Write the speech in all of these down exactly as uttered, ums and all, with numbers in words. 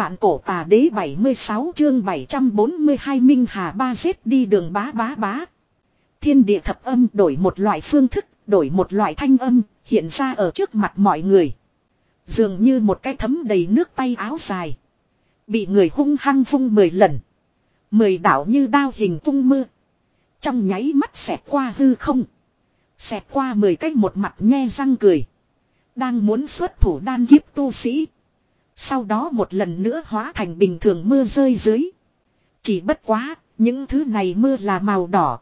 Vạn cổ tà đế bảy mươi sáu chương bảy trăm bốn mươi hai Minh Hà ba giết đi đường bá bá bá. Thiên địa thập âm đổi một loại phương thức, đổi một loại thanh âm, hiện ra ở trước mặt mọi người. Dường như một cái thấm đầy nước tay áo dài. Bị người hung hăng vung mười lần. Mười đảo như đao hình tung mưa. Trong nháy mắt xẹt qua hư không. Xẹt qua mười cái một mặt nhe răng cười. Đang muốn xuất thủ đan kiếp tu sĩ. Sau đó một lần nữa hóa thành bình thường mưa rơi dưới. Chỉ bất quá, những thứ này mưa là màu đỏ.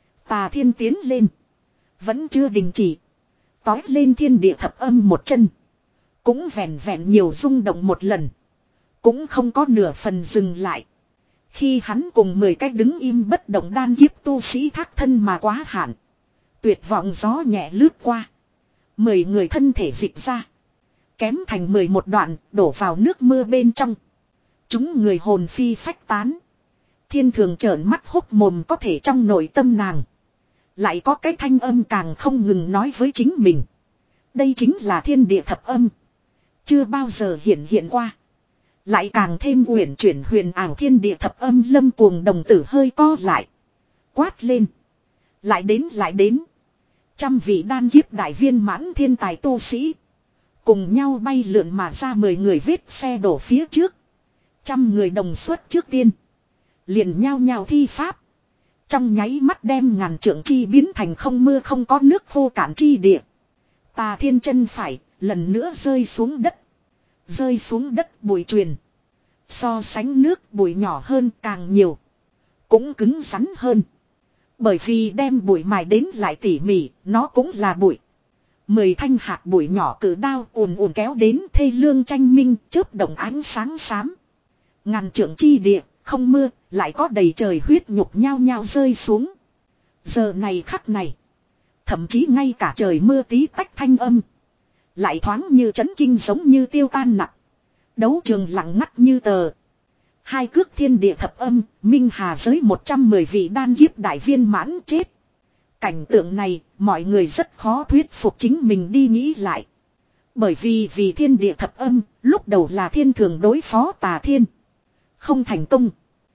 Tà Thiên tiến lên. Vẫn chưa đình chỉ. Tói lên thiên địa thập âm một chân. Cũng vẹn vẹn nhiều rung động một lần. Cũng không có nửa phần dừng lại. Khi hắn cùng mười cách đứng im bất động đan kiếp tu sĩ thác thân mà quá hạn. Tuyệt vọng gió nhẹ lướt qua. Mười người thân thể dịch ra. Kém thành mười một đoạn đổ vào nước mưa bên trong. Chúng người hồn phi phách tán. Thiên thường trợn mắt hốc mồm có thể trong nội tâm nàng. Lại có cái thanh âm càng không ngừng nói với chính mình. Đây chính là thiên địa thập âm. Chưa bao giờ hiện hiện qua. Lại càng thêm uyển chuyển huyền ảo thiên địa thập âm lâm cuồng đồng tử hơi co lại. Quát lên. Lại đến lại đến. Trăm vị đan kiếp đại viên mãn thiên tài tu sĩ. Cùng nhau bay lượn mà ra mười người vết xe đổ phía trước. Trăm người đồng xuất trước tiên. Liền nhao nhao thi pháp. Trong nháy mắt đem ngàn trượng chi biến thành không mưa không có nước khô cạn chi địa. Tà Thiên chân phải, lần nữa rơi xuống đất. Rơi xuống đất bụi truyền. So sánh nước bụi nhỏ hơn càng nhiều. Cũng cứng rắn hơn. Bởi vì đem bụi mài đến lại tỉ mỉ, nó cũng là bụi. Mười thanh hạt bụi nhỏ cử đao ùn ùn kéo đến thê lương tranh minh chớp động ánh sáng xám. Ngàn trượng chi địa, không mưa, lại có đầy trời huyết nhục nhao nhao rơi xuống. Giờ này khắc này. Thậm chí ngay cả trời mưa tí tách thanh âm. Lại thoáng như chấn kinh giống như tiêu tan nặng. Đấu trường lặng ngắt như tờ. Hai cước thiên địa thập âm, Minh Hà giới một trăm mười vị đan kiếp đại viên mãn chết. Cảnh tượng này, mọi người rất khó thuyết phục chính mình đi nghĩ lại. Bởi vì vì thiên địa thập âm, lúc đầu là thiên thường đối phó Tà Thiên. Không thành công.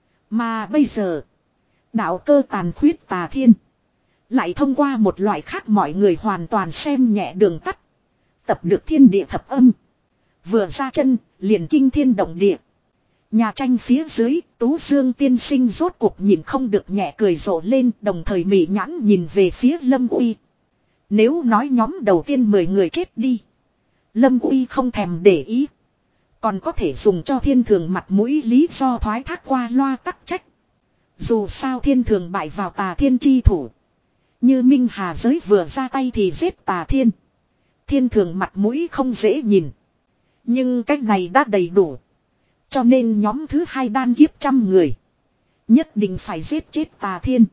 Mà bây giờ, đạo cơ tàn khuyết Tà Thiên. Lại thông qua một loại khác mọi người hoàn toàn xem nhẹ đường tắt. Tập được thiên địa thập âm. Vừa ra chân, liền kinh thiên động địa. Nhà tranh phía dưới, Tú Dương tiên sinh rốt cuộc nhìn không được nhẹ cười rộ lên, đồng thời mị nhãn nhìn về phía Lâm Uy. Nếu nói nhóm đầu tiên mười người chết đi, Lâm Uy không thèm để ý. Còn có thể dùng cho thiên thường mặt mũi lý do thoái thác qua loa tắc trách. Dù sao thiên thường bại vào Tà Thiên chi thủ. Như Minh Hà giới vừa ra tay thì giết Tà Thiên. Thiên thường mặt mũi không dễ nhìn. Nhưng cách này đã đầy đủ. Cho nên nhóm thứ hai đan kiếp trăm người. Nhất định phải giết chết Tà Thiên.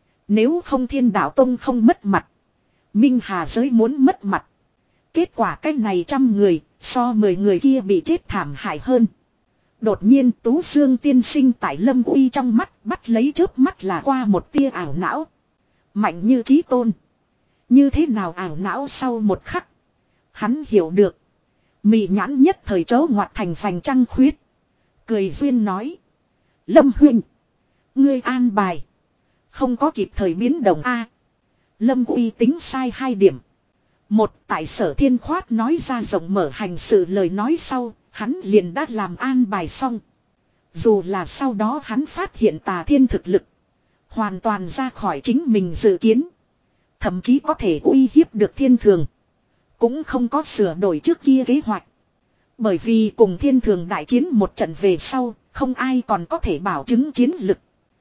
Nếu không Thiên Đạo Tông không mất mặt. Minh Hà giới muốn mất mặt. Kết quả cách này trăm người, so mười người kia bị chết thảm hại hơn. Đột nhiên Tú Dương tiên sinh tại Lâm Uy trong mắt bắt lấy chớp mắt là qua một tia ảo não. Mạnh như chí tôn. Như thế nào ảo não sau một khắc. Hắn hiểu được. Mị nhãn nhất thời chấu ngoặt thành vành trăng khuyết. Cười duyên nói. Lâm huynh. Ngươi an bài. Không có kịp thời biến động a. Lâm Uy tính sai hai điểm. Một tại Sở Thiên Khoát nói ra rộng mở hành sự lời nói sau. Hắn liền đã làm an bài xong. Dù là sau đó hắn phát hiện Tà Thiên thực lực. Hoàn toàn ra khỏi chính mình dự kiến. Thậm chí có thể uy hiếp được thiên thường. Cũng không có sửa đổi trước kia kế hoạch. Bởi vì cùng thiên thường đại chiến một trận về sau, không ai còn có thể bảo chứng chiến lực.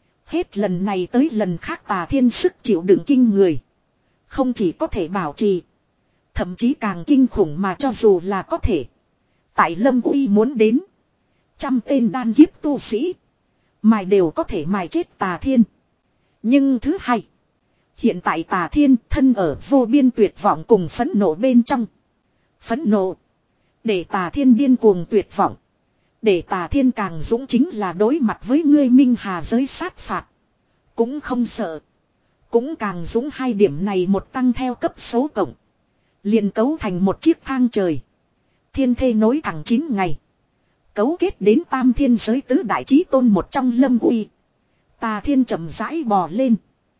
Hết lần này tới lần khác Tà Thiên sức chịu đựng kinh người. Không chỉ có thể bảo trì. Thậm chí càng kinh khủng mà cho dù là có thể. Tại Lâm Uy muốn đến. Trăm tên đan kiếp tu sĩ. Mài đều có thể mài chết Tà Thiên. Nhưng thứ hai. Hiện tại Tà Thiên thân ở vô biên tuyệt vọng cùng phẫn nộ bên trong. Phẫn nộ. Để Tà Thiên điên cuồng tuyệt vọng. Để Tà Thiên càng dũng chính là đối mặt với ngươi Minh Hà giới sát phạt. Cũng không sợ. Cũng càng dũng hai điểm này một tăng theo cấp số cộng. Liền cấu thành một chiếc thang trời. Thiên thê nối thẳng chín ngày. cấu kết đến tam thiên giới tứ đại chí tôn một trong Lâm Uy. Tà Thiên chậm rãi bò lên.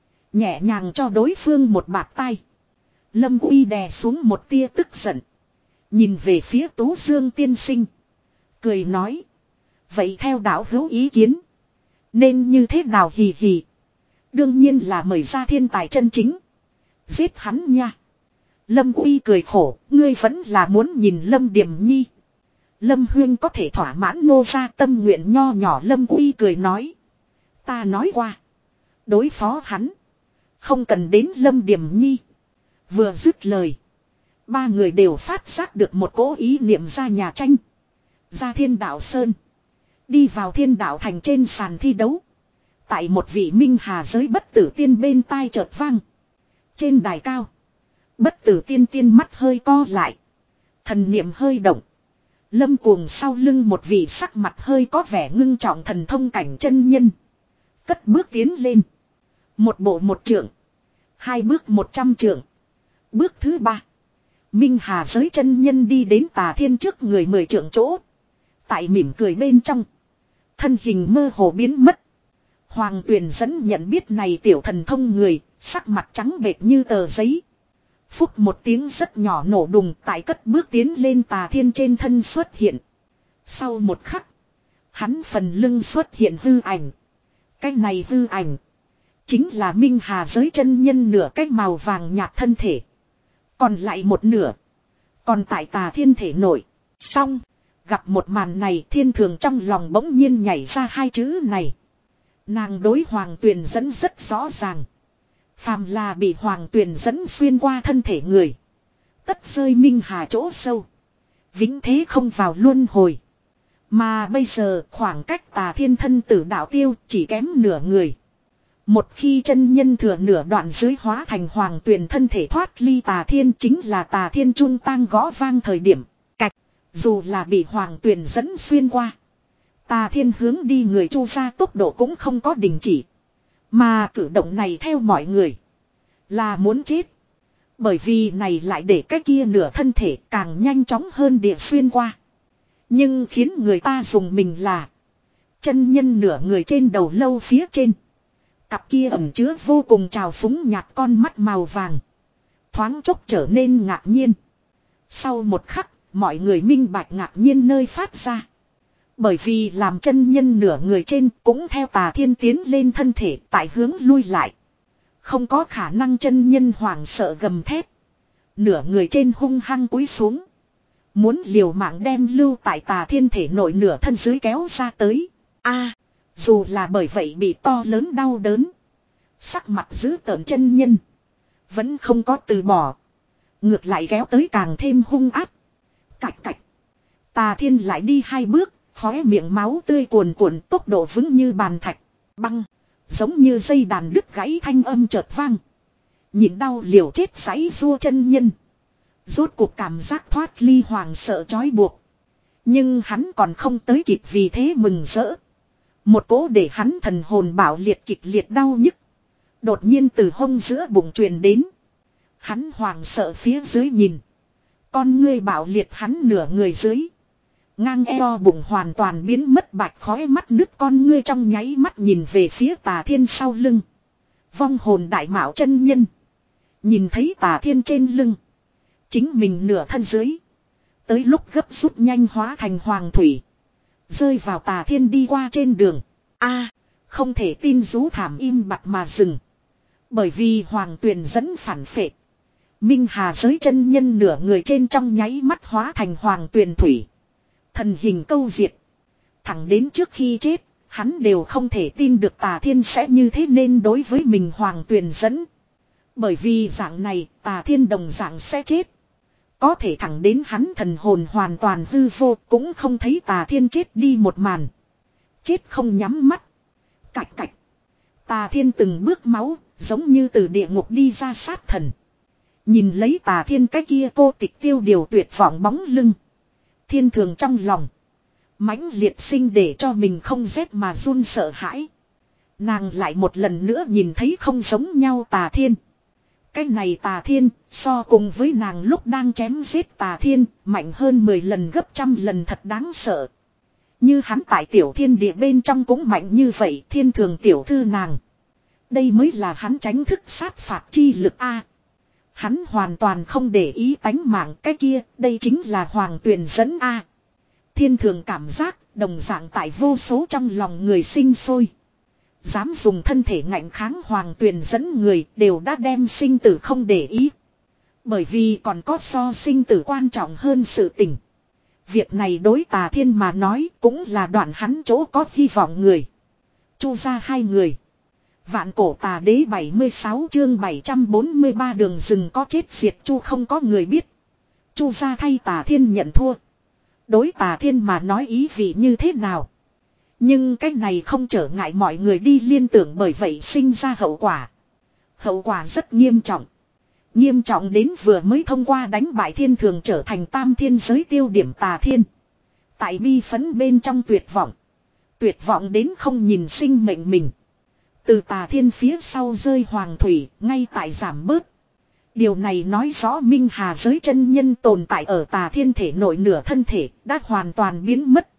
Nhẹ nhàng cho đối phương một bạt tay. Lâm Uy đè xuống một tia tức giận. Nhìn về phía Tú Dương tiên sinh. Cười nói. Vậy theo đạo hữu ý kiến. Nên như thế nào hì hì. Đương nhiên là mời ra thiên tài chân chính. Giết hắn nha. Lâm Uy cười khổ. Ngươi vẫn là muốn nhìn Lâm Điềm Nhi. Lâm Huyên có thể thỏa mãn nô ra tâm nguyện nho nhỏ. Lâm Uy cười nói. Ta nói qua. Đối phó hắn. Không cần đến Lâm Điềm Nhi. Vừa dứt lời. Ba người đều phát giác được một cỗ ý niệm ra nhà tranh. Ra thiên đạo sơn. Đi vào thiên đạo thành trên sàn thi đấu. Tại một vị minh hà giới bất tử tiên bên tai chợt vang. Trên đài cao. Bất tử tiên tiên mắt hơi co lại. Thần niệm hơi động. Lâm Cuồng sau lưng một vị sắc mặt hơi có vẻ ngưng trọng thần thông cảnh chân nhân. Cất bước tiến lên. Một bộ một trượng. Hai bước một trăm trượng. Bước thứ ba. Minh Hà giới chân nhân đi đến Tà Thiên trước người mười trượng chỗ. Tại mỉm cười bên trong. Thân hình mơ hồ biến mất. Hoàng Tuyền dẫn nhận biết này tiểu thần thông người. Sắc mặt trắng bệch như tờ giấy. Phúc một tiếng rất nhỏ nổ đùng tại cất bước tiến lên Tà Thiên trên thân xuất hiện. Sau một khắc. Hắn phần lưng xuất hiện hư ảnh. Cái này hư ảnh. Chính là Minh Hà giới chân nhân nửa cái màu vàng nhạt thân thể. Còn lại một nửa. Còn tại Tà Thiên thể nổi. Xong. Gặp một màn này Thiên Thường trong lòng bỗng nhiên nhảy ra hai chữ này. Nàng đối Hoàng Tuyền dẫn rất rõ ràng. Phàm là bị Hoàng Tuyền dẫn xuyên qua thân thể người. Tất rơi Minh Hà chỗ sâu. Vĩnh thế không vào luân hồi. Mà bây giờ khoảng cách Tà Thiên thân tử đạo tiêu chỉ kém nửa người. Một khi chân nhân thừa nửa đoạn dưới hóa thành Hoàng Tuyền thân thể thoát ly Tà Thiên chính là Tà Thiên trung tang gõ vang thời điểm. Cạch. Dù là bị Hoàng Tuyền dẫn xuyên qua. Tà Thiên hướng đi người chu ra tốc độ cũng không có đình chỉ. Mà cử động này theo mọi người. Là muốn chết. Bởi vì này lại để cái kia nửa thân thể càng nhanh chóng hơn địa xuyên qua. Nhưng khiến người ta dùng mình là. Chân nhân nửa người trên đầu lâu phía trên. Cặp kia ẩn chứa vô cùng trào phúng nhạt con mắt màu vàng. Thoáng chốc trở nên ngạc nhiên. Sau một khắc, mọi người minh bạch ngạc nhiên nơi phát ra. Bởi vì làm chân nhân nửa người trên cũng theo Tà Thiên tiến lên thân thể tại hướng lui lại. Không có khả năng chân nhân hoảng sợ gầm thét. Nửa người trên hung hăng cúi xuống. Muốn liều mạng đem lưu tại Tà Thiên thể nội nửa thân dưới kéo ra tới. A, dù là bởi vậy bị to lớn đau đớn. Sắc mặt giữ tợn chân nhân. Vẫn không có từ bỏ. Ngược lại kéo tới càng thêm hung áp. Cạch cạch. Tà Thiên lại đi hai bước. Khóe miệng máu tươi cuồn cuộn tốc độ vững như bàn thạch. Băng. Giống như dây đàn đứt gãy thanh âm chợt vang. Nhìn đau liều chết giãy giụa chân nhân. Rốt cuộc cảm giác thoát ly hoàng sợ trói buộc. Nhưng hắn còn không tới kịp vì thế mừng rỡ. Một cỗ để hắn thần hồn bạo liệt kịch liệt đau nhức. Đột nhiên từ hông giữa bụng truyền đến. Hắn hoàng sợ phía dưới nhìn. Con ngươi bạo liệt hắn nửa người dưới. Ngang eo bụng hoàn toàn biến mất bạch khói mắt nước con ngươi trong nháy mắt nhìn về phía Tà Thiên sau lưng. Vong hồn đại mạo chân nhân. Nhìn thấy Tà Thiên trên lưng. Chính mình nửa thân dưới. Tới lúc gấp rút nhanh hóa thành hoàng thủy. Rơi vào Tà Thiên đi qua trên đường. A, không thể tin rú thảm im bặt mà dừng. Bởi vì Hoàng Tuyền dẫn phản phệ. Minh Hà giới chân nhân nửa người trên trong nháy mắt hóa thành Hoàng Tuyền thủy. Thần hình câu diệt. Thẳng đến trước khi chết, hắn đều không thể tin được Tà Thiên sẽ như thế nên đối với mình Hoàng Tuyền dẫn. Bởi vì dạng này Tà Thiên đồng dạng sẽ chết. Có thể thẳng đến hắn thần hồn hoàn toàn hư vô cũng không thấy Tà Thiên chết đi một màn. Chết không nhắm mắt. Cạch cạch. Tà Thiên từng bước máu, giống như từ địa ngục đi ra sát thần. Nhìn lấy Tà Thiên cái kia cô tịch tiêu điều tuyệt vọng bóng lưng. Thiên Thường trong lòng. Mãnh liệt sinh để cho mình không rét mà run sợ hãi. Nàng lại một lần nữa nhìn thấy không giống nhau Tà Thiên. Cái này Tà Thiên so cùng với nàng lúc đang chém giết Tà Thiên mạnh hơn mười lần gấp trăm lần thật đáng sợ. Như hắn tại tiểu thiên địa bên trong cũng mạnh như vậy, thiên thường tiểu thư nàng. Đây mới là hắn tránh thức sát phạt chi lực a. Hắn hoàn toàn không để ý tánh mạng cái kia, đây chính là hoàng tuyền dẫn a. Thiên thường cảm giác, đồng dạng tại vô số trong lòng người sinh sôi. Dám dùng thân thể ngạnh kháng hoàng tuyền dẫn người đều đã đem sinh tử không để ý. Bởi vì còn có so sinh tử quan trọng hơn sự tình. Việc này đối Tà Thiên mà nói cũng là đoạn hắn chỗ có hy vọng người. Chu ra hai người. Vạn cổ tà đế bảy mươi sáu chương bảy trăm bốn mươi ba đường rừng có chết diệt Chu không có người biết. Chu ra thay Tà Thiên nhận thua. Đối Tà Thiên mà nói ý vị như thế nào. Nhưng cái này không trở ngại mọi người đi liên tưởng bởi vậy sinh ra hậu quả. Hậu quả rất nghiêm trọng. Nghiêm trọng đến vừa mới thông qua đánh bại thiên thường trở thành tam thiên giới tiêu điểm Tà Thiên. Tại bi phấn bên trong tuyệt vọng. Tuyệt vọng đến không nhìn sinh mệnh mình. Từ Tà Thiên phía sau rơi hoàng thủy ngay tại giảm bớt. Điều này nói rõ Minh Hà giới chân nhân tồn tại ở Tà Thiên thể nội nửa thân thể đã hoàn toàn biến mất.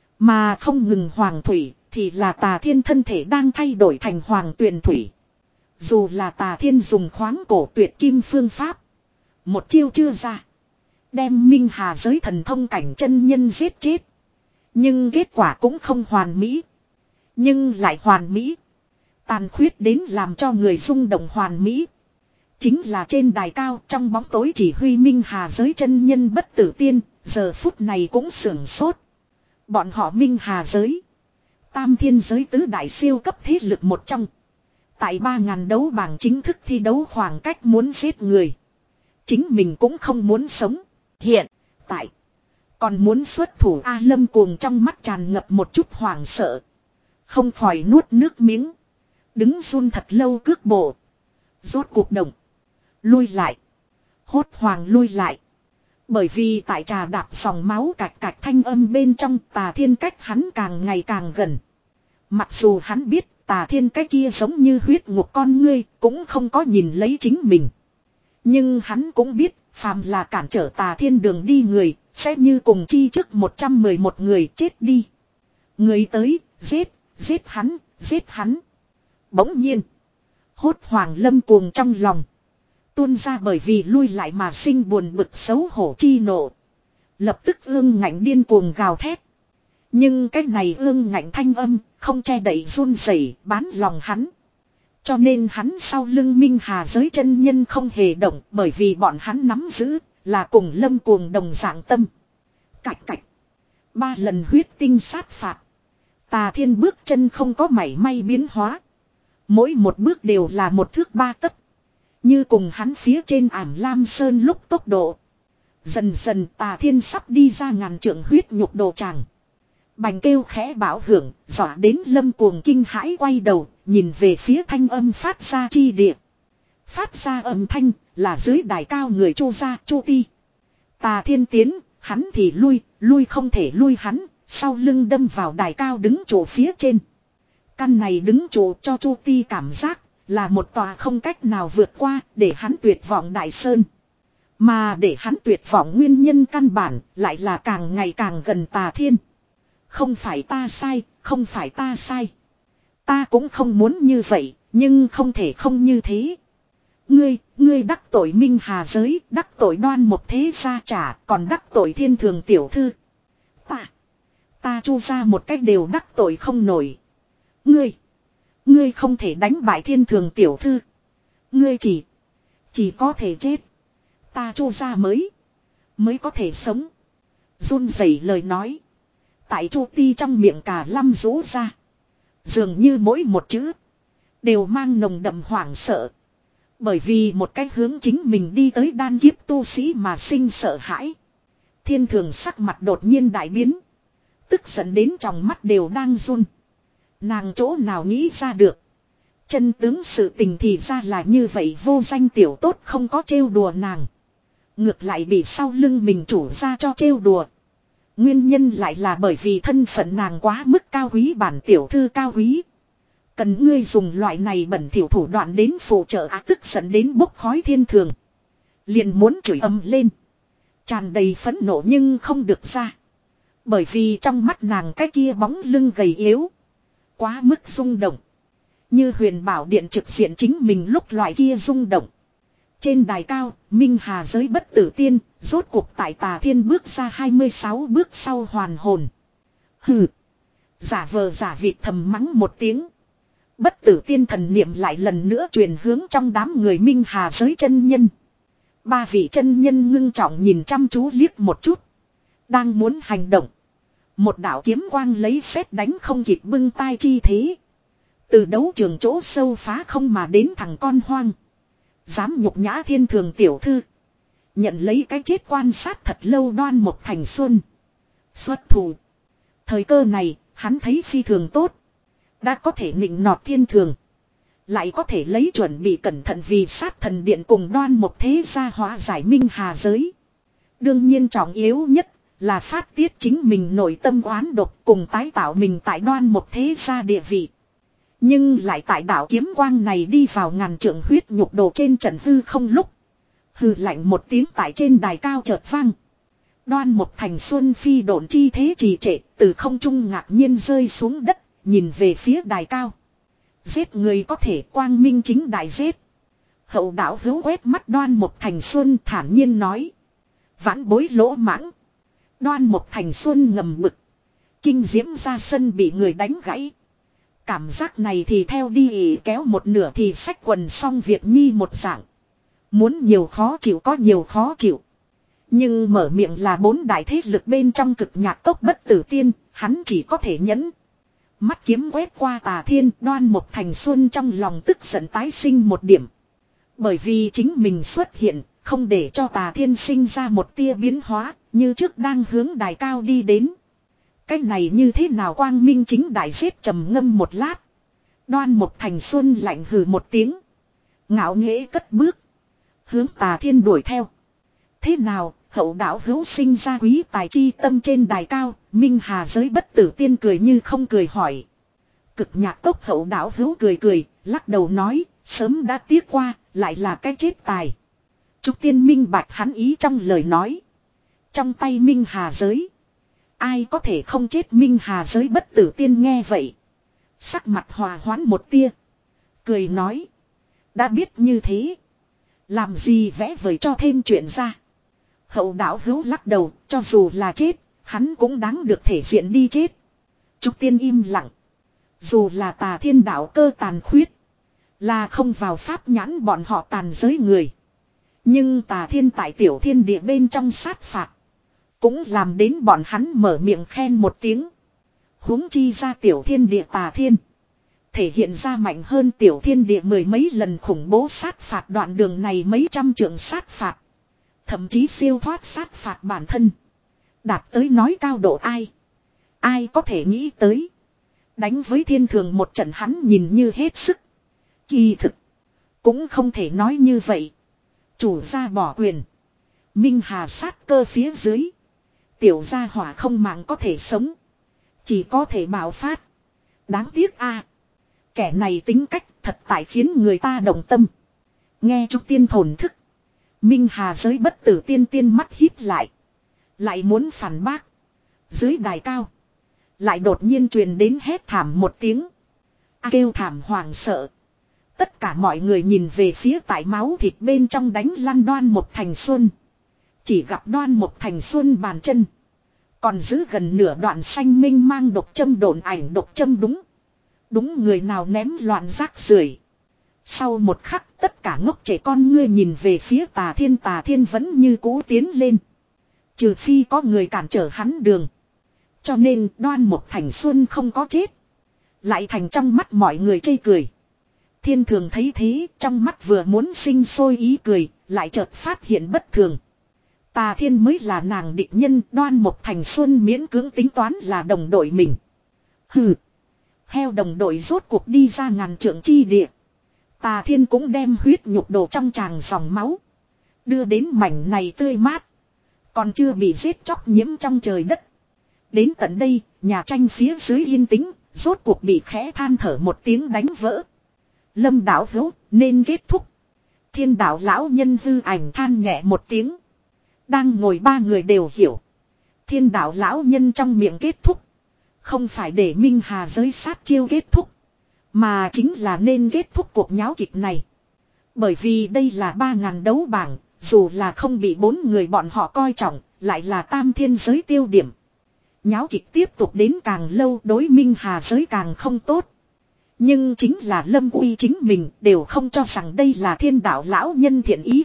Mà không ngừng hoàng thủy thì là Tà Thiên thân thể đang thay đổi thành hoàng tuyền thủy. Dù là Tà Thiên dùng khoáng cổ tuyệt kim phương pháp. Một chiêu chưa ra. Đem Minh Hà giới thần thông cảnh chân nhân giết chết. Nhưng kết quả cũng không hoàn mỹ. Nhưng lại hoàn mỹ. Tàn khuyết đến làm cho người rung động hoàn mỹ. Chính là trên đài cao trong bóng tối chỉ huy Minh Hà giới chân nhân bất tử tiên. Giờ phút này cũng sưởng sốt. Bọn họ Minh Hà giới. Tam thiên giới tứ đại siêu cấp thế lực một trong. Tại ba ngàn đấu bảng chính thức thi đấu khoảng cách muốn giết người. Chính mình cũng không muốn sống. Hiện tại. Còn muốn xuất thủ A Lâm cuồng trong mắt tràn ngập một chút hoảng sợ. Không khỏi nuốt nước miếng. Đứng run thật lâu cước bộ. Rốt cuộc động. Lui lại. Hốt hoàng lui lại. Bởi vì tại trà đạp dòng máu cạch cạch thanh âm bên trong Tà Thiên cách hắn càng ngày càng gần. Mặc dù hắn biết Tà Thiên cái kia giống như huyết ngục con ngươi cũng không có nhìn lấy chính mình. Nhưng hắn cũng biết phàm là cản trở Tà Thiên đường đi người sẽ như cùng chi trước một trăm mười một người chết đi. Người tới giết, giết hắn, giết hắn. Bỗng nhiên. Hốt hoàng lâm cuồng trong lòng. Tuôn ra bởi vì lui lại mà sinh buồn bực xấu hổ chi nộ. Lập tức ương ngạnh điên cuồng gào thét. Nhưng cái này ương ngạnh thanh âm không che đậy run rẩy bán lòng hắn. Cho nên hắn sau lưng Minh Hà giới chân nhân không hề động bởi vì bọn hắn nắm giữ là cùng lâm cuồng đồng dạng tâm. Cạch cạch. Ba lần huyết tinh sát phạt. Tà Thiên bước chân không có mảy may biến hóa. Mỗi một bước đều là một thước ba tấc. Như cùng hắn phía trên ảm lam sơn lúc tốc độ. Dần dần Tà Thiên sắp đi ra ngàn trượng huyết nhục đồ tràng. Bành kêu khẽ bảo hưởng, dọa đến lâm cuồng kinh hãi quay đầu, nhìn về phía thanh âm phát ra chi địa. Phát ra âm thanh, là dưới đài cao người Chu gia Chu Ti. Tà Thiên tiến, hắn thì lui, lui không thể lui hắn, sau lưng đâm vào đài cao đứng chỗ phía trên. Căn này đứng chỗ cho Chu Ti cảm giác, là một tòa không cách nào vượt qua, để hắn tuyệt vọng đại sơn. Mà để hắn tuyệt vọng nguyên nhân căn bản, lại là càng ngày càng gần Tà Thiên. Không phải ta sai, không phải ta sai. Ta cũng không muốn như vậy, nhưng không thể không như thế. Ngươi, ngươi đắc tội Minh Hà giới, đắc tội Đoan một thế gia trả, còn đắc tội Thiên thường tiểu thư. Ta, ta Chu ra một cách đều đắc tội không nổi. Ngươi, ngươi không thể đánh bại Thiên thường tiểu thư. Ngươi chỉ, chỉ có thể chết. Ta Chu ra mới, mới có thể sống. Run rẩy lời nói. Tại Chu Ti trong miệng cả lăm rũ ra. Dường như mỗi một chữ đều mang nồng đậm hoảng sợ. Bởi vì một cái hướng chính mình đi tới đan kiếp tu sĩ mà sinh sợ hãi. Thiên thường sắc mặt đột nhiên đại biến. Tức giận đến trong mắt đều đang run. Nàng chỗ nào nghĩ ra được. Chân tướng sự tình thì ra là như vậy, vô danh tiểu tốt không có trêu đùa nàng. Ngược lại bị sau lưng mình chủ ra cho trêu đùa. Nguyên nhân lại là bởi vì thân phận nàng quá mức cao quý, bản tiểu thư cao quý. Cần ngươi dùng loại này bẩn thỉu thủ đoạn đến phụ trợ á, tức giận đến bốc khói thiên thường. Liền muốn chửi ầm lên. Tràn đầy phẫn nộ nhưng không được ra. Bởi vì trong mắt nàng cái kia bóng lưng gầy yếu. Quá mức rung động. Như huyền bảo điện trực diện chính mình lúc loại kia rung động. Trên đài cao, Minh Hà giới bất tử tiên, rốt cuộc tại Tà Thiên bước ra hai mươi sáu bước sau hoàn hồn. Hừ. Giả vờ giả vịt thầm mắng một tiếng. Bất tử tiên thần niệm lại lần nữa truyền hướng trong đám người Minh Hà giới chân nhân. Ba vị chân nhân ngưng trọng nhìn chăm chú liếc một chút. Đang muốn hành động. Một đạo kiếm quang lấy sét đánh không kịp bưng tai chi thế. Từ đấu trường chỗ sâu phá không mà đến thằng con hoang. Dám nhục nhã thiên thường tiểu thư. Nhận lấy cái chết quan sát thật lâu Đoan Mộc Thành Xuân. Xuất thủ. Thời cơ này, hắn thấy phi thường tốt. Đã có thể nịnh nọt thiên thường. Lại có thể lấy chuẩn bị cẩn thận vì sát thần điện cùng Đoan Mộc thế gia hóa giải Minh Hà giới. Đương nhiên trọng yếu nhất là phát tiết chính mình nội tâm oán độc cùng tái tạo mình tại Đoan Mộc thế gia địa vị. Nhưng lại tại đạo kiếm quang này đi vào ngàn trượng huyết nhục đồ trên trận hư không lúc. Hư lạnh một tiếng tại trên đài cao chợt vang. Đoan Mộc Thành Xuân phi độn chi thế trì trệ, từ không trung ngạc nhiên rơi xuống đất, nhìn về phía đài cao. Giết người có thể quang minh chính đại giết. Hậu đạo hữu quét mắt Đoan Mộc Thành Xuân thản nhiên nói. Vãn bối lỗ mãng. Đoan Mộc Thành Xuân ngầm bực. Kinh diễm ra sân bị người đánh gãy. Cảm giác này thì theo đi ỉ kéo một nửa thì xách quần xong việc nhi một dạng. Muốn nhiều khó chịu có nhiều khó chịu. Nhưng mở miệng là bốn đại thế lực bên trong cực nhạc cốc bất tử tiên, hắn chỉ có thể nhẫn. Mắt kiếm quét qua Tà Thiên, Đoan Mộc Thành Xuân trong lòng tức giận tái sinh một điểm. Bởi vì chính mình xuất hiện, không để cho Tà Thiên sinh ra một tia biến hóa, như trước đang hướng đài cao đi đến. Cái này như thế nào quang minh chính đại giết trầm ngâm một lát. Đoan Mộc Thành Xuân lạnh hừ một tiếng. Ngạo nghễ cất bước. Hướng Tà Thiên đuổi theo. Thế nào, hậu đạo hữu sinh ra quý tài chi tâm trên đài cao, Minh Hà giới bất tử tiên cười như không cười hỏi. Cực nhạc cốc hậu đạo hữu cười cười, lắc đầu nói, sớm đã tiếc qua, lại là cái chết tài. Trúc tiên minh bạch hắn ý trong lời nói. Trong tay Minh Hà giới. Ai có thể không chết Minh Hà giới bất tử tiên nghe vậy. Sắc mặt hòa hoãn một tia. Cười nói. Đã biết như thế. Làm gì vẽ vời cho thêm chuyện ra. Hậu đạo hữu lắc đầu, cho dù là chết, hắn cũng đáng được thể diện đi chết. Trúc tiên im lặng. Dù là Tà Thiên đạo cơ tàn khuyết. Là không vào pháp nhãn bọn họ tàn giới người. Nhưng Tà Thiên tại tiểu thiên địa bên trong sát phạt. Cũng làm đến bọn hắn mở miệng khen một tiếng. Huống chi ra tiểu thiên địa Tà Thiên. Thể hiện ra mạnh hơn tiểu thiên địa mười mấy lần khủng bố sát phạt đoạn đường này mấy trăm trượng sát phạt. Thậm chí siêu thoát sát phạt bản thân. Đạt tới nói cao độ ai. Ai có thể nghĩ tới. Đánh với thiên thường một trận hắn nhìn như hết sức. Kỳ thực. Cũng không thể nói như vậy. Chủ gia bỏ quyền. Minh Hà sát cơ phía dưới. Tiểu gia hỏa không mạng có thể sống. Chỉ có thể bạo phát. Đáng tiếc a Kẻ này tính cách thật tại khiến người ta động tâm. Nghe Trúc Tiên thổn thức. Minh Hà giới bất tử tiên tiên mắt híp lại. Lại muốn phản bác. Dưới đài cao. Lại đột nhiên truyền đến hét thảm một tiếng. A kêu thảm hoảng sợ. Tất cả mọi người nhìn về phía tại máu thịt bên trong đánh lăn Đoan Mộc Thành Xuân. Chỉ gặp Đoan Mộc Thành Xuân bàn chân. Còn giữ gần nửa đoạn xanh minh mang độc châm độn ảnh độc châm đúng. Đúng người nào ném loạn rác rưởi. Sau một khắc tất cả ngốc trẻ con ngươi nhìn về phía Tà Thiên. Tà Thiên vẫn như cũ tiến lên. Trừ phi có người cản trở hắn đường. Cho nên Đoan Mộc Thành Xuân không có chết. Lại thành trong mắt mọi người chê cười. Thiên thường thấy thế trong mắt vừa muốn sinh sôi ý cười. Lại chợt phát hiện bất thường. Tà Thiên mới là nàng địch nhân. Đoan Mộc Thành Xuân miễn cưỡng tính toán là đồng đội mình. Hừ. Heo đồng đội rốt cuộc đi ra ngàn trượng chi địa. Tà Thiên cũng đem huyết nhục đồ trong tràng dòng máu. Đưa đến mảnh này tươi mát. Còn chưa bị giết chóc nhiễm trong trời đất. Đến tận đây, nhà tranh phía dưới yên tĩnh, rốt cuộc bị khẽ than thở một tiếng đánh vỡ. Lâm đạo hữu, nên kết thúc. Thiên đạo lão nhân hư ảnh than nhẹ một tiếng. Đang ngồi ba người đều hiểu. Thiên đạo lão nhân trong miệng kết thúc. Không phải để Minh Hà giới sát chiêu kết thúc. Mà chính là nên kết thúc cuộc nháo kịch này. Bởi vì đây là ba ngàn đấu bảng. Dù là không bị bốn người bọn họ coi trọng. Lại là tam thiên giới tiêu điểm. Nháo kịch tiếp tục đến càng lâu đối Minh Hà giới càng không tốt. Nhưng chính là Lâm Uy chính mình đều không cho rằng đây là thiên đạo lão nhân thiện ý.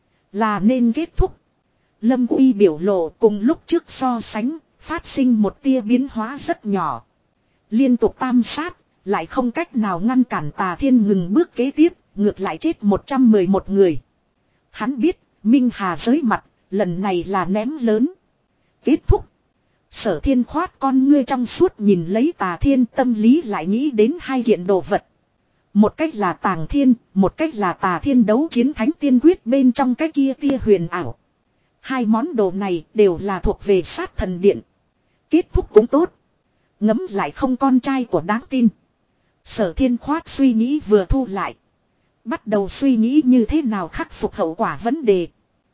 Là nên kết thúc. Lâm Uy biểu lộ cùng lúc trước so sánh, phát sinh một tia biến hóa rất nhỏ. Liên tục tam sát, lại không cách nào ngăn cản Tà Thiên ngừng bước kế tiếp, ngược lại chết một trăm mười một người. Hắn biết, Minh Hà giới mặt, lần này là ném lớn. Kết thúc. Sở Thiên khoát con ngươi trong suốt nhìn lấy Tà Thiên, tâm lý lại nghĩ đến hai kiện đồ vật. Một cách là Tàng Thiên, một cách là Tà Thiên đấu chiến thánh tiên quyết bên trong cái kia tia huyền ảo. Hai món đồ này đều là thuộc về sát thần điện. Kết thúc cũng tốt. Ngấm lại không con trai của đáng tin. Sở Thiên khoát suy nghĩ vừa thu lại. Bắt đầu suy nghĩ như thế nào khắc phục hậu quả vấn đề.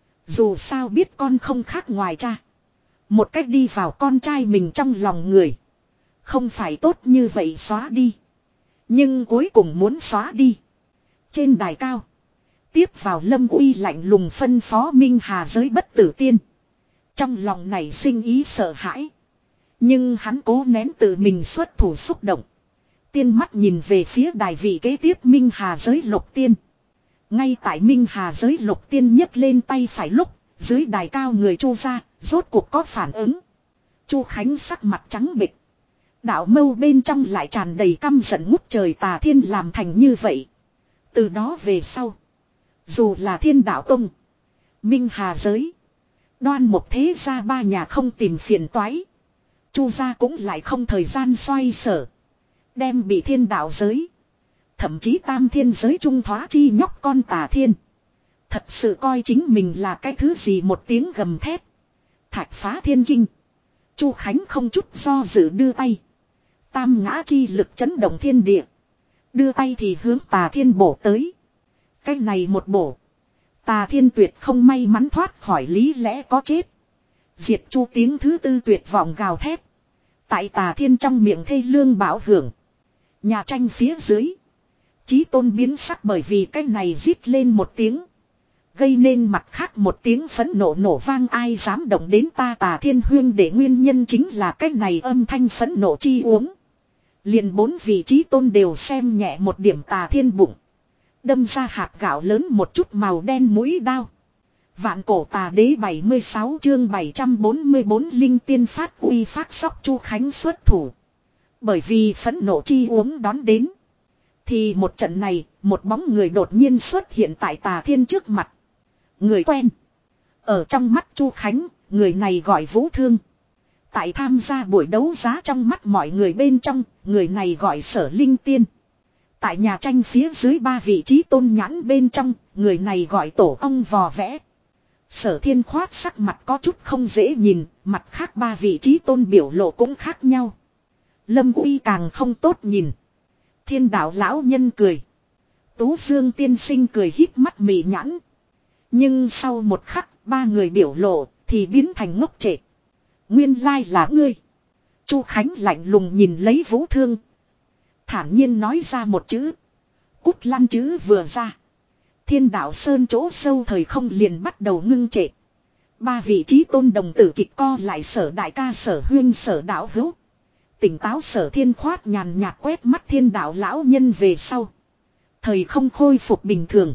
Dù sao biết con không khác ngoài cha. Một cách đi vào con trai mình trong lòng người. Không phải tốt như vậy xóa đi. Nhưng cuối cùng muốn xóa đi. Trên đài cao. Tiếp vào Lâm Uy lạnh lùng phân phó Minh Hà giới bất tử tiên. Trong lòng này sinh ý sợ hãi. Nhưng hắn cố nén tự mình xuất thủ xúc động. Tiên mắt nhìn về phía đài vị kế tiếp Minh Hà giới lục tiên. Ngay tại Minh Hà giới lục tiên nhấc lên tay phải lúc. Dưới đài cao người Chu ra, rốt cuộc có phản ứng. Chu Khánh sắc mặt trắng bệch. Đạo mâu bên trong lại tràn đầy căm giận ngút trời. Tà Thiên làm thành như vậy. Từ đó về sau. Dù là Thiên đạo tông, Minh Hà giới, Đoan một thế gia ba nhà không tìm phiền toái. Chu gia cũng lại không thời gian xoay sở. Đem bị Thiên đạo giới, thậm chí tam thiên giới trung thoá chi nhóc con Tà Thiên. Thật sự coi chính mình là cái thứ gì một tiếng gầm thét. Thạch phá thiên kinh. Chu Khánh không chút do dự đưa tay. Tam ngã chi lực chấn động thiên địa. Đưa tay thì hướng Tà Thiên bổ tới. Cái này một bổ. Tà Thiên tuyệt không may mắn thoát khỏi lý lẽ có chết. Diệt Chu tiếng thứ tư tuyệt vọng gào thét. Tại Tà Thiên trong miệng thê lương bảo hưởng. Nhà tranh phía dưới. Chí tôn biến sắc bởi vì cái này rít lên một tiếng. Gây nên mặt khác một tiếng phẫn nộ nổ vang, ai dám động đến ta Tà Thiên huyên để nguyên nhân chính là cái này âm thanh phẫn nộ chi uống. Liền bốn vị chí tôn đều xem nhẹ một điểm Tà Thiên bụng. Đâm ra hạt gạo lớn một chút màu đen mũi đao. Vạn cổ tà đế bảy mươi sáu chương bảy trăm bốn mươi bốn linh tiên phát uy phát sóc Chu Khánh xuất thủ. Bởi vì phẫn nộ chi uống đón đến. Thì một trận này, một bóng người đột nhiên xuất hiện tại Tà Thiên trước mặt. Người quen. Ở trong mắt Chu Khánh, người này gọi Vũ Thương. Tại tham gia buổi đấu giá trong mắt mọi người bên trong, người này gọi Sở Linh Tiên. Tại nhà tranh phía dưới ba vị trí tôn nhãn bên trong, người này gọi Tổ Ong vò vẽ. Sở Thiên khoát sắc mặt có chút không dễ nhìn, mặt khác ba vị trí tôn biểu lộ cũng khác nhau. Lâm Uy càng không tốt nhìn. Thiên đạo lão nhân cười. Tú Dương tiên sinh cười híp mắt mị nhãn. Nhưng sau một khắc, ba người biểu lộ thì biến thành ngốc trệ. Nguyên lai là ngươi. Chu Khánh lạnh lùng nhìn lấy Vũ Thương. Thản nhiên nói ra một chữ. Cút lăn chữ vừa ra. Thiên đạo sơn chỗ sâu thời không liền bắt đầu ngưng trệ. Ba vị trí tôn đồng tử kịch co lại Sở đại ca Sở huyên Sở đạo hữu. Tỉnh táo Sở Thiên khoát nhàn nhạt quét mắt thiên đạo lão nhân về sau. Thời không khôi phục bình thường.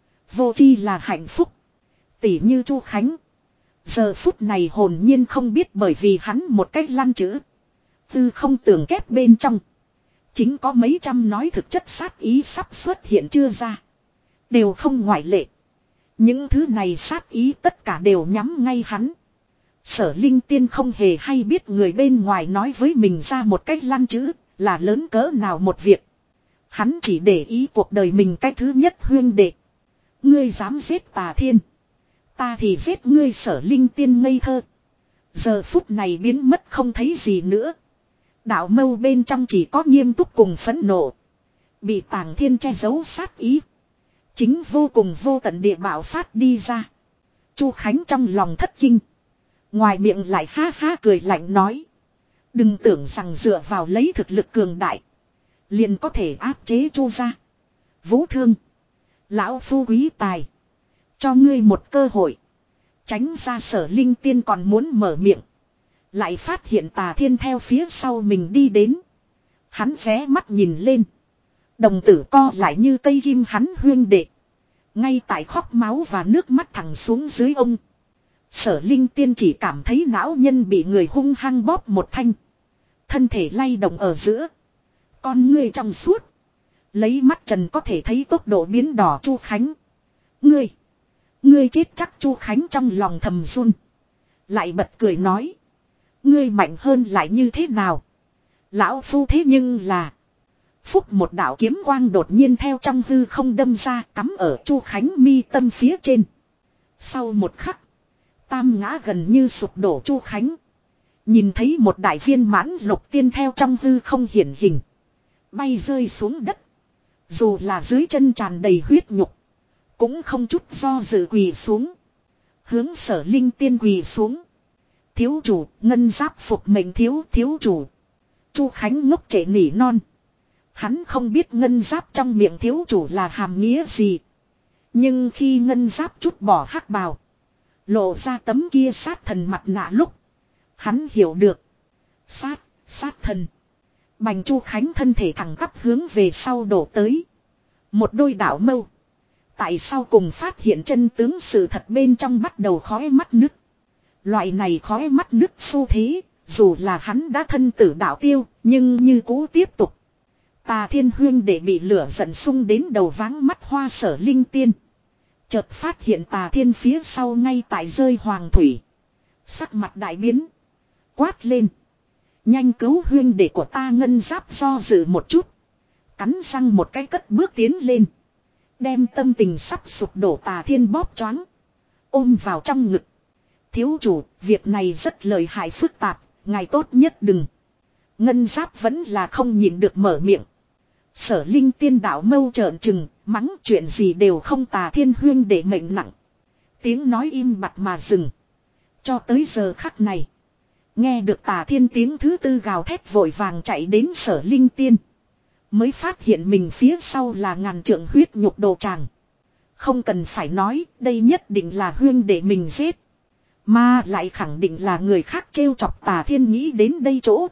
Vô chi là hạnh phúc. Tỉ như Chu Khánh. Giờ phút này hồn nhiên không biết bởi vì hắn một cách lăn chữ. Tư không tưởng kép bên trong. Chính có mấy trăm nói thực chất sát ý sắp xuất hiện chưa ra. Đều không ngoại lệ. Những thứ này sát ý tất cả đều nhắm ngay hắn. Sở Linh Tiên không hề hay biết người bên ngoài nói với mình ra một cách lăn chữ là lớn cỡ nào một việc. Hắn chỉ để ý cuộc đời mình cái thứ nhất huyên đệ. Ngươi dám giết Tà Thiên. Ta thì giết ngươi Sở Linh Tiên ngây thơ. Giờ phút này biến mất không thấy gì nữa. Đạo mâu bên trong chỉ có nghiêm túc cùng phẫn nộ. Bị Tàng Thiên che giấu sát ý. Chính vô cùng vô tận địa bạo phát đi ra. Chu Khánh trong lòng thất kinh. Ngoài miệng lại ha ha cười lạnh nói. Đừng tưởng rằng dựa vào lấy thực lực cường đại. Liền có thể áp chế Chu gia. Vũ Thương. Lão phu quý tài. Cho ngươi một cơ hội. Tránh ra Sở Linh Tiên còn muốn mở miệng. Lại phát hiện Tà Thiên theo phía sau mình đi đến. Hắn ré mắt nhìn lên. Đồng tử co lại như cây kim hắn huyên đệ. Ngay tại khóc máu và nước mắt thẳng xuống dưới ông. Sở Linh Tiên chỉ cảm thấy não nhân bị người hung hăng bóp một thanh. Thân thể lay động ở giữa. Con ngươi trong suốt. Lấy mắt trần có thể thấy tốc độ biến đỏ Chu Khánh. Ngươi. Ngươi chết chắc Chu Khánh trong lòng thầm run. Lại bật cười nói. Ngươi mạnh hơn lại như thế nào? Lão phu thế nhưng là. Phúc một đạo kiếm quang đột nhiên theo trong hư không đâm ra cắm ở Chu Khánh mi tâm phía trên. Sau một khắc. Tam ngã gần như sụp đổ Chu Khánh. Nhìn thấy một đại viên mãn lục tiên theo trong hư không hiển hình. Bay rơi xuống đất. Dù là dưới chân tràn đầy huyết nhục. Cũng không chút do dự quỳ xuống. Hướng Sở Linh Tiên quỳ xuống. Thiếu chủ, ngân giáp phục mệnh thiếu thiếu chủ. Chu Khánh ngốc trệ nỉ non. Hắn không biết ngân giáp trong miệng thiếu chủ là hàm nghĩa gì. Nhưng khi ngân giáp chút bỏ hắc bào. Lộ ra tấm kia sát thần mặt nạ lúc. Hắn hiểu được. Sát, sát thần. Bành Chu Khánh thân thể thẳng tắp hướng về sau đổ tới. Một đôi đảo mâu. Tại sao cùng phát hiện chân tướng sự thật bên trong bắt đầu khói mắt nứt. Loại này khói mắt nứt xu thế. Dù là hắn đã thân tử đạo tiêu. Nhưng như cũ tiếp tục. Tà Thiên Huyên để bị lửa giận sung đến đầu váng mắt hoa Sở Linh Tiên. Chợt phát hiện Tà Thiên phía sau ngay tại rơi hoàng thủy. Sắc mặt đại biến. Quát lên. Nhanh cứu huyên đệ của ta ngân giáp do dự một chút. Cắn răng một cái cất bước tiến lên. Đem tâm tình sắp sụp đổ Tà Thiên bóp choáng. Ôm vào trong ngực. Thiếu chủ, việc này rất lợi hại phức tạp, ngài tốt nhất đừng. Ngân giáp vẫn là không nhịn được mở miệng. Sở Linh Tiên đạo mâu trợn trừng, mắng chuyện gì đều không Tà Thiên huyên để mệnh nặng. Tiếng nói im bặt mà dừng. Cho tới giờ khắc này. Nghe được Tà Thiên tiếng thứ tư gào thét vội vàng chạy đến Sở Linh Tiên. Mới phát hiện mình phía sau là ngàn trượng huyết nhục đồ tràng. Không cần phải nói, đây nhất định là huyên để mình giết. Mà lại khẳng định là người khác trêu chọc Tà Thiên nghĩ đến đây chỗ.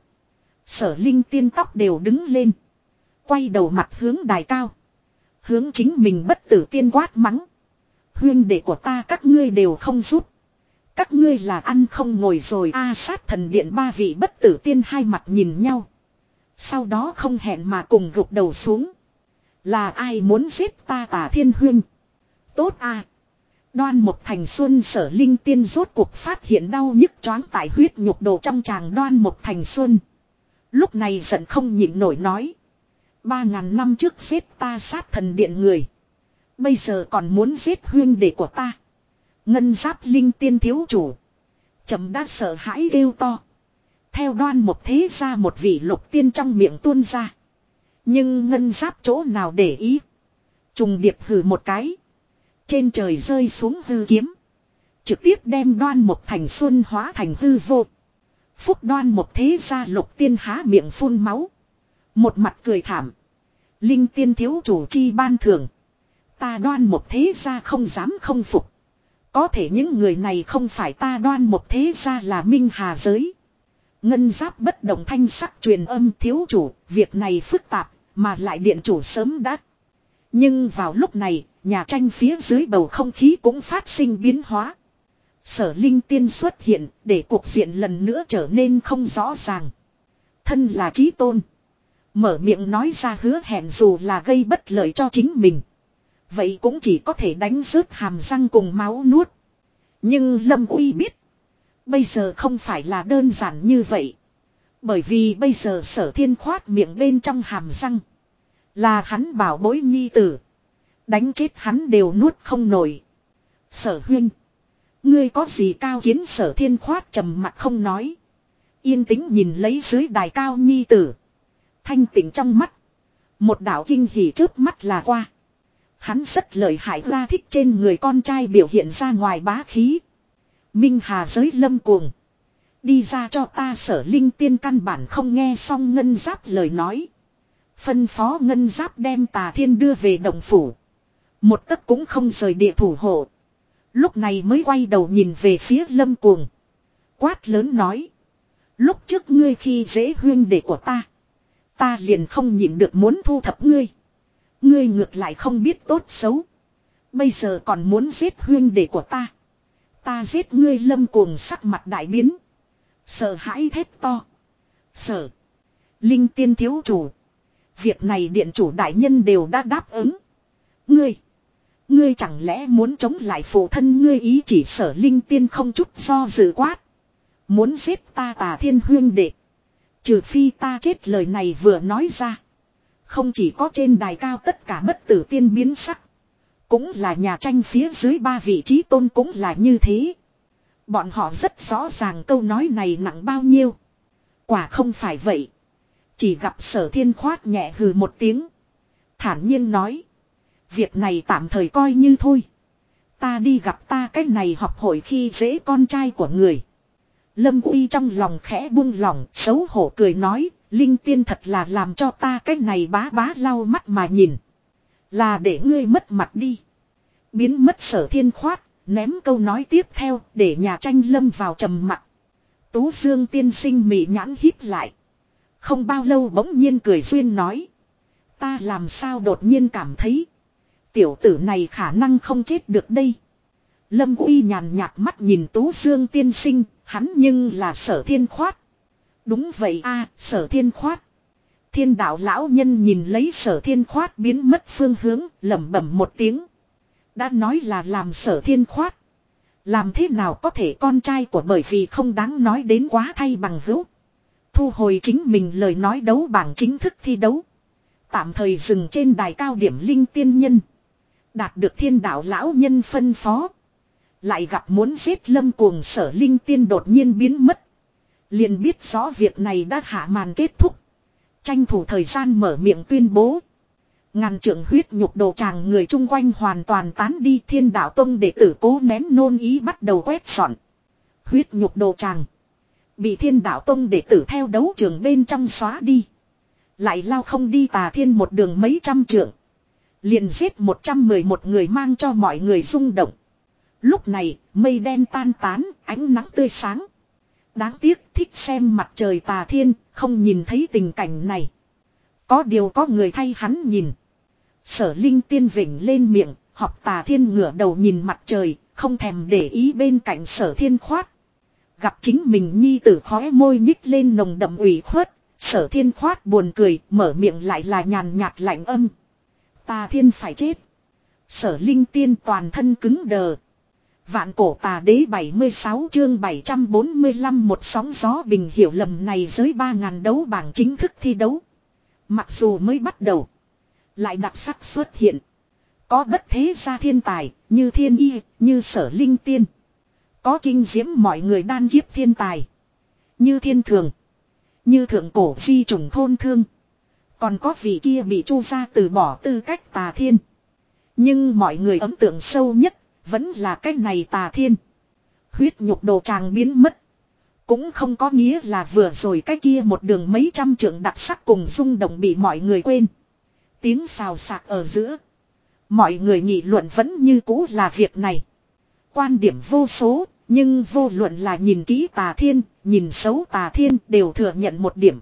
Sở Linh Tiên tóc đều đứng lên. Quay đầu mặt hướng đài cao. Hướng chính mình bất tử tiên quát mắng. Huyên đệ của ta các ngươi đều không giúp. Các ngươi là ăn không ngồi rồi a. Sát thần điện ba vị bất tử tiên hai mặt nhìn nhau. Sau đó không hẹn mà cùng gục đầu xuống. Là ai muốn giết ta Tà Thiên huyên? Tốt a. Đoan một thành xuân Sở Linh Tiên rốt cuộc phát hiện đau nhức choáng tại huyết nhục đồ trong tràng Đoan một thành xuân. Lúc này giận không nhịn nổi nói. Ba ngàn năm trước giết ta sát thần điện người. Bây giờ còn muốn giết huyên đệ của ta. Ngân giáp Linh Tiên thiếu chủ. Chấm đã sợ hãi kêu to. Theo Đoan một thế ra một vị lục tiên trong miệng tuôn ra. Nhưng ngân giáp chỗ nào để ý. Trùng điệp hừ một cái. Trên trời rơi xuống hư kiếm. Trực tiếp đem Đoan một thành xuân hóa thành hư vô. Phúc Đoan một thế ra lục tiên há miệng phun máu. Một mặt cười thảm. Linh Tiên thiếu chủ chi ban thưởng. Ta Đoan một thế ra không dám không phục. Có thể những người này không phải ta Đoan một thế ra là Minh Hà giới. Ngân giáp bất động thanh sắc truyền âm thiếu chủ. Việc này phức tạp mà lại điện chủ sớm đã. Nhưng vào lúc này nhà tranh phía dưới bầu không khí cũng phát sinh biến hóa. Sở Linh Tiên xuất hiện để cuộc diện lần nữa trở nên không rõ ràng. Thân là chí tôn. Mở miệng nói ra hứa hẹn dù là gây bất lợi cho chính mình. Vậy cũng chỉ có thể đánh rớt hàm răng cùng máu nuốt. Nhưng Lâm Uy biết. Bây giờ không phải là đơn giản như vậy. Bởi vì bây giờ Sở Thiên khoát miệng bên trong hàm răng. Là hắn bảo bối nhi tử. Đánh chết hắn đều nuốt không nổi. Sở huynh. Ngươi có gì cao kiến Sở Thiên khoát trầm mặt không nói. Yên tĩnh nhìn lấy dưới đài cao nhi tử. Thanh tịnh trong mắt. Một đạo kinh hỉ trước mắt là qua. Hắn rất lợi hại ra thích trên người con trai biểu hiện ra ngoài bá khí. Minh Hà giới Lâm Cuồng. Đi ra cho ta. Sở Linh Tiên căn bản không nghe xong Ngân Giáp lời nói. Phân phó Ngân Giáp đem Tà Thiên đưa về động phủ. Một tấc cũng không rời địa thủ hộ. Lúc này mới quay đầu nhìn về phía Lâm Cuồng. Quát lớn nói. Lúc trước ngươi khi dễ huyên đệ của ta. Ta liền không nhịn được muốn thu thập ngươi. Ngươi ngược lại không biết tốt xấu. Bây giờ còn muốn giết huyên đệ của ta. Ta giết ngươi. Lâm Cuồng sắc mặt đại biến. Sợ hãi thét to. Sở Linh Tiên thiếu chủ. Việc này điện chủ đại nhân đều đã đáp ứng. Ngươi. Ngươi chẳng lẽ muốn chống lại phụ thân ngươi ý chỉ. Sở Linh Tiên không chút do dự quát. Muốn giết ta Tà Thiên huyên đệ. Trừ phi ta chết. Lời này vừa nói ra. Không chỉ có trên đài cao tất cả bất tử tiên biến sắc. Cũng là nhà tranh phía dưới ba vị trí tôn cũng là như thế. Bọn họ rất rõ ràng câu nói này nặng bao nhiêu. Quả không phải vậy. Chỉ gặp Sở Thiên khoát nhẹ hừ một tiếng. Thản nhiên nói. Việc này tạm thời coi như thôi. Ta đi gặp ta cách này họp hội khi dễ con trai của người. Lâm Uy trong lòng khẽ buông lỏng, xấu hổ cười nói. Linh Tiên thật là làm cho ta cách này bá bá lau mắt mà nhìn. Là để ngươi mất mặt đi. Biến mất Sở Thiên khoát. Ném câu nói tiếp theo để nhà tranh lâm vào trầm mặc. Tú Dương tiên sinh mị nhãn híp lại. Không bao lâu bỗng nhiên cười duyên nói. Ta làm sao đột nhiên cảm thấy. Tiểu tử này khả năng không chết được đây. Lâm Uy nhàn nhạt mắt nhìn Tú Dương tiên sinh. Hắn nhưng là Sở Thiên khoát. Đúng vậy a, Sở Thiên khoát. Thiên đạo lão nhân nhìn lấy Sở Thiên khoát biến mất phương hướng, lẩm bẩm một tiếng. Đã nói là làm Sở Thiên khoát. Làm thế nào có thể con trai của bởi vì không đáng nói đến quá thay bằng hữu. Thu hồi chính mình lời nói đấu bảng chính thức thi đấu. Tạm thời dừng trên đài cao điểm linh tiên nhân. Đạt được thiên đạo lão nhân phân phó. Lại gặp muốn giết Lâm Cuồng. Sở Linh Tiên đột nhiên biến mất. Liền biết rõ việc này đã hạ màn kết thúc. Tranh thủ thời gian mở miệng tuyên bố. Ngàn trượng huyết nhục đồ tràng người chung quanh hoàn toàn tán đi. Thiên đạo tông đệ tử cố nén nôn ý bắt đầu quét dọn. Huyết nhục đồ tràng bị thiên đạo tông đệ tử theo đấu trường bên trong xóa đi. Lại lao không đi Tà Thiên một đường mấy trăm trượng. Liền giết một trăm mười một người mang cho mọi người rung động. Lúc này mây đen tan tán, ánh nắng tươi sáng. Đáng tiếc thích xem mặt trời Tà Thiên không nhìn thấy tình cảnh này. Có điều có người thay hắn nhìn. Sở Linh Tiên vểnh lên miệng, học Tà Thiên ngửa đầu nhìn mặt trời, không thèm để ý bên cạnh Sở Thiên khoát. Gặp chính mình nhi tử khóe môi nhích lên nồng đậm ủy khuất, Sở Thiên khoát buồn cười, mở miệng lại là nhàn nhạt lạnh âm. Tà Thiên phải chết. Sở Linh Tiên toàn thân cứng đờ. Vạn cổ tà đế bảy mươi sáu chương bảy trăm bốn mươi lăm một sóng gió bình hiểu lầm này giới ba ngàn đấu bảng chính thức thi đấu. Mặc dù mới bắt đầu. Lại đặc sắc xuất hiện. Có bất thế gia thiên tài, như thiên y, như Sở Linh Tiên. Có kinh diễm mọi người đan kiếp thiên tài. Như thiên thường. Như thượng cổ phi trùng thôn thương. Còn có vị kia bị chu gia từ bỏ tư cách Tà Thiên. Nhưng mọi người ấn tượng sâu nhất. Vẫn là cái này Tà Thiên. Huyết nhục đồ tràng biến mất. Cũng không có nghĩa là vừa rồi cái kia một đường mấy trăm trượng đặc sắc cùng rung động bị mọi người quên. Tiếng xào xạc ở giữa. Mọi người nghị luận vẫn như cũ là việc này. Quan điểm vô số. Nhưng vô luận là nhìn kỹ Tà Thiên, nhìn xấu Tà Thiên đều thừa nhận một điểm.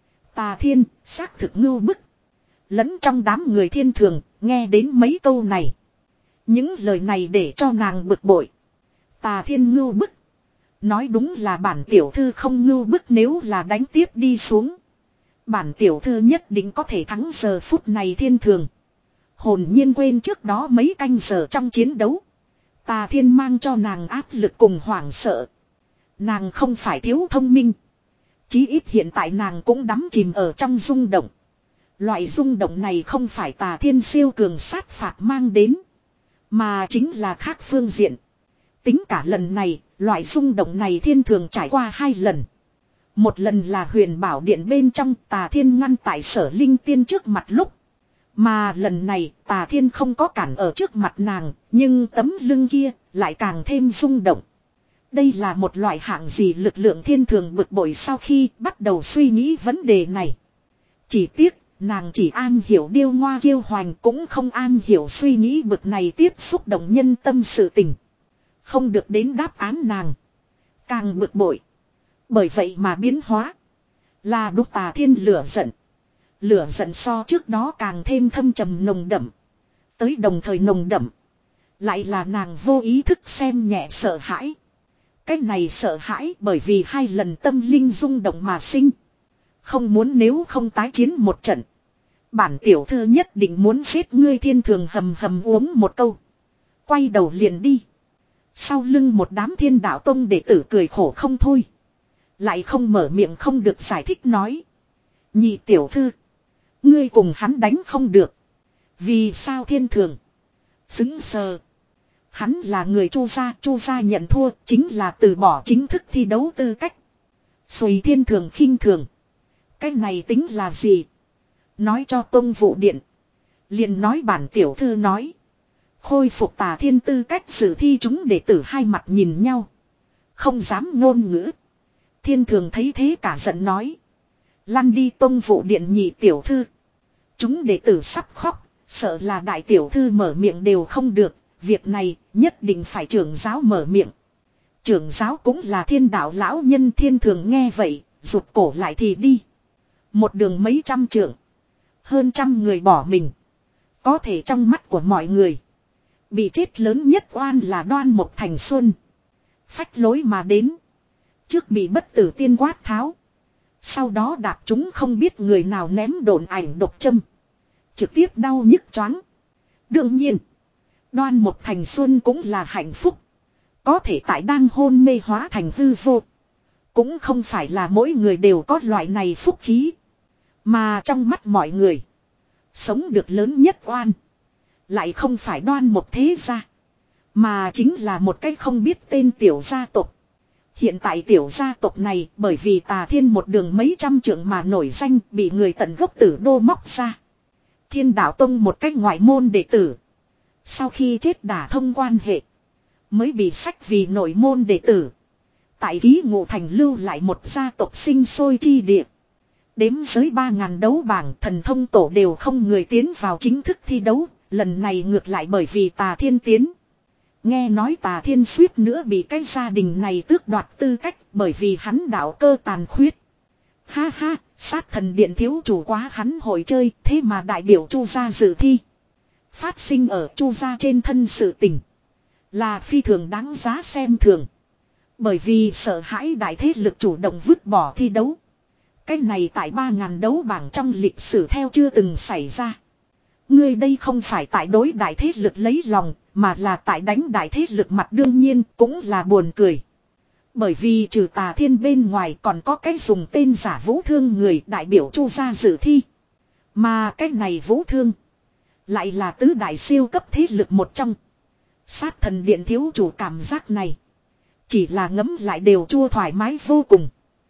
Tà Thiên xác thực ngưu bức. Lẫn trong đám người thiên thường, nghe đến mấy câu này. Những lời này để cho nàng bực bội. Tà Thiên ngưu bức. Nói đúng là bản tiểu thư không ngưu bức nếu là đánh tiếp đi xuống. Bản tiểu thư nhất định có thể thắng giờ phút này thiên thường. Hồn nhiên quên trước đó mấy canh giờ trong chiến đấu. Tà Thiên mang cho nàng áp lực cùng hoảng sợ. Nàng không phải thiếu thông minh. Chí ít hiện tại nàng cũng đắm chìm ở trong rung động. Loại rung động này không phải Tà Thiên siêu cường sát phạt mang đến. Mà chính là khác phương diện. Tính cả lần này, loại rung động này thiên thường trải qua hai lần. Một lần là huyền bảo điện bên trong Tà Thiên ngăn tại Sở Linh Tiên trước mặt lúc. Mà lần này Tà Thiên không có cản ở trước mặt nàng, nhưng tấm lưng kia lại càng thêm rung động. Đây là một loại hạng gì lực lượng thiên thường bực bội sau khi bắt đầu suy nghĩ vấn đề này. Chỉ tiếc, nàng chỉ an hiểu điêu ngoa kiêu hoành cũng không an hiểu suy nghĩ bực này tiếp xúc động nhân tâm sự tình. Không được đến đáp án nàng. Càng bực bội. Bởi vậy mà biến hóa. Là đúc Tà Thiên lửa giận. Lửa giận so trước đó càng thêm thâm trầm nồng đậm. Tới đồng thời nồng đậm. Lại là nàng vô ý thức xem nhẹ sợ hãi. Cái này sợ hãi bởi vì hai lần tâm linh rung động mà sinh. Không muốn nếu không tái chiến một trận. Bản tiểu thư nhất định muốn giết ngươi. Thiên thường hầm hầm uống một câu. Quay đầu liền đi. Sau lưng một đám Thiên Đạo Tông đệ tử cười khổ không thôi. Lại không mở miệng không được giải thích nói. Nhị tiểu thư. Ngươi cùng hắn đánh không được. Vì sao thiên thường? Xứng sờ. Hắn là người Chu gia, Chu gia nhận thua chính là từ bỏ chính thức thi đấu tư cách. Xùy thiên thường khinh thường. Cái này tính là gì? Nói cho Tông Vụ Điện. Liền nói bản tiểu thư nói. Khôi phục Tà Thiên tư cách dự thi chúng đệ tử hai mặt nhìn nhau. Không dám ngôn ngữ. Thiên thường thấy thế cả giận nói. Lăn đi Tông Vụ Điện nhị tiểu thư. Chúng đệ tử sắp khóc. Sợ là đại tiểu thư mở miệng đều không được. Việc này nhất định phải trưởng giáo mở miệng. Trưởng giáo cũng là Thiên đạo lão nhân. Thiên thường nghe vậy. Rụt cổ lại thì đi. Một đường mấy trăm trượng. Hơn trăm người bỏ mình. Có thể trong mắt của mọi người. Bị chết lớn nhất oan là Đoan Mộc Thành Xuân. Phách lối mà đến. Trước bị bất tử tiên quát tháo. Sau đó đạp chúng không biết người nào ném đồn ảnh độc châm. Trực tiếp đau nhức choáng. Đương nhiên. Đoan Mộc Thành Xuân cũng là hạnh phúc. Có thể tại đang hôn mê hóa thành hư vô. Cũng không phải là mỗi người đều có loại này phúc khí. Mà trong mắt mọi người. Sống được lớn nhất oan. Lại không phải Đoan Mộc thế gia. Mà chính là một cái không biết tên tiểu gia tộc. Hiện tại tiểu gia tộc này bởi vì Tà Thiên một đường mấy trăm trượng mà nổi danh bị người tận gốc tử đô móc ra. Thiên Đạo Tông một cách ngoại môn đệ tử. Sau khi chết đả thông quan hệ. Mới bị sách vì nội môn đệ tử. Tại ký ngụ thành lưu lại một gia tộc sinh sôi chi địa. Đếm giới ba ngàn đấu bảng thần thông tổ đều không người tiến vào chính thức thi đấu. Lần này ngược lại bởi vì Tà Thiên tiến. Nghe nói Tà Thiên suýt nữa bị cái gia đình này tước đoạt tư cách bởi vì hắn đạo cơ tàn khuyết. Ha ha, sát thần điện thiếu chủ quá hắn hội chơi thế mà đại biểu Chu gia dự thi. Phát sinh ở Chu gia trên thân sự tình. Là phi thường đáng giá xem thường. Bởi vì sợ hãi đại thế lực chủ động vứt bỏ thi đấu. Cái này tại ba ngàn đấu bảng trong lịch sử theo chưa từng xảy ra. Ngươi đây không phải tại đối đại thế lực lấy lòng, mà là tại đánh đại thế lực mặt đương nhiên cũng là buồn cười. Bởi vì trừ Tà Thiên bên ngoài còn có cái dùng tên giả Vũ Thương người đại biểu Chu gia dự thi. Mà cái này Vũ Thương lại là tứ đại siêu cấp thế lực một trong. Sát thần điện thiếu chủ cảm giác này. Chỉ là ngấm lại đều chua thoải mái vô cùng.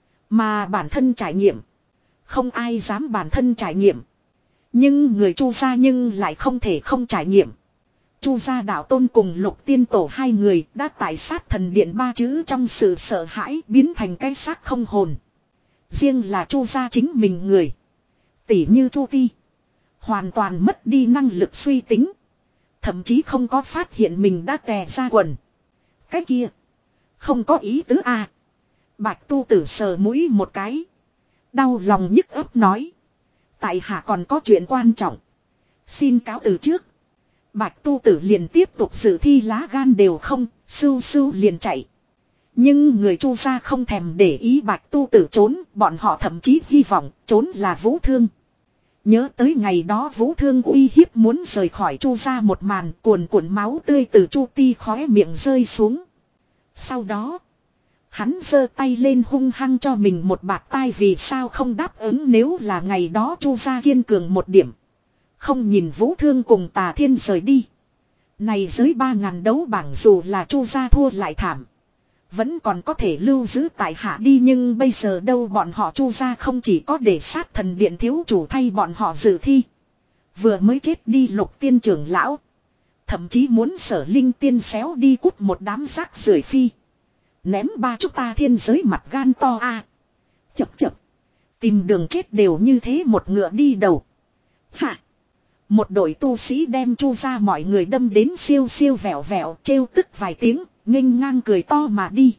Mà bản thân trải nghiệm. Không ai dám bản thân trải nghiệm. Nhưng người Chu gia nhưng lại không thể không trải nghiệm. Chu gia đạo tôn cùng Lục Tiên Tổ hai người đã tại sát thần điện ba chữ trong sự sợ hãi biến thành cái xác không hồn. Riêng là Chu gia chính mình người. Tỉ như Chu Ti. Hoàn toàn mất đi năng lực suy tính. Thậm chí không có phát hiện mình đã tè ra quần. Cái kia. Không có ý tứ a. Bạch Tu Tử sờ mũi một cái. Đau lòng nhức ấp nói. Tại hạ còn có chuyện quan trọng. Xin cáo từ trước. Bạch Tu Tử liền tiếp tục dự thi lá gan đều không. Sưu sưu liền chạy. Nhưng người Chu gia không thèm để ý Bạch Tu Tử trốn. Bọn họ thậm chí hy vọng trốn là Vũ Thương. Nhớ tới ngày đó Vũ Thương uy hiếp muốn rời khỏi Chu gia một màn cuồn cuộn máu tươi từ Chu Ti khóe miệng rơi xuống. Sau đó, hắn giơ tay lên hung hăng cho mình một bạt tai vì sao không đáp ứng nếu là ngày đó Chu gia kiên cường một điểm. Không nhìn Vũ Thương cùng Tà Thiên rời đi. Này dưới ba ngàn đấu bảng dù là Chu gia thua lại thảm. Vẫn còn có thể lưu giữ tại hạ đi nhưng bây giờ đâu bọn họ Chu gia không chỉ có để sát thần điện thiếu chủ thay bọn họ dự thi. Vừa mới chết đi Lục Tiên trưởng lão. Thậm chí muốn Sở Linh Tiên xéo đi cút một đám rác rưởi phi. Ném ba chúng ta thiên giới mặt gan to a à. Chập chập. Tìm đường chết đều như thế một ngựa đi đầu. Hả. Một đội tu sĩ đem Chu ra mọi người đâm đến siêu siêu vẹo vẹo trêu tức vài tiếng, nghênh ngang cười to mà đi.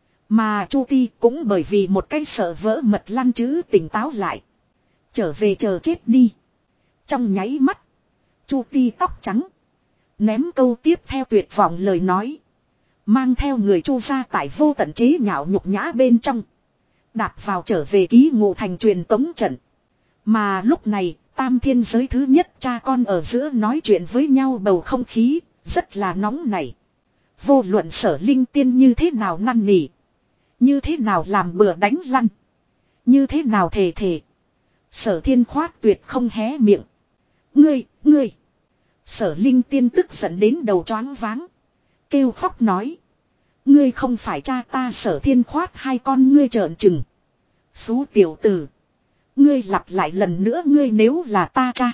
Mà Chu Ti cũng bởi vì một cái sợ vỡ mật lăn chữ tỉnh táo lại. Trở về chờ chết đi. Trong nháy mắt. Chu Ti tóc trắng. Ném câu tiếp theo tuyệt vọng lời nói. Mang theo người Chu ra tại vô tận chế nhạo nhục nhã bên trong. Đạp vào trở về ký ngụ thành truyền tống trận. Mà lúc này, tam thiên giới thứ nhất cha con ở giữa nói chuyện với nhau bầu không khí, rất là nóng nảy. Vô luận Sở Linh Tiên như thế nào năn nỉ. Như thế nào làm bừa đánh lăn. Như thế nào thề thề. Sở Thiên Khoát tuyệt không hé miệng. Ngươi, ngươi. Sở Linh Tiên tức giận đến đầu choáng váng. Kêu khóc nói. Ngươi không phải cha ta. Sở Thiên Khoát hai con ngươi trợn trừng. Xú tiểu tử. Ngươi lặp lại lần nữa ngươi nếu là ta cha.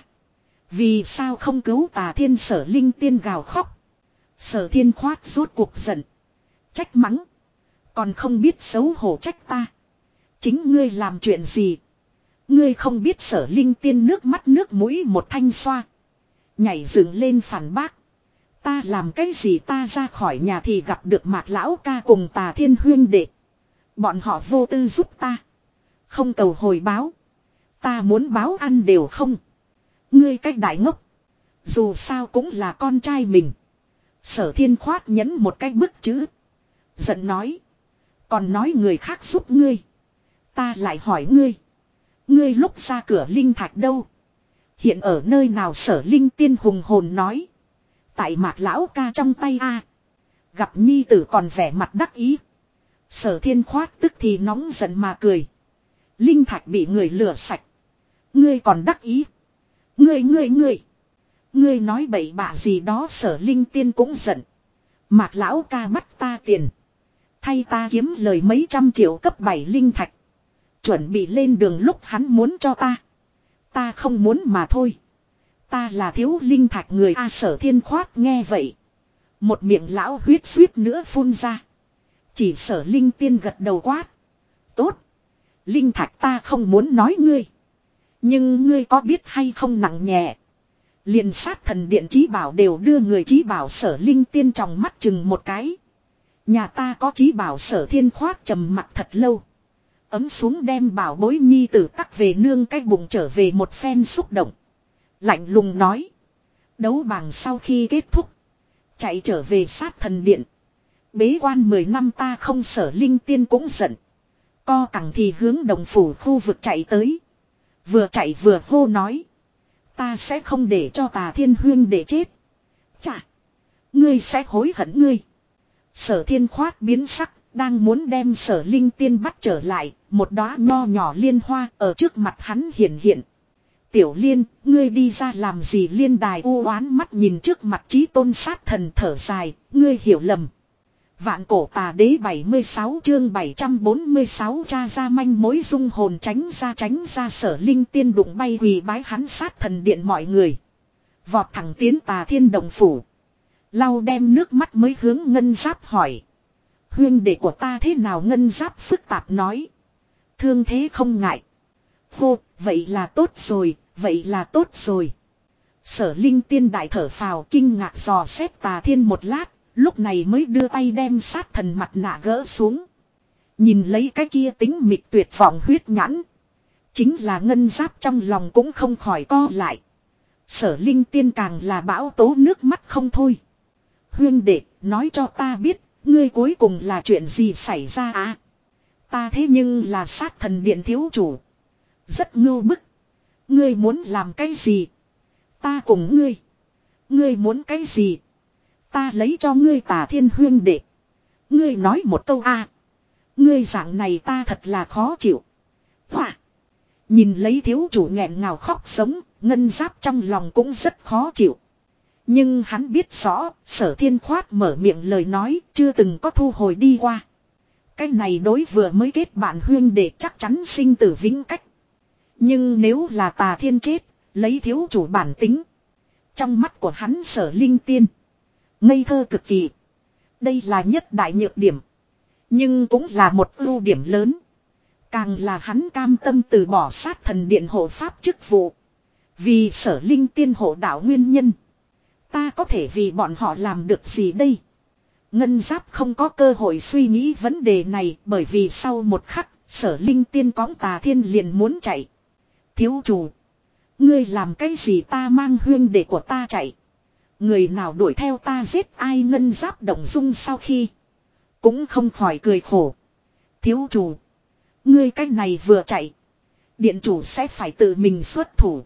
Vì sao không cứu Tà Thiên? Sở Linh Tiên gào khóc. Sở Thiên Khoát rốt cuộc giận. Trách mắng. Còn không biết xấu hổ trách ta. Chính ngươi làm chuyện gì? Ngươi không biết. Sở Linh Tiên nước mắt nước mũi một thanh xoa. Nhảy dựng lên phản bác. Ta làm cái gì? Ta ra khỏi nhà thì gặp được Mạc Lão ca cùng Tà Thiên huyên đệ. Bọn họ vô tư giúp ta. Không cầu hồi báo. Ta muốn báo ăn đều không. Ngươi cách đại ngốc. Dù sao cũng là con trai mình. Sở Thiên Khoát nhấn một cái bức chữ. Giận nói. Còn nói người khác giúp ngươi. Ta lại hỏi ngươi. Ngươi lúc ra cửa linh thạch đâu? Hiện ở nơi nào? Sở Linh Tiên hùng hồn nói. Tại Mạc Lão ca trong tay a. Gặp nhi tử còn vẻ mặt đắc ý. Sở Thiên Khoát tức thì nóng giận mà cười. Linh thạch bị người lừa sạch. Ngươi còn đắc ý. Ngươi ngươi ngươi. Ngươi nói bậy bạ gì đó? Sở Linh Tiên cũng giận. Mạc Lão ca bắt ta tiền. Thay ta kiếm lời mấy trăm triệu cấp bảy linh thạch. Chuẩn bị lên đường lúc hắn muốn cho ta. Ta không muốn mà thôi. Ta là thiếu linh thạch người a. Sở Thiên Khoát nghe vậy. Một miệng lão huyết suýt nữa phun ra. Chỉ Sở Linh Tiên gật đầu quát. Tốt. Linh thạch ta không muốn nói ngươi. Nhưng ngươi có biết hay không nặng nhẹ. Liền sát thần điện chí bảo đều đưa người chí bảo. Sở Linh Tiên trong mắt chừng một cái. Nhà ta có chí bảo. Sở Thiên Khoát trầm mặt thật lâu. Ấm xuống đem bảo bối nhi tử tắc về nương cái bụng trở về một phen xúc động. Lạnh lùng nói. Đấu bảng sau khi kết thúc. Chạy trở về sát thần điện. Bế quan mười năm ta không. Sở Linh Tiên cũng giận. Co cẳng thì hướng đồng phủ khu vực chạy tới. Vừa chạy vừa hô nói. Ta sẽ không để cho Tà Thiên huyên để chết. Chà. Ngươi sẽ hối hận ngươi. Sở Thiên Khoát biến sắc. Đang muốn đem Sở Linh Tiên bắt trở lại. Một đóa nho nhỏ liên hoa ở trước mặt hắn hiện hiện. Tiểu Liên, ngươi đi ra làm gì? Liên Đài u oán mắt nhìn trước mặt chí tôn sát thần thở dài. Ngươi hiểu lầm. Vạn cổ tà đế bảy mươi sáu chương bảy trăm bốn mươi sáu tra ra manh mối dung hồn tránh ra tránh ra. Sở Linh Tiên đụng bay quỳ bái hắn sát thần điện mọi người. Vọt thẳng tiến Tà Thiên động phủ. Lau đem nước mắt mới hướng Ngân Giáp hỏi. Huyên đệ của ta thế nào? Ngân Giáp phức tạp nói. Thương thế không ngại. Hô, vậy là tốt rồi, vậy là tốt rồi. Sở Linh Tiên đại thở phào kinh ngạc dò xét Tà Thiên một lát. Lúc này mới đưa tay đem sát thần mặt nạ gỡ xuống. Nhìn lấy cái kia tính mịt tuyệt vọng huyết nhãn. Chính là Ngân Giáp trong lòng cũng không khỏi co lại. Sở Linh Tiên càng là bão tố nước mắt không thôi. Huyên đệ, nói cho ta biết, ngươi cuối cùng là chuyện gì xảy ra à? Ta thế nhưng là sát thần điện thiếu chủ. Rất ngưu bức. Ngươi muốn làm cái gì? Ta cùng ngươi. Ngươi muốn cái gì? Ta lấy cho ngươi. Tà Thiên huyên đệ. Ngươi nói một câu a. À. Ngươi dạng này ta thật là khó chịu. Hỏa. Nhìn lấy thiếu chủ nghẹn ngào khóc sống. Ngân Giáp trong lòng cũng rất khó chịu. Nhưng hắn biết rõ. Sở Thiên Khoát mở miệng lời nói. Chưa từng có thu hồi đi qua. Cái này đối vừa mới kết bạn huyên đệ chắc chắn sinh tử vĩnh cách. Nhưng nếu là Tà Thiên chết. Lấy thiếu chủ bản tính. Trong mắt của hắn Sở Linh Tiên. Ngây thơ cực kỳ. Đây là nhất đại nhược điểm. Nhưng cũng là một ưu điểm lớn. Càng là hắn cam tâm từ bỏ sát thần điện hộ pháp chức vụ. Vì Sở Linh Tiên hộ đạo nguyên nhân. Ta có thể vì bọn họ làm được gì đây? Ngân Giáp không có cơ hội suy nghĩ vấn đề này, bởi vì sau một khắc, Sở Linh Tiên cõng Tà Thiên liền muốn chạy. Thiếu chủ, ngươi làm cái gì ta mang huyên đệ của ta chạy? Người nào đuổi theo ta giết ai? Ngân Giáp động dung sau khi cũng không khỏi cười khổ. Thiếu chủ, ngươi cái này vừa chạy, điện chủ sẽ phải tự mình xuất thủ.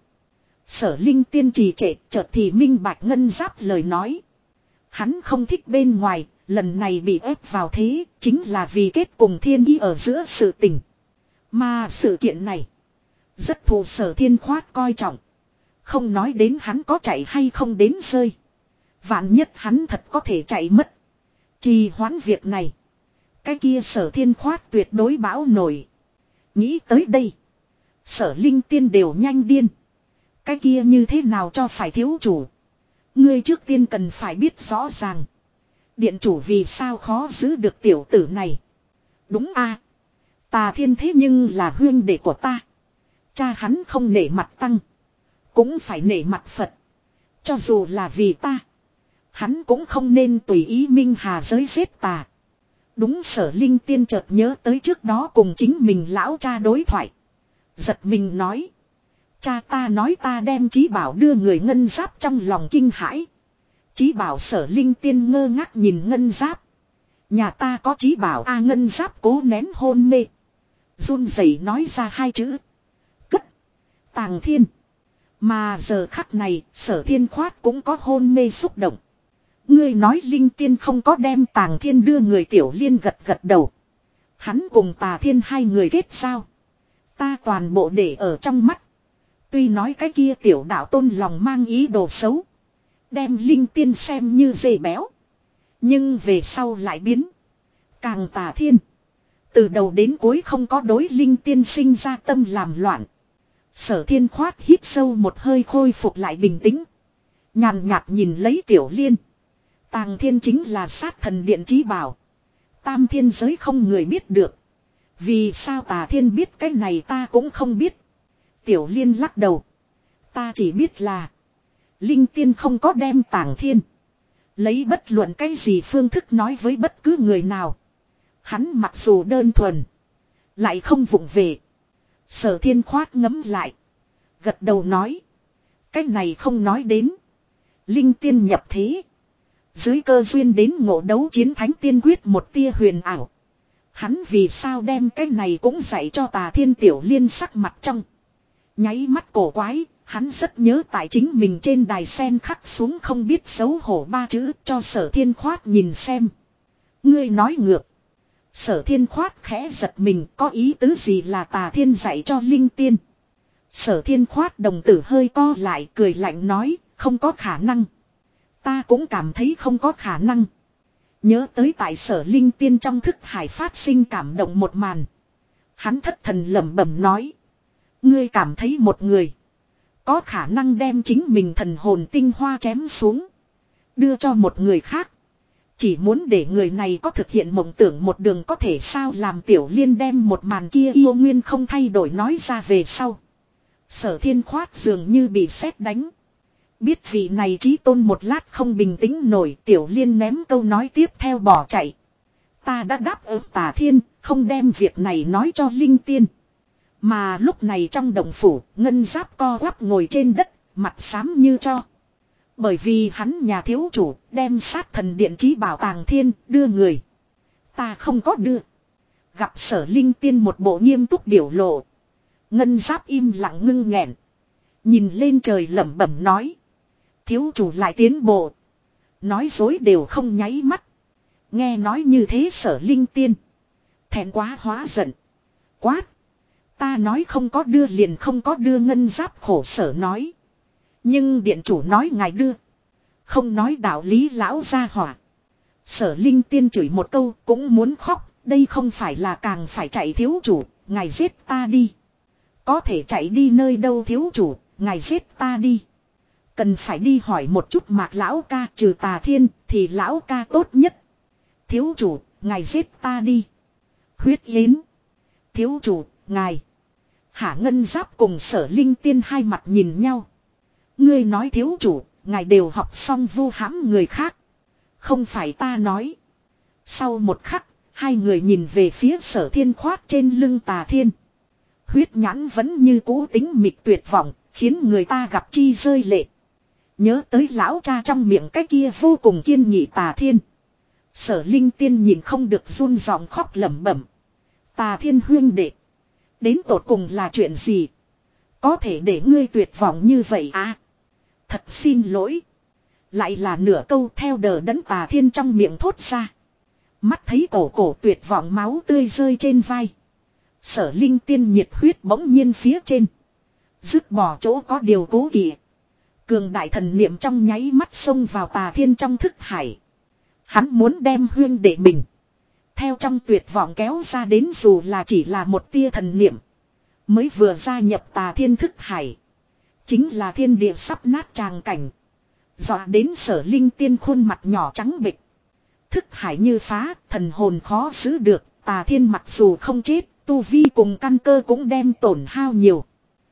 Sở Linh Tiên trì trệ, chợt thì minh bạch Ngân Giáp lời nói. Hắn không thích bên ngoài, lần này bị ép vào thế, chính là vì kết cùng Thiên Ý ở giữa sự tình. Mà sự kiện này, rất thù Sở Thiên Khoát coi trọng. Không nói đến hắn có chạy hay không đến rơi. Vạn nhất hắn thật có thể chạy mất. Trì hoãn việc này, cái kia Sở Thiên Khoát tuyệt đối bão nổi. Nghĩ tới đây, Sở Linh Tiên đều nhanh điên. Cái kia như thế nào cho phải thiếu chủ? Ngươi trước tiên cần phải biết rõ ràng. Điện chủ vì sao khó giữ được tiểu tử này? Đúng a, Tà Thiên thế nhưng là huyên đệ của ta. Cha hắn không nể mặt tăng, cũng phải nể mặt Phật. Cho dù là vì ta, hắn cũng không nên tùy ý minh hà giới giết tà. Đúng. Sở Linh Tiên chợt nhớ tới trước đó cùng chính mình lão cha đối thoại. Giật mình nói. Cha ta nói ta đem Chí Bảo đưa người. Ngân Giáp trong lòng kinh hãi. Chí Bảo? Sở Linh Tiên ngơ ngác nhìn Ngân Giáp. Nhà ta có Chí Bảo a? Ngân Giáp cố nén hôn mê, run rẩy nói ra hai chữ. Cất. Tàng Thiên. Mà giờ khắc này, Sở Thiên Khoát cũng có hôn mê xúc động. Ngươi nói Linh Tiên không có đem Tàng Thiên đưa người? Tiểu Liên gật gật đầu. Hắn cùng Tà Thiên hai người kết giao, ta toàn bộ để ở trong mắt. Tuy nói cái kia tiểu đạo tôn lòng mang ý đồ xấu, đem Linh Tiên xem như dê béo, nhưng về sau lại biến. Càng Tà Thiên từ đầu đến cuối không có đối Linh Tiên sinh ra tâm làm loạn. Sở Thiên Khoát hít sâu một hơi, khôi phục lại bình tĩnh. Nhàn nhạt nhìn lấy Tiểu Liên. Tàng Thiên chính là sát thần điện Chí Bảo. Tam thiên giới không người biết được. Vì sao Tà Thiên biết cái này ta cũng không biết. Tiểu Liên lắc đầu. Ta chỉ biết là Linh Tiên không có đem Tàng Thiên lấy bất luận cái gì phương thức nói với bất cứ người nào. Hắn mặc dù đơn thuần, lại không vụng về. Sở Thiên Khoát ngấm lại, gật đầu nói. Cái này không nói đến. Linh Tiên nhập thế, dưới cơ duyên đến ngộ đấu chiến thánh tiên quyết một tia huyền ảo. Hắn vì sao đem cái này cũng dạy cho Tà Thiên? Tiểu Liên sắc mặt trong nháy mắt cổ quái. Hắn rất nhớ tại chính mình trên đài sen khắc xuống không biết xấu hổ ba chữ, cho Sở Thiên Khoát nhìn xem. Ngươi nói ngược. Sở Thiên Khoát khẽ giật mình, có ý tứ gì là Tà Thiên dạy cho Linh Tiên? Sở Thiên Khoát đồng tử hơi co lại, cười lạnh nói, không có khả năng. Ta cũng cảm thấy không có khả năng. Nhớ tới tại Sở Linh Tiên trong thức hải phát sinh cảm động một màn, hắn thất thần lẩm bẩm nói. Ngươi cảm thấy một người có khả năng đem chính mình thần hồn tinh hoa chém xuống, đưa cho một người khác, chỉ muốn để người này có thực hiện mộng tưởng một đường có thể sao? Làm Tiểu Liên đem một màn kia yêu nguyên không thay đổi nói ra về sau, Sở Thiên Khoát dường như bị sét đánh. Biết vị này chí tôn một lát không bình tĩnh nổi, Tiểu Liên ném câu nói tiếp theo bỏ chạy. Ta đã đáp ứng Tà Thiên, không đem việc này nói cho Linh Tiên. Mà lúc này trong động phủ, Ngân Giáp co quắp ngồi trên đất, mặt xám như cho. Bởi vì hắn nhà thiếu chủ đem sát thần điện Chí Bảo Tàng Thiên đưa người. Ta không có đưa. Gặp Sở Linh Tiên một bộ nghiêm túc biểu lộ, Ngân Giáp im lặng ngưng nghẹn, nhìn lên trời lẩm bẩm nói. Thiếu chủ lại tiến bộ, nói dối đều không nháy mắt. Nghe nói như thế Sở Linh Tiên thẹn quá hóa giận, quát. Ta nói không có đưa liền không có đưa. Ngân Giáp khổ sở nói. Nhưng điện chủ nói ngài đưa. Không nói đạo lý lão gia hỏa. Sở Linh Tiên chửi một câu cũng muốn khóc. Đây không phải là càng phải chạy thiếu chủ, ngài giết ta đi. Có thể chạy đi nơi đâu thiếu chủ, ngài giết ta đi. Cần phải đi hỏi một chút Mạc lão ca, trừ Tà Thiên thì lão ca tốt nhất. Thiếu chủ, ngài giết ta đi. Huyết yến. Thiếu chủ, ngài. Hạ Ngân Giáp cùng Sở Linh Tiên hai mặt nhìn nhau. Ngươi nói thiếu chủ, ngài đều học xong vu hãm người khác. Không phải ta nói. Sau một khắc, hai người nhìn về phía Sở Thiên khoát trên lưng Tà Thiên. Huyết nhãn vẫn như cũ tính mịt tuyệt vọng, khiến người ta gặp chi rơi lệ. Nhớ tới lão cha trong miệng cái kia vô cùng kiên nghị Tà Thiên. Sở Linh Tiên nhìn không được run giọng khóc lẩm bẩm. Tà Thiên huynh đệ. Đến tột cùng là chuyện gì? Có thể để ngươi tuyệt vọng như vậy à? Thật xin lỗi. Lại là nửa câu theo đờ đẫn Tà Thiên trong miệng thốt ra. Mắt thấy cổ cổ tuyệt vọng máu tươi rơi trên vai. Sở Linh Tiên nhiệt huyết bỗng nhiên phía trên. Dứt bỏ chỗ có điều cố kỵ. Cường đại thần niệm trong nháy mắt xông vào Tà Thiên trong thức hải. Hắn muốn đem huyên đệ mình. Theo trong tuyệt vọng kéo ra đến dù là chỉ là một tia thần niệm. Mới vừa gia nhập Tà Thiên thức hải. Chính là thiên địa sắp nát tràng cảnh. Dọa đến Sở Linh Tiên khuôn mặt nhỏ trắng bệch. Thức hải như phá, thần hồn khó giữ được. Tà Thiên mặc dù không chết, tu vi cùng căn cơ cũng đem tổn hao nhiều.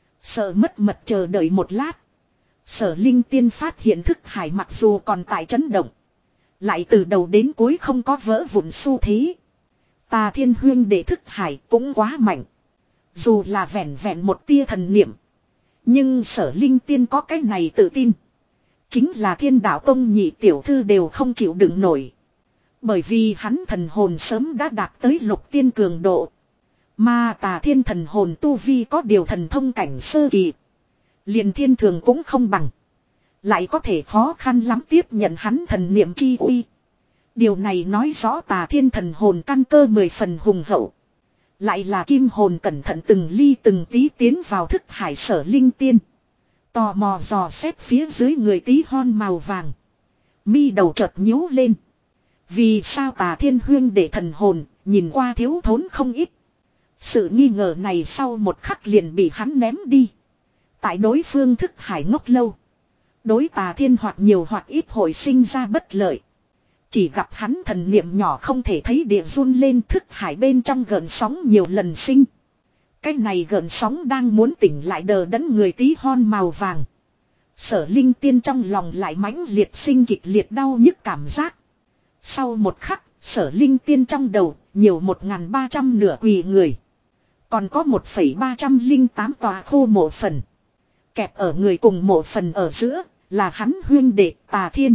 Sợ mất mật chờ đợi một lát. Sở Linh Tiên phát hiện thức hải mặc dù còn tại chấn động. Lại từ đầu đến cuối không có vỡ vụn xu thế. Tà Thiên huyên đệ thức hải cũng quá mạnh. Dù là vẹn vẹn một tia thần niệm. Nhưng Sở Linh Tiên có cái này tự tin. Chính là Thiên Đạo Tông nhị tiểu thư đều không chịu đựng nổi. Bởi vì hắn thần hồn sớm đã đạt tới lục tiên cường độ. Mà Tà Thiên thần hồn tu vi có điều thần thông cảnh sơ kỳ. Liền thiên thường cũng không bằng. Lại có thể khó khăn lắm tiếp nhận hắn thần niệm chi uy. Điều này nói rõ Tà Thiên thần hồn căn cơ mười phần hùng hậu. Lại là kim hồn cẩn thận từng ly từng tí tiến vào thức hải Sở Linh Tiên. Tò mò dò xét phía dưới người tí hon màu vàng. Mi đầu chợt nhíu lên. Vì sao Tà Thiên huyên để thần hồn nhìn qua thiếu thốn không ít. Sự nghi ngờ này sau một khắc liền bị hắn ném đi. Tại đối phương thức hải ngốc lâu. Đối Tà Thiên hoặc nhiều hoặc ít hồi sinh ra bất lợi. Chỉ gặp hắn thần niệm nhỏ không thể thấy địa run lên thức hải bên trong gợn sóng nhiều lần sinh. Cái này gợn sóng đang muốn tỉnh lại đờ đẫn người tí hon màu vàng. Sở Linh Tiên trong lòng lại mãnh liệt sinh kịch liệt đau nhức cảm giác. Sau một khắc, Sở Linh Tiên trong đầu nhiều một nghìn ba trăm nửa quỳ người. Còn có một phẩy ba trăm linh tám tòa khô mộ phần. Kẹp ở người cùng mộ phần ở giữa là hắn huyên đệ Tà Thiên.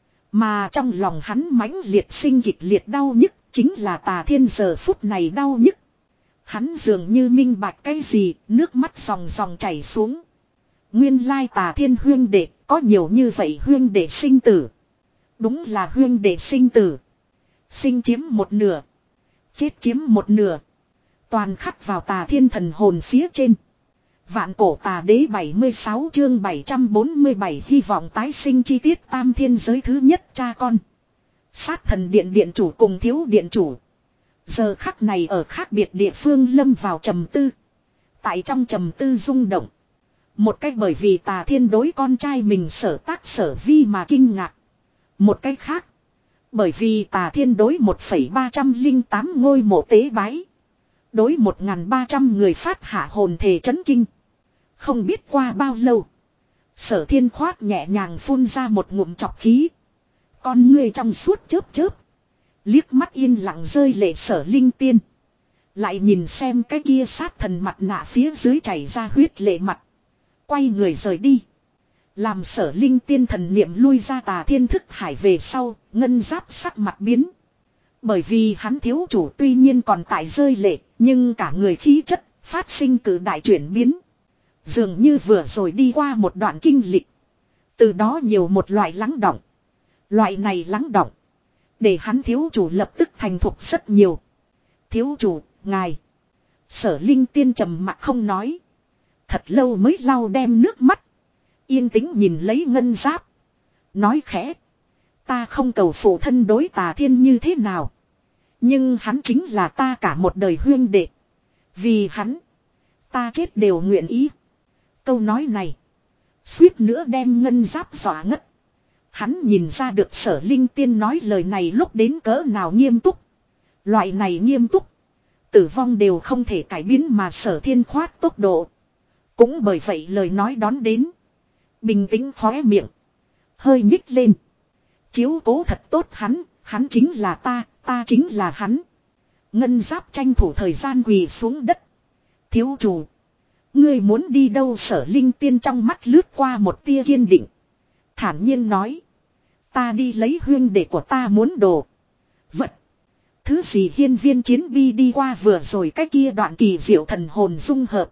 Mà trong lòng hắn mãnh liệt sinh kịch liệt đau nhức chính là Tà Thiên giờ phút này đau nhức. Hắn dường như minh bạch cái gì, nước mắt ròng ròng chảy xuống. Nguyên lai Tà Thiên huyên đệ, có nhiều như vậy huyên đệ sinh tử. Đúng là huyên đệ sinh tử. Sinh chiếm một nửa. Chết chiếm một nửa. Toàn khắc vào Tà Thiên thần hồn phía trên. Vạn cổ tà đế bảy mươi sáu chương bảy trăm bốn mươi bảy hy vọng tái sinh chi tiết tam thiên giới thứ nhất cha con. Sát thần điện điện chủ cùng thiếu điện chủ. Giờ khắc này ở khác biệt địa phương lâm vào trầm tư. Tại trong trầm tư rung động. Một cách bởi vì Tà Thiên đối con trai mình sở tác sở vi mà kinh ngạc. Một cách khác. Bởi vì Tà Thiên đối một phẩy ba trăm linh tám ngôi mộ tế bái. Đối một nghìn ba trăm người phát hạ hồn thể chấn kinh. Không biết qua bao lâu. Sở Thiên khoát nhẹ nhàng phun ra một ngụm chọc khí. Con người trong suốt chớp chớp. Liếc mắt yên lặng rơi lệ Sở Linh Tiên. Lại nhìn xem cái kia sát thần mặt nạ phía dưới chảy ra huyết lệ mặt. Quay người rời đi. Làm Sở Linh Tiên thần niệm lui ra Tà Thiên thức hải về sau. Ngân Giáp sắc mặt biến. Bởi vì hắn thiếu chủ tuy nhiên còn tại rơi lệ. Nhưng cả người khí chất phát sinh cử đại chuyển biến. Dường như vừa rồi đi qua một đoạn kinh lịch. Từ đó nhiều một loại lắng động. Loại này lắng động. Để hắn thiếu chủ lập tức thành thục rất nhiều. Thiếu chủ, ngài. Sở Linh Tiên trầm mặc không nói. Thật lâu mới lau đem nước mắt. Yên tĩnh nhìn lấy Ngân Giáp. Nói khẽ. Ta không cầu phụ thân đối Tà Thiên như thế nào. Nhưng hắn chính là ta cả một đời huyên đệ. Vì hắn. Ta chết đều nguyện ý. Câu nói này. Suýt nữa đem Ngân Giáp dọa ngất. Hắn nhìn ra được Sở Linh Tiên nói lời này lúc đến cỡ nào nghiêm túc. Loại này nghiêm túc. Tử vong đều không thể cải biến mà Sở Thiên khoát tốc độ. Cũng bởi vậy lời nói đón đến. Bình tĩnh khóe miệng. Hơi nhích lên. Chiếu cố thật tốt hắn, hắn chính là ta, ta chính là hắn. Ngân Giáp tranh thủ thời gian quỳ xuống đất. Thiếu chủ. Ngươi muốn đi đâu? Sở Linh Tiên trong mắt lướt qua một tia kiên định. Thản nhiên nói. Ta đi lấy huyên đệ của ta muốn đồ. Vật. Thứ gì? Hiên Viên Chiến Bi đi qua vừa rồi cái kia đoạn kỳ diệu thần hồn dung hợp.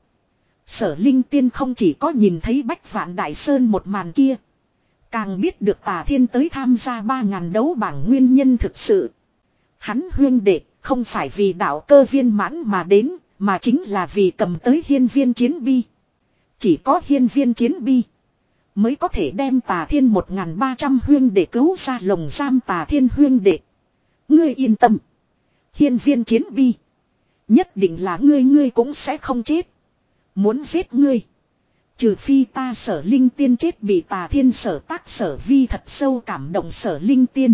Sở Linh Tiên không chỉ có nhìn thấy Bách Vạn Đại Sơn một màn kia. Càng biết được Tà Thiên tới tham gia ba ngàn đấu bảng nguyên nhân thực sự. Hắn huyên đệ không phải vì đạo cơ viên mãn mà đến, mà chính là vì cầm tới Hiên Viên Chiến Bi. Chỉ có Hiên Viên Chiến Bi mới có thể đem Tà Thiên một ngàn ba trăm huyên đệ cứu ra lồng giam. Tà Thiên huyên đệ, ngươi yên tâm. Hiên Viên Chiến Bi nhất định là ngươi, ngươi cũng sẽ không chết. Muốn giết ngươi, trừ phi ta Sở Linh Tiên chết. Bị Tà Thiên sở tác sở vi thật sâu cảm động Sở Linh Tiên.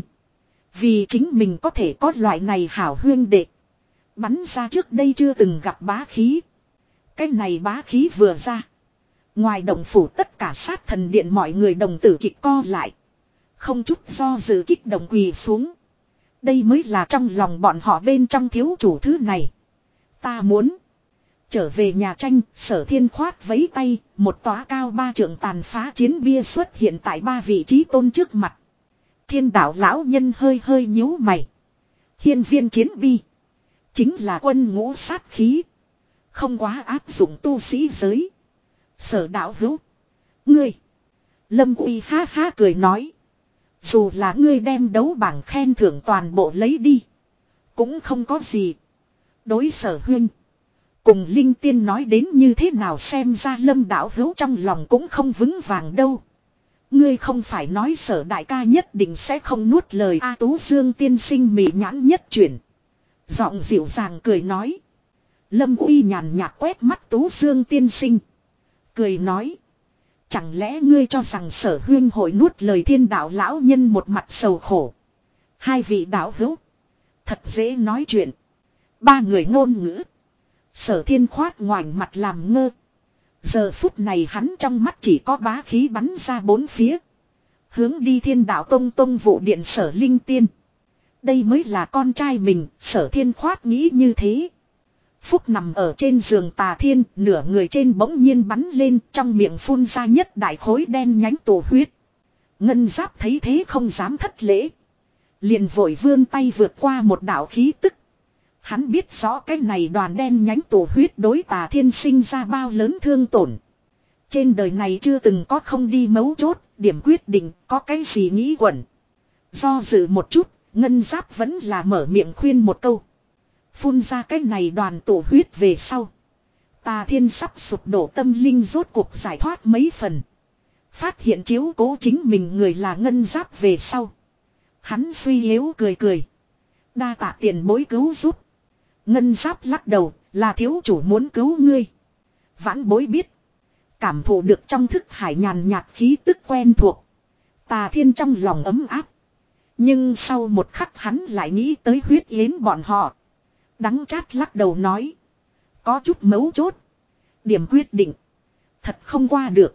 Vì chính mình có thể có loại này hảo huyên đệ, bắn ra trước đây chưa từng gặp bá khí. Cái này bá khí vừa ra, ngoài động phủ tất cả sát thần điện mọi người đồng tử kịch co lại. Không chút do dự kích động quỳ xuống. Đây mới là trong lòng bọn họ bên trong thiếu chủ thứ này. Ta muốn trở về nhà tranh. Sở Thiên khoát vấy tay, một tóa cao ba trượng tàn phá chiến bia xuất hiện tại ba vị trí tôn trước mặt. Thiên đạo lão nhân hơi hơi nhíu mày. Hiên Viên Chiến Bi chính là quân ngũ sát khí, không quá áp dụng tu sĩ giới. Sở đạo hữu, ngươi. Lâm Uy ha ha cười nói. Dù là ngươi đem đấu bảng khen thưởng toàn bộ lấy đi, cũng không có gì. Đối Sở huynh cùng Linh Tiên nói đến như thế nào? Xem ra Lâm đạo hữu trong lòng cũng không vững vàng đâu. Ngươi không phải nói Sở đại ca nhất định sẽ không nuốt lời A Tú Dương tiên sinh mị nhãn nhất chuyển, giọng dịu dàng cười nói. Lâm Uy nhàn nhạt quét mắt Tú Dương tiên sinh, cười nói. Chẳng lẽ ngươi cho rằng Sở huyên hội nuốt lời? Thiên đạo lão nhân một mặt sầu khổ. Hai vị đạo hữu thật dễ nói chuyện. Ba người ngôn ngữ. Sở Thiên khoát ngoảnh mặt làm ngơ. Giờ phút này hắn trong mắt chỉ có bá khí bắn ra bốn phía. Hướng đi Thiên đạo tông tông vụ điện Sở Linh Tiên. Đây mới là con trai mình. Sở Thiên khoát nghĩ như thế. Phúc nằm ở trên giường Tà Thiên, nửa người trên bỗng nhiên bắn lên, trong miệng phun ra nhất đại khối đen nhánh tổ huyết. Ngân Giáp thấy thế không dám thất lễ, liền vội vươn tay vượt qua một đạo khí tức. Hắn biết rõ cái này đoàn đen nhánh tổ huyết đối Tà Thiên sinh ra bao lớn thương tổn. Trên đời này chưa từng có không đi mấu chốt, điểm quyết định, có cái gì nghĩ quẩn. Do dự một chút, Ngân Giáp vẫn là mở miệng khuyên một câu. Phun ra cái này đoàn tổ huyết về sau, Tà Thiên sắp sụp đổ tâm linh rốt cuộc giải thoát mấy phần. Phát hiện chiếu cố chính mình người là Ngân Giáp về sau, hắn suy yếu cười cười. Đa tạ tiền bối cứu giúp. Ngân Giáp lắc đầu, là thiếu chủ muốn cứu ngươi. Vãn bối biết. Cảm thụ được trong thức hải nhàn nhạt khí tức quen thuộc, Tà Thiên trong lòng ấm áp. Nhưng sau một khắc hắn lại nghĩ tới Huyết Yến bọn họ. Đắng chát lắc đầu nói. Có chút mấu chốt. Điểm quyết định thật không qua được.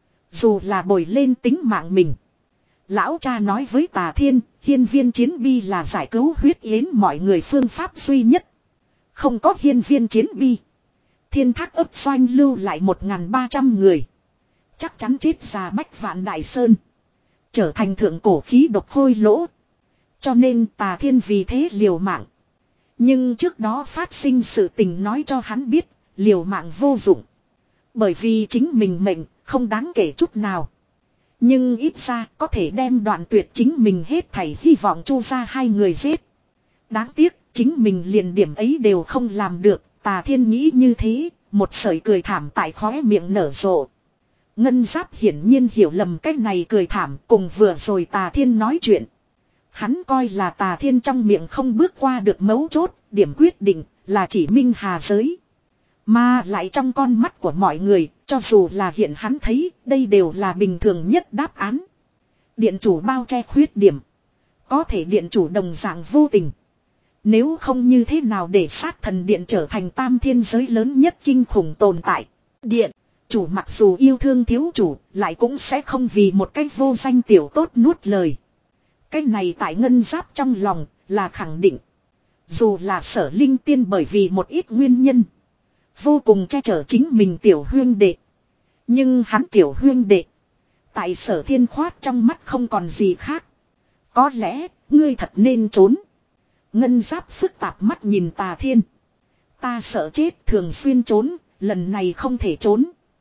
Dù là bồi lên tính mạng mình. Lão cha nói với Tà Thiên, Hiên Viên Chiến Bi là giải cứu Huyết Yến mọi người phương pháp duy nhất. Không có Hiên Viên Chiến Bi, Thiên Thác ấp xoanh lưu lại một nghìn ba trăm người, chắc chắn chết già Bách Vạn Đại Sơn, trở thành thượng cổ khí độc khôi lỗ. Cho nên Tà Thiên vì thế liều mạng. Nhưng trước đó phát sinh sự tình nói cho hắn biết, liều mạng vô dụng. Bởi vì chính mình mệnh không đáng kể chút nào. Nhưng ít ra có thể đem đoạn tuyệt chính mình hết thảy hy vọng Chu ra hai người giết. Đáng tiếc chính mình liền điểm ấy đều không làm được. Tà Thiên nghĩ như thế, một sợi cười thảm tại khóe miệng nở rộ. Ngân Giáp hiển nhiên hiểu lầm cái này cười thảm cùng vừa rồi Tà Thiên nói chuyện. Hắn coi là Tà Thiên trong miệng không bước qua được mấu chốt, điểm quyết định là chỉ Minh Hà giới. Mà lại trong con mắt của mọi người, cho dù là hiện hắn thấy, đây đều là bình thường nhất đáp án. Điện chủ bao che khuyết điểm. Có thể điện chủ đồng dạng vô tình. Nếu không như thế nào để sát thần điện trở thành tam thiên giới lớn nhất kinh khủng tồn tại. Điện, chủ mặc dù yêu thương thiếu chủ, lại cũng sẽ không vì một cách vô danh tiểu tốt nuốt lời. Cái này tại ngân giáp trong lòng, là khẳng định. Dù là Sở Linh Tiên bởi vì một ít nguyên nhân, vô cùng che chở chính mình tiểu huyên đệ. Nhưng hắn tiểu huyên đệ, tại Sở Thiên Khoát trong mắt không còn gì khác. Có lẽ, ngươi thật nên trốn. Ngân giáp phức tạp mắt nhìn Tà Thiên. Ta sợ chết thường xuyên trốn, lần này không thể trốn.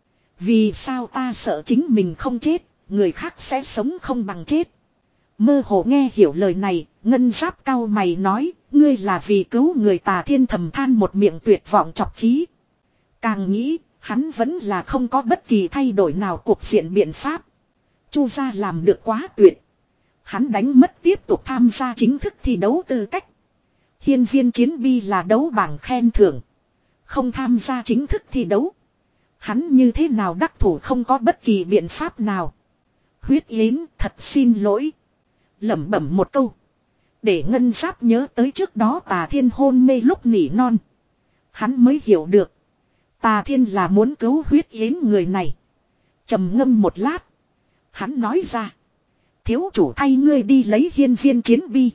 Vì sao ta sợ chính mình không chết, người khác sẽ sống không bằng chết. Mơ hồ nghe hiểu lời này, ngân giáp cao mày nói, ngươi là vì cứu người. Tà Thiên thầm than một miệng tuyệt vọng chọc khí. Càng nghĩ, hắn vẫn là không có bất kỳ thay đổi nào cuộc diện biện pháp. Chu gia làm được quá tuyệt. Hắn đánh mất tiếp tục tham gia chính thức thi đấu tư cách. Hiên viên chiến bi là đấu bảng khen thưởng. Không tham gia chính thức thi đấu. Hắn như thế nào đắc thủ không có bất kỳ biện pháp nào. Huyết Yến thật xin lỗi. Lẩm bẩm một câu. Để ngân giáp nhớ tới trước đó Tà Thiên hôn mê lúc nỉ non. Hắn mới hiểu được. Tà Thiên là muốn cứu Huyết Yến người này. Trầm ngâm một lát. Hắn nói ra. Thiếu chủ thay ngươi đi lấy hiên viên chiến bi.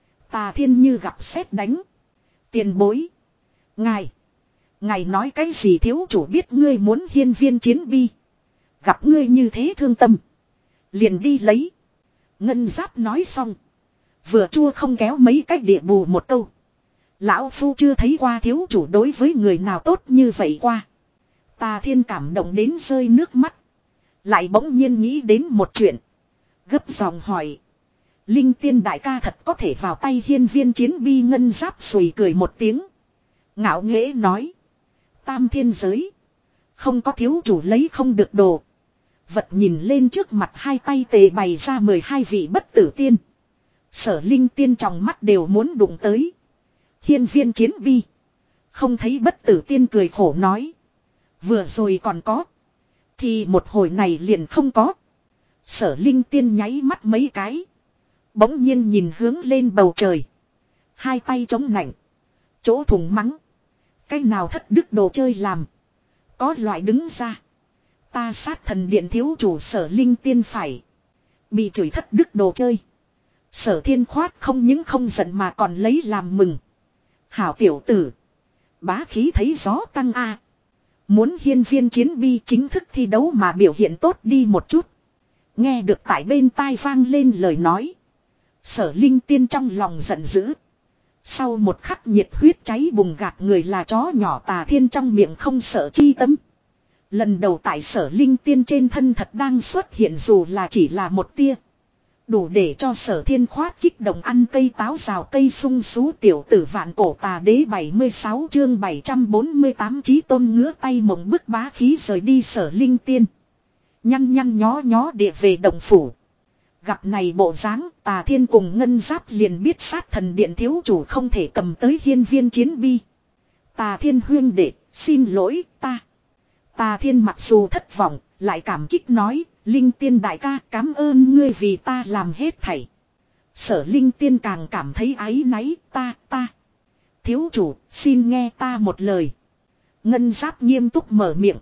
Tà Thiên như gặp sét đánh. Tiền bối. Ngài. Ngài nói cái gì thiếu chủ biết ngươi muốn hiên viên chiến bi. Gặp ngươi như thế thương tâm. Liền đi lấy. Ngân giáp nói xong. Vừa chua không kéo mấy cách địa bù một câu. Lão phu chưa thấy qua thiếu chủ đối với người nào tốt như vậy qua. Tà Thiên cảm động đến rơi nước mắt. Lại bỗng nhiên nghĩ đến một chuyện. Gấp giọng hỏi. Linh tiên đại ca thật có thể vào tay hiên viên chiến bi. Ngân giáp sùi cười một tiếng. Ngạo nghễ nói. Tam thiên giới. Không có thiếu chủ lấy không được đồ. Vật nhìn lên trước mặt hai tay tề bày ra mười hai vị bất tử tiên. Sở Linh Tiên trong mắt đều muốn đụng tới. Hiên viên chiến bi. Không thấy bất tử tiên cười khổ nói. Vừa rồi còn có. Thì một hồi này liền không có. Sở Linh Tiên nháy mắt mấy cái. Bỗng nhiên nhìn hướng lên bầu trời. Hai tay chống nạnh. Chỗ thùng mắng. Cái nào thất đức đồ chơi làm. Có loại đứng ra. Ta sát thần điện thiếu chủ Sở Linh Tiên phải. Bị chửi thất đức đồ chơi. Sở Thiên Khoát không những không giận mà còn lấy làm mừng. Hảo tiểu tử. Bá khí thấy gió tăng a. Muốn hiên viên chiến bi chính thức thi đấu mà biểu hiện tốt đi một chút. Nghe được tại bên tai vang lên lời nói. Sở Linh Tiên trong lòng giận dữ. Sau một khắc nhiệt huyết cháy bùng gạt người là chó nhỏ. Tà Thiên trong miệng không sợ chi tâm. Lần đầu tại Sở Linh Tiên trên thân thật đang xuất hiện dù là chỉ là một tia. Đủ để cho Sở Thiên Khoát kích động ăn cây táo rào cây sung sú tiểu tử vạn cổ tà đế. Bảy mươi sáu chương bảy trăm bốn mươi tám Chí Tôn ngứa tay mộng bức bá khí rời đi Sở Linh Tiên. Nhăn nhăn nhó nhó địa về động phủ. Gặp này bộ dáng, Tà Thiên cùng Ngân Giáp liền biết sát thần điện thiếu chủ không thể cầm tới hiên viên chiến bi. Tà Thiên huyên đệ, xin lỗi ta. Tà Thiên mặc dù thất vọng, lại cảm kích nói, Linh Tiên đại ca cảm ơn ngươi vì ta làm hết thảy. Sở Linh Tiên càng cảm thấy áy náy, ta, ta. Thiếu chủ, xin nghe ta một lời. Ngân Giáp nghiêm túc mở miệng.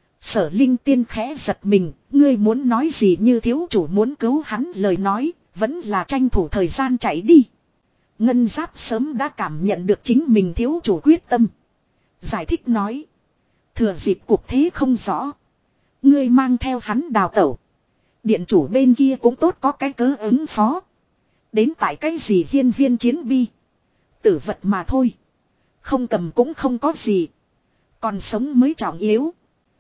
Sở Linh Tiên khẽ giật mình, ngươi muốn nói gì như thiếu chủ muốn cứu hắn lời nói, vẫn là tranh thủ thời gian chạy đi. Ngân Giáp sớm đã cảm nhận được chính mình thiếu chủ quyết tâm. Giải thích nói. Thừa dịp cuộc thế không rõ. Ngươi mang theo hắn đào tẩu. Điện chủ bên kia cũng tốt có cái cớ ứng phó. Đến tại cái gì hiên viên chiến bi. Tử vật mà thôi. Không cầm cũng không có gì. Còn sống mới trọng yếu.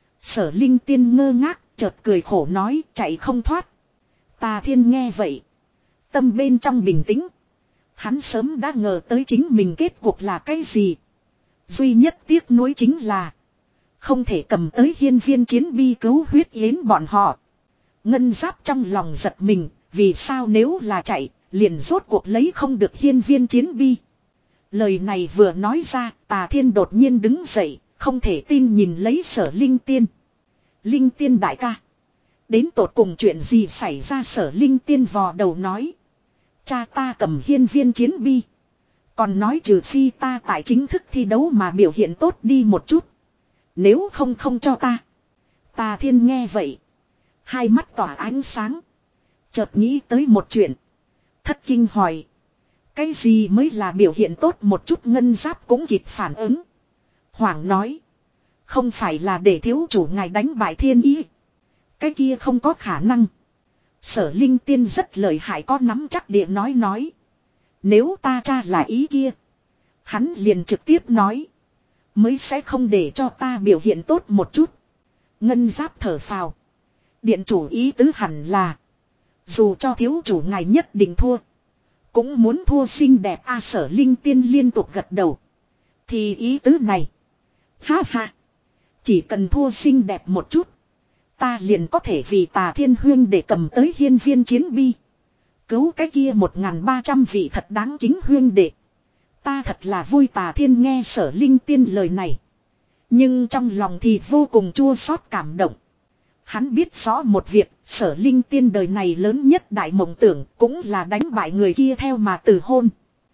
Sở Linh Tiên ngơ ngác chợt cười khổ nói chạy không thoát. Tà Thiên nghe vậy. Tâm bên trong bình tĩnh. Hắn sớm đã ngờ tới chính mình kết cuộc là cái gì. Duy nhất tiếc nuối chính là. Không thể cầm tới hiên viên chiến bi cứu Huyết Yến bọn họ. Ngân Giáp trong lòng giật mình. Vì sao nếu là chạy. Liền rốt cuộc lấy không được hiên viên chiến bi. Lời này vừa nói ra. Tà Thiên đột nhiên đứng dậy. Không thể tin nhìn lấy Sở Linh Tiên. Linh Tiên đại ca. Đến tột cùng chuyện gì xảy ra. Sở Linh Tiên vò đầu nói. Cha ta cầm hiên viên chiến bi. Còn nói trừ phi ta tại chính thức thi đấu mà biểu hiện tốt đi một chút. Nếu không không cho ta. Tà Thiên nghe vậy. Hai mắt tỏa ánh sáng. Chợt nghĩ tới một chuyện. Thất kinh hỏi. Cái gì mới là biểu hiện tốt một chút? Ngân Giáp cũng kịp phản ứng. Hoàng nói. Không phải là để thiếu chủ ngài đánh bại thiên ý. Cái kia không có khả năng. Sở Linh Tiên rất lợi hại, có nắm chắc địa nói nói. Nếu ta tra là ý kia. Hắn liền trực tiếp nói. Mới sẽ không để cho ta biểu hiện tốt một chút. Ngân Giáp thở phào. Điện chủ ý tứ hẳn là. Dù cho thiếu chủ ngài nhất định thua. Cũng muốn thua xinh đẹp. A Sở Linh Tiên liên tục gật đầu. Thì ý tứ này. Ha ha. Chỉ cần thua xinh đẹp một chút. Ta liền có thể vì Tà Thiên Huyên để cầm tới hiên viên chiến bi. Cứu cái kia một ngàn ba trăm vị thật đáng kính huyên đệ. Ta thật là vui. Tà Thiên nghe Sở Linh Tiên lời này. Nhưng trong lòng thì vô cùng chua xót cảm động. Hắn biết rõ một việc, Sở Linh Tiên đời này lớn nhất đại mộng tưởng cũng là đánh bại người kia theo mà từ hôn.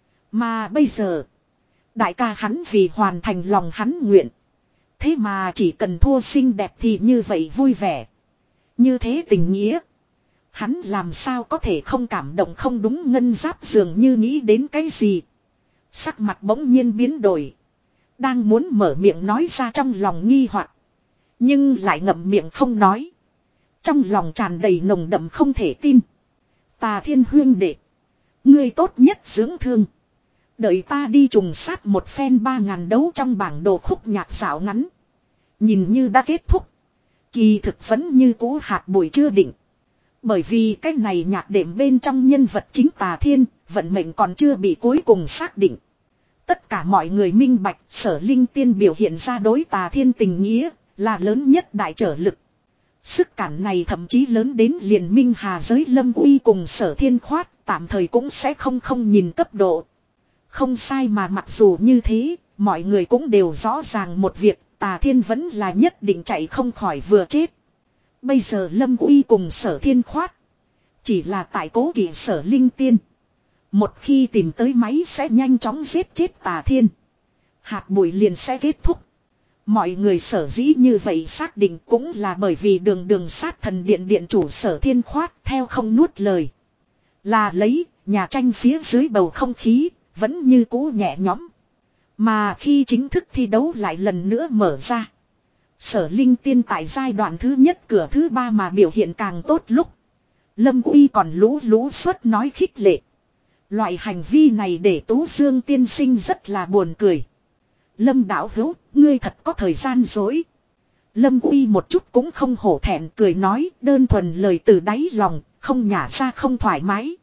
Mà bây giờ, đại ca hắn vì hoàn thành lòng hắn nguyện. Thế mà chỉ cần thua xinh đẹp thì như vậy vui vẻ. Như thế tình nghĩa. Hắn làm sao có thể không cảm động? Không đúng. Ngân Giáp dường như nghĩ đến cái gì. Sắc mặt bỗng nhiên biến đổi. Đang muốn mở miệng nói ra trong lòng nghi hoặc, nhưng lại ngậm miệng không nói. Trong lòng tràn đầy nồng đậm không thể tin. Tà Thiên Huyên đệ, ngươi tốt nhất dưỡng thương. Đợi ta đi trùng sát một phen ba ngàn đấu trong bảng đồ khúc nhạc xảo ngắn. Nhìn như đã kết thúc. Kỳ thực vẫn như cũ hạt bụi chưa định. Bởi vì cái này nhạc đệm bên trong nhân vật chính Tà Thiên, vận mệnh còn chưa bị cuối cùng xác định. Tất cả mọi người minh bạch Sở Linh Tiên biểu hiện ra đối Tà Thiên tình nghĩa là lớn nhất đại trở lực. Sức cản này thậm chí lớn đến liền Minh Hà giới Lâm Uy cùng Sở Thiên Khoát tạm thời cũng sẽ không không nhìn cấp độ. Không sai, mà mặc dù như thế, mọi người cũng đều rõ ràng một việc, Tà Thiên vẫn là nhất định chạy không khỏi vừa chết. Bây giờ Lâm Uy cùng Sở Thiên Khoát chỉ là tại cố kỵ Sở Linh Tiên. Một khi tìm tới máy sẽ nhanh chóng giết chết Tà Thiên. Hạt bụi liền sẽ kết thúc. Mọi người sở dĩ như vậy xác định cũng là bởi vì đường đường sát thần điện điện chủ Sở Thiên Khoát theo không nuốt lời. Là lấy, nhà tranh phía dưới bầu không khí, vẫn như cũ nhẹ nhõm. Mà khi chính thức thi đấu lại lần nữa mở ra. Sở Linh Tiên tại giai đoạn thứ nhất cửa thứ ba mà biểu hiện càng tốt lúc. Lâm Uy còn lũ lũ suất nói khích lệ. Loại hành vi này để Tú Dương tiên sinh rất là buồn cười. Lâm đạo hữu, ngươi thật có thời gian dối. Lâm Uy một chút cũng không hổ thẹn, cười nói đơn thuần lời từ đáy lòng, không nhả ra không thoải mái.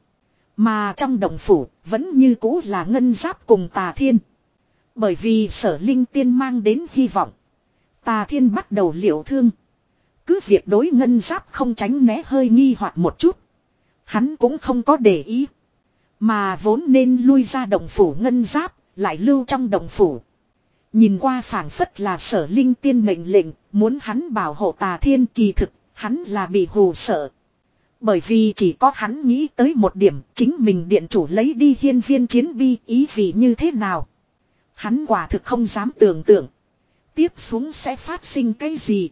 Mà trong đồng phủ, vẫn như cũ là Ngân Giáp cùng Tà Thiên. Bởi vì Sở Linh Tiên mang đến hy vọng. Tà Thiên bắt đầu liệu thương. Cứ việc đối Ngân Giáp không tránh né hơi nghi hoặc một chút. Hắn cũng không có để ý. Mà vốn nên lui ra đồng phủ Ngân Giáp, lại lưu trong đồng phủ. Nhìn qua phảng phất là Sở Linh Tiên mệnh lệnh, muốn hắn bảo hộ Tà Thiên, kỳ thực, hắn là bị hù sợ. Bởi vì chỉ có hắn nghĩ tới một điểm, chính mình điện chủ lấy đi hiên viên chiến bi, ý vị như thế nào. Hắn quả thực không dám tưởng tượng. Tiếp xuống sẽ phát sinh cái gì.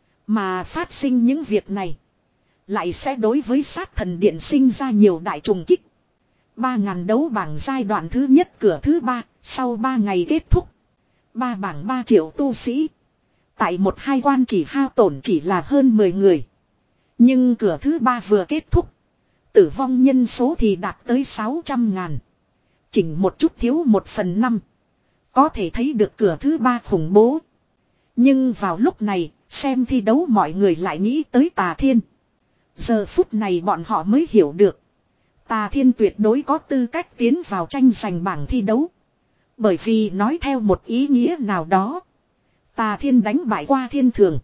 Mà phát sinh những việc này. Lại sẽ đối với sát thần điện sinh ra nhiều đại trùng kích. Ba ngàn đấu bảng giai đoạn thứ nhất cửa thứ ba. Sau ba ngày kết thúc. Ba bảng ba triệu tu sĩ. Tại một hai quan chỉ hao tổn chỉ là hơn mười người. Nhưng cửa thứ ba vừa kết thúc. Tử vong nhân số thì đạt tới sáu trăm ngàn. Chỉnh một chút thiếu một phần năm. Có thể thấy được cửa thứ ba khủng bố. Nhưng vào lúc này, xem thi đấu mọi người lại nghĩ tới Tà Thiên. Giờ phút này bọn họ mới hiểu được. Tà Thiên tuyệt đối có tư cách tiến vào tranh giành bảng thi đấu. Bởi vì nói theo một ý nghĩa nào đó. Tà Thiên đánh bại qua Thiên Thường.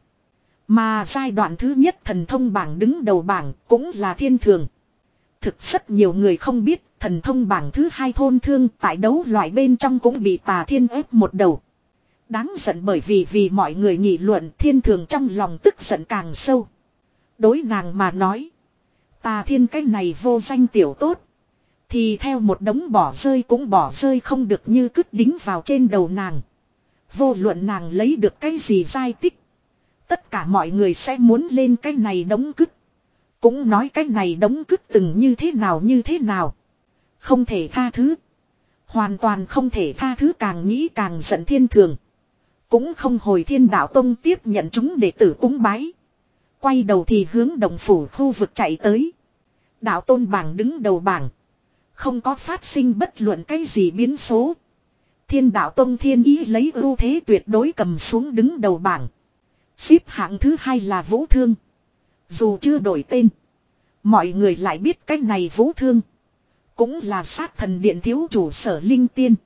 Mà giai đoạn thứ nhất thần thông bảng đứng đầu bảng cũng là Thiên Thường. Thực rất nhiều người không biết thần thông bảng thứ hai Thôn Thương tại đấu loại bên trong cũng bị Tà Thiên ép một đầu. Đáng giận bởi vì vì mọi người nghị luận Thiên Thường trong lòng tức giận càng sâu. Đối nàng mà nói. Tà Thiên cái này vô danh tiểu tốt. Thì theo một đống bỏ rơi cũng bỏ rơi không được như cứt đính vào trên đầu nàng. Vô luận nàng lấy được cái gì giai tích. Tất cả mọi người sẽ muốn lên cái này đống cứt. Cũng nói cái này đống cứt từng như thế nào như thế nào. Không thể tha thứ. Hoàn toàn không thể tha thứ, càng nghĩ càng giận thiên thường. Cũng không hồi Thiên Đạo Tông tiếp nhận chúng đệ tử cúng bái. Quay đầu thì hướng đồng phủ khu vực chạy tới. Đạo Tôn bảng đứng đầu bảng. Không có phát sinh bất luận cái gì biến số. Thiên Đạo Tông Thiên Ý lấy ưu thế tuyệt đối cầm xuống đứng đầu bảng. Xếp hạng thứ hai là Vũ Thương. Dù chưa đổi tên, mọi người lại biết cái này Vũ Thương cũng là Sát Thần Điện thiếu chủ Sở Linh Tiên.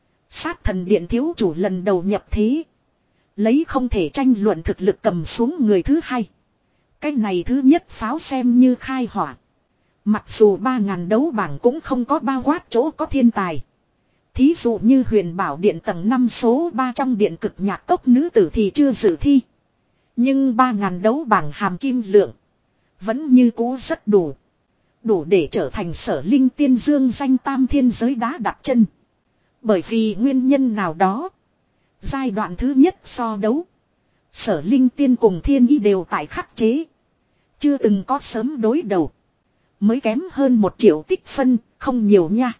Sát Thần Điện thiếu chủ lần đầu nhập thế, lấy không thể tranh luận thực lực cầm xuống người thứ hai. Cái này thứ nhất pháo xem như khai hỏa. Mặc dù ba ngàn đấu bảng cũng không có bao quát chỗ có thiên tài. Thí dụ như Huyền Bảo Điện tầng năm số ba trong điện cực nhạc cốc nữ tử thì chưa dự thi. Nhưng ba ngàn đấu bảng hàm kim lượng vẫn như cũ rất đủ. Đủ để trở thành Sở Linh Tiên dương danh tam thiên giới đá đặt chân. Bởi vì nguyên nhân nào đó, giai đoạn thứ nhất so đấu, Sở Linh Tiên cùng Thiên Ý đều tại khắc chế. Chưa từng có sớm đối đầu. Mới kém hơn một triệu tích phân, không nhiều nha.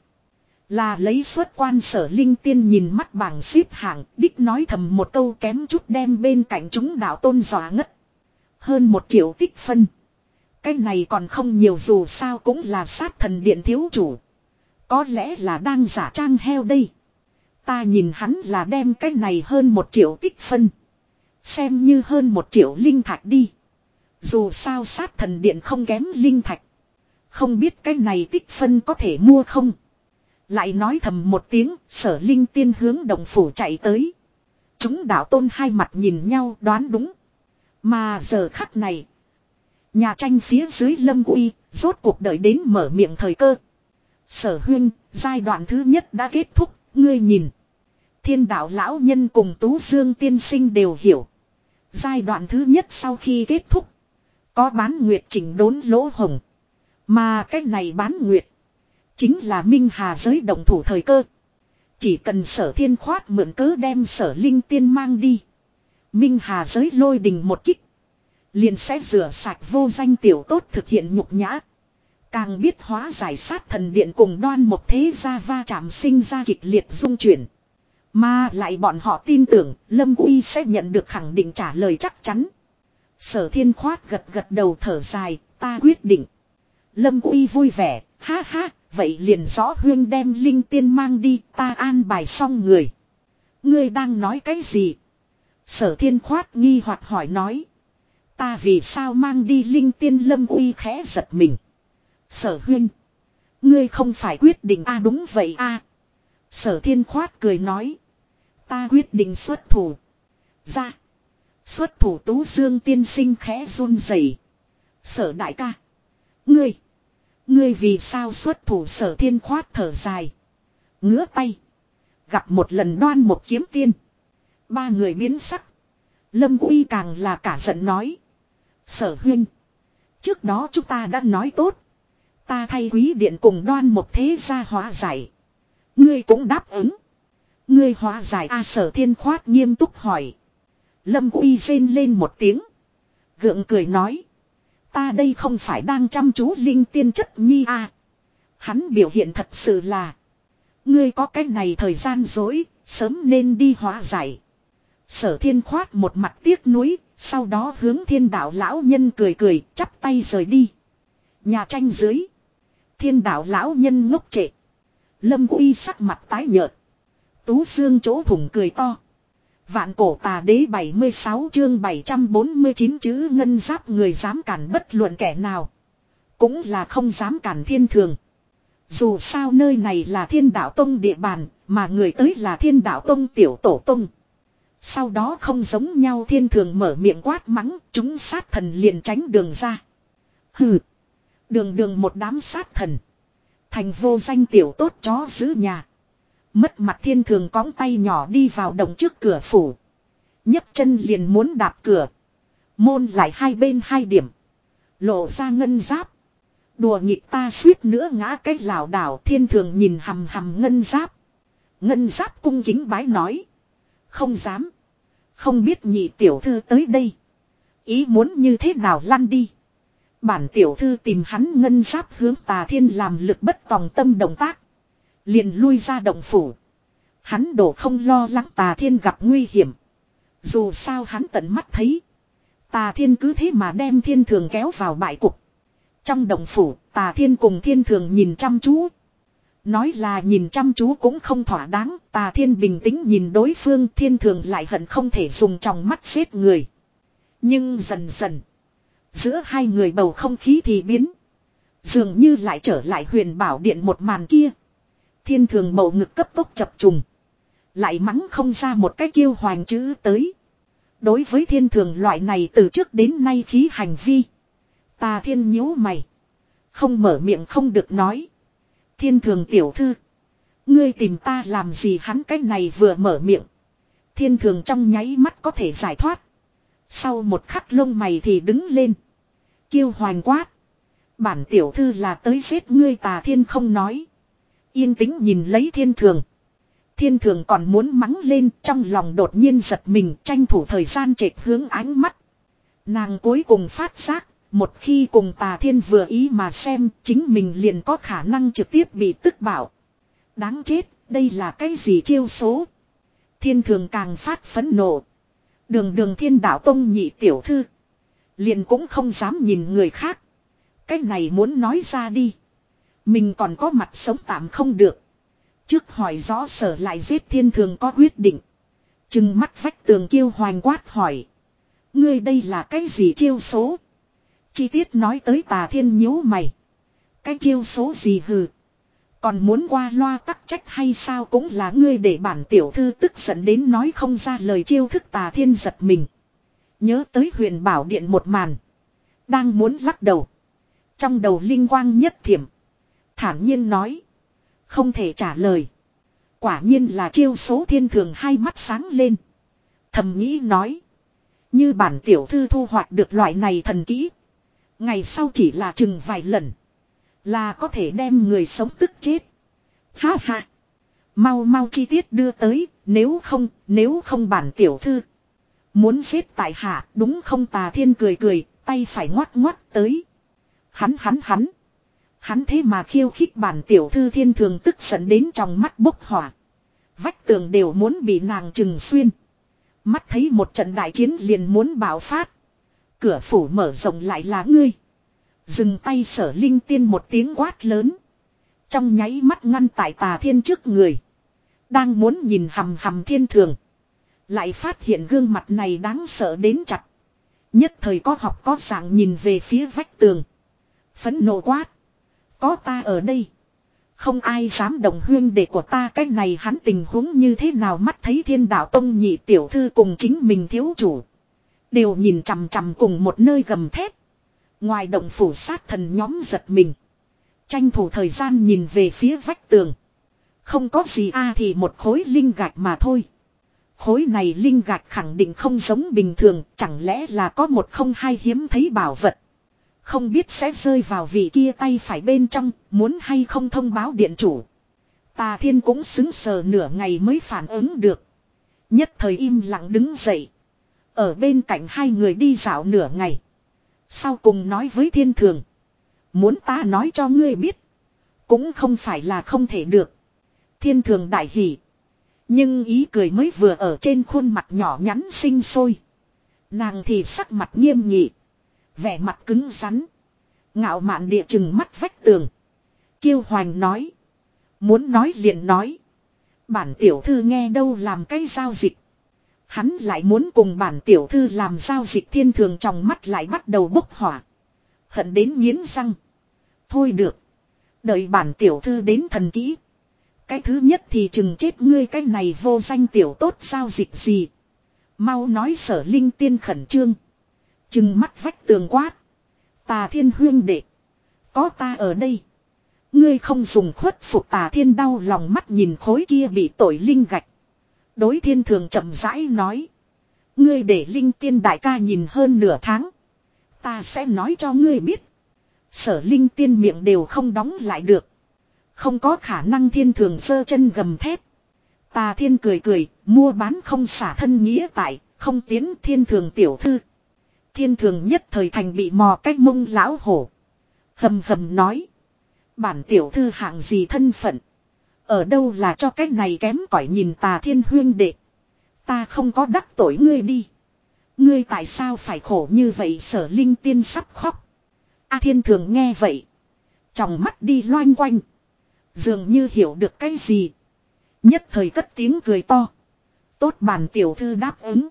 Là lấy xuất quan Sở Linh Tiên nhìn mắt bảng xếp hạng, đích nói thầm một câu kém chút đem bên cạnh chúng đạo tôn dọa ngất. Hơn một triệu tích phân. Cái này còn không nhiều, dù sao cũng là Sát Thần Điện thiếu chủ. Có lẽ là đang giả trang heo đây. Ta nhìn hắn là đem cái này hơn một triệu tích phân xem như hơn một triệu linh thạch đi. Dù sao Sát Thần Điện không kém linh thạch. Không biết cái này tích phân có thể mua không. Lại nói thầm một tiếng, Sở Linh Tiên hướng động phủ chạy tới. Chúng đạo tôn hai mặt nhìn nhau đoán đúng. Mà giờ khắc này, nhà tranh phía dưới Lâm Uy rốt cuộc đợi đến mở miệng thời cơ. Sở huynh, giai đoạn thứ nhất đã kết thúc, ngươi nhìn. Thiên đạo lão nhân cùng Tú Dương tiên sinh đều hiểu. Giai đoạn thứ nhất sau khi kết thúc, có bán nguyệt chỉnh đốn lỗ hồng. Mà cái này bán nguyệt chính là Minh Hà giới động thủ thời cơ. Chỉ cần Sở Thiên khoát mượn cớ đem Sở Linh Tiên mang đi, Minh Hà giới lôi đình một kích, liền sẽ rửa sạch vô danh tiểu tốt thực hiện nhục nhã. Càng biết hóa giải Sát Thần Điện cùng Đoan một thế gia va chạm sinh ra kịch liệt dung chuyển. Mà lại bọn họ tin tưởng Lâm Uy sẽ nhận được khẳng định trả lời chắc chắn. Sở Thiên khoát gật gật đầu thở dài, ta quyết định. Lâm Uy vui vẻ, ha ha, vậy liền rõ huyên đem Linh Tiên mang đi, ta an bài xong người. Ngươi đang nói cái gì? Sở Thiên khoát nghi hoặc hỏi nói. Ta vì sao mang đi Linh Tiên? Lâm Uy khẽ giật mình. Sở huyên, ngươi không phải quyết định a? À, đúng vậy a. À. Sở Thiên khoát cười nói. Ta quyết định xuất thủ. Ra. Xuất thủ. Tú Dương tiên sinh khẽ run rẩy. Sở đại ca. Ngươi. Ngươi vì sao xuất thủ? Sở Thiên khoát thở dài. Ngứa tay. Gặp một lần Đoan một kiếm tiên. Ba người biến sắc. Lâm Uy càng là cả giận nói. Sở huynh, trước đó chúng ta đã nói tốt. Ta thay Quý Điện cùng Đoan một thế gia hóa giải. Ngươi cũng đáp ứng. Ngươi hóa giải a? À, Sở Thiên khoát nghiêm túc hỏi. Lâm Uy rên lên một tiếng. Gượng cười nói. Ta đây không phải đang chăm chú Linh Tiên chất nhi a? À, hắn biểu hiện thật sự là. Ngươi có cái này thời gian dối, sớm nên đi hóa giải. Sở Thiên khoát một mặt tiếc nuối, sau đó hướng Thiên đạo lão nhân cười cười, chắp tay rời đi. Nhà tranh dưới, Thiên đạo lão nhân ngốc trệ. Lâm Uy sắc mặt tái nhợt. Tú Dương chỗ thủng cười to. Vạn cổ tà đế bảy mươi sáu chương bảy trăm bốn mươi chín chữ ngân giáp người dám cản bất luận kẻ nào. Cũng là không dám cản thiên thường. Dù sao nơi này là Thiên đạo tông địa bàn, mà người tới là Thiên đạo tông tiểu tổ tông. Sau đó không giống nhau thiên thường mở miệng quát mắng, chúng sát thần liền tránh đường ra. Hừ. Đường đường một đám sát thần. Thành vô danh tiểu tốt chó giữ nhà. Mất mặt thiên thường cõng tay nhỏ đi vào đồng trước cửa phủ. nhấc chân liền muốn đạp cửa. Môn lại hai bên hai điểm. Lộ ra ngân giáp. Đùa nghịch ta suýt nữa ngã cái lảo đảo. Thiên thường nhìn hầm hầm Ngân Giáp. Ngân Giáp cung kính bái nói. Không dám. Không biết nhị tiểu thư tới đây. Ý muốn như thế nào lăn đi. Bản tiểu thư tìm hắn. Ngân Giáp hướng Tà Thiên làm lực bất tòng tâm động tác. Liền lui ra động phủ. Hắn đổ không lo lắng Tà Thiên gặp nguy hiểm. Dù sao hắn tận mắt thấy. Tà Thiên cứ thế mà đem Thiên Thường kéo vào bại cục. Trong động phủ, Tà Thiên cùng Thiên Thường nhìn chăm chú. Nói là nhìn chăm chú cũng không thỏa đáng. Tà Thiên bình tĩnh nhìn đối phương. Thiên Thường lại hận không thể dùng trong mắt giết người. Nhưng dần dần. Giữa hai người bầu không khí thì biến. Dường như lại trở lại Huyền Bảo Điện một màn kia. Thiên Thường bầu ngực cấp tốc chập trùng. Lại mắng không ra một cái kiêu hoành chữ tới. Đối với Thiên Thường loại này từ trước đến nay khí hành vi. Tà Thiên nhíu mày. Không mở miệng không được nói. Thiên Thường tiểu thư. Ngươi tìm ta làm gì hắn cái này vừa mở miệng. Thiên Thường trong nháy mắt có thể giải thoát. Sau một khắc lông mày thì đứng lên. Kiêu hoành quát. Bản tiểu thư là tới giết ngươi. Tà Thiên không nói. Yên tĩnh nhìn lấy Thiên Thường. Thiên Thường còn muốn mắng lên, trong lòng đột nhiên giật mình, tranh thủ thời gian chệch hướng ánh mắt. Nàng cuối cùng phát giác, một khi cùng Tà Thiên vừa ý mà xem, chính mình liền có khả năng trực tiếp bị tức bảo. Đáng chết, đây là cái gì chiêu số? Thiên Thường càng phát phẫn nộ. Đường đường Thiên Đạo Tông nhị tiểu thư. Liền cũng không dám nhìn người khác. Cái này muốn nói ra đi. Mình còn có mặt sống tạm không được. Trước hỏi rõ sở lại giết. Thiên Thường có quyết định. Trừng mắt vách tường kiêu hoành quát hỏi. Ngươi đây là cái gì chiêu số? Chi tiết nói tới Tà Thiên nhíu mày. Cái chiêu số gì hừ? Còn muốn qua loa tắc trách hay sao? Cũng là ngươi để bản tiểu thư tức giận đến nói không ra lời. Chiêu thức. Tà Thiên giật mình. Nhớ tới Huyền Bảo Điện một màn. Đang muốn lắc đầu. Trong đầu linh quang nhất thiểm. Thản nhiên nói. Không thể trả lời. Quả nhiên là chiêu số. Thiên Thường hai mắt sáng lên. Thầm nghĩ nói. Như bản tiểu thư thu hoạch được loại này thần kỹ. Ngày sau chỉ là chừng vài lần. Là có thể đem người sống tức chết. Ha ha. Mau mau chi tiết đưa tới. Nếu không, nếu không bản tiểu thư. Muốn giết tại hạ đúng không? Tà Thiên cười cười. Tay phải ngoắt ngoắt tới. Hắn hắn hắn. Hắn thế mà khiêu khích bản tiểu thư. Thiên Thường tức giận đến trong mắt bốc hỏa. Vách tường đều muốn bị nàng trừng xuyên. Mắt thấy một trận đại chiến liền muốn bạo phát. Cửa phủ mở rộng lại là ngươi. Dừng tay. Sở Linh Tiên một tiếng quát lớn. Trong nháy mắt ngăn tại Tà Thiên trước người. Đang muốn nhìn hầm hầm Thiên Thường. Lại phát hiện gương mặt này đáng sợ đến chặt. Nhất thời có học có dạng nhìn về phía vách tường. Phẫn nộ quát. Có ta ở đây. Không ai dám động huyên đệ của ta. Cái này hắn tình huống như thế nào? Mắt thấy Thiên Đạo Tông nhị tiểu thư cùng chính mình thiếu chủ. Đều nhìn chằm chằm cùng một nơi gầm thét. Ngoài động phủ sát thần nhóm giật mình. Tranh thủ thời gian nhìn về phía vách tường. Không có gì a à thì một khối linh gạch mà thôi. Khối này linh gạch khẳng định không giống bình thường. Chẳng lẽ là có một không hai hiếm thấy bảo vật. Không biết sẽ rơi vào vị kia tay phải bên trong. Muốn hay không thông báo điện chủ. Tà Thiên cũng xứng sờ nửa ngày mới phản ứng được. Nhất thời im lặng đứng dậy. Ở bên cạnh hai người đi dạo nửa ngày. Sau cùng nói với Thiên Thường. Muốn ta nói cho ngươi biết. Cũng không phải là không thể được. Thiên Thường đại hỉ. Nhưng ý cười mới vừa ở trên khuôn mặt nhỏ nhắn xinh xôi. Nàng thì sắc mặt nghiêm nghị. Vẻ mặt cứng rắn. Ngạo mạn địa chừng mắt vách tường. Kiêu hoành nói. Muốn nói liền nói. Bản tiểu thư nghe đâu làm cái giao dịch. Hắn lại muốn cùng bản tiểu thư làm giao dịch. Thiên Thường trong mắt lại bắt đầu bốc hỏa. Hận đến nghiến răng. Thôi được. Đợi bản tiểu thư đến thần kỹ. Cái thứ nhất thì chừng chết ngươi. Cái này vô danh tiểu tốt giao dịch gì. Mau nói. Sở Linh Tiên khẩn trương. Chừng mắt vách tường quát. Tà Thiên huyên đệ. Có ta ở đây. Ngươi không dùng khuất phục. Tà Thiên đau lòng mắt nhìn khối kia bị tội linh gạch. Đối Thiên Thường chậm rãi nói. Ngươi để Linh Tiên đại ca nhìn hơn nửa tháng. Ta sẽ nói cho ngươi biết. Sở Linh Tiên miệng đều không đóng lại được. Không có khả năng Thiên Thường giơ chân gầm thét. Tà Thiên cười cười, mua bán không xả thân nghĩa tại, không tiến Thiên Thường tiểu thư. Thiên Thường nhất thời thành bị mò cách mông lão hổ. Hầm hầm nói. Bản tiểu thư hạng gì thân phận. Ở đâu là cho cách này kém cỏi nhìn Tà Thiên huyên đệ. Ta không có đắc tội ngươi đi. Ngươi tại sao phải khổ như vậy? Sở Linh Tiên sắp khóc. A Thiên Thường nghe vậy. Trong mắt đi loanh quanh. Dường như hiểu được cái gì. Nhất thời cất tiếng cười to. Tốt bản tiểu thư đáp ứng.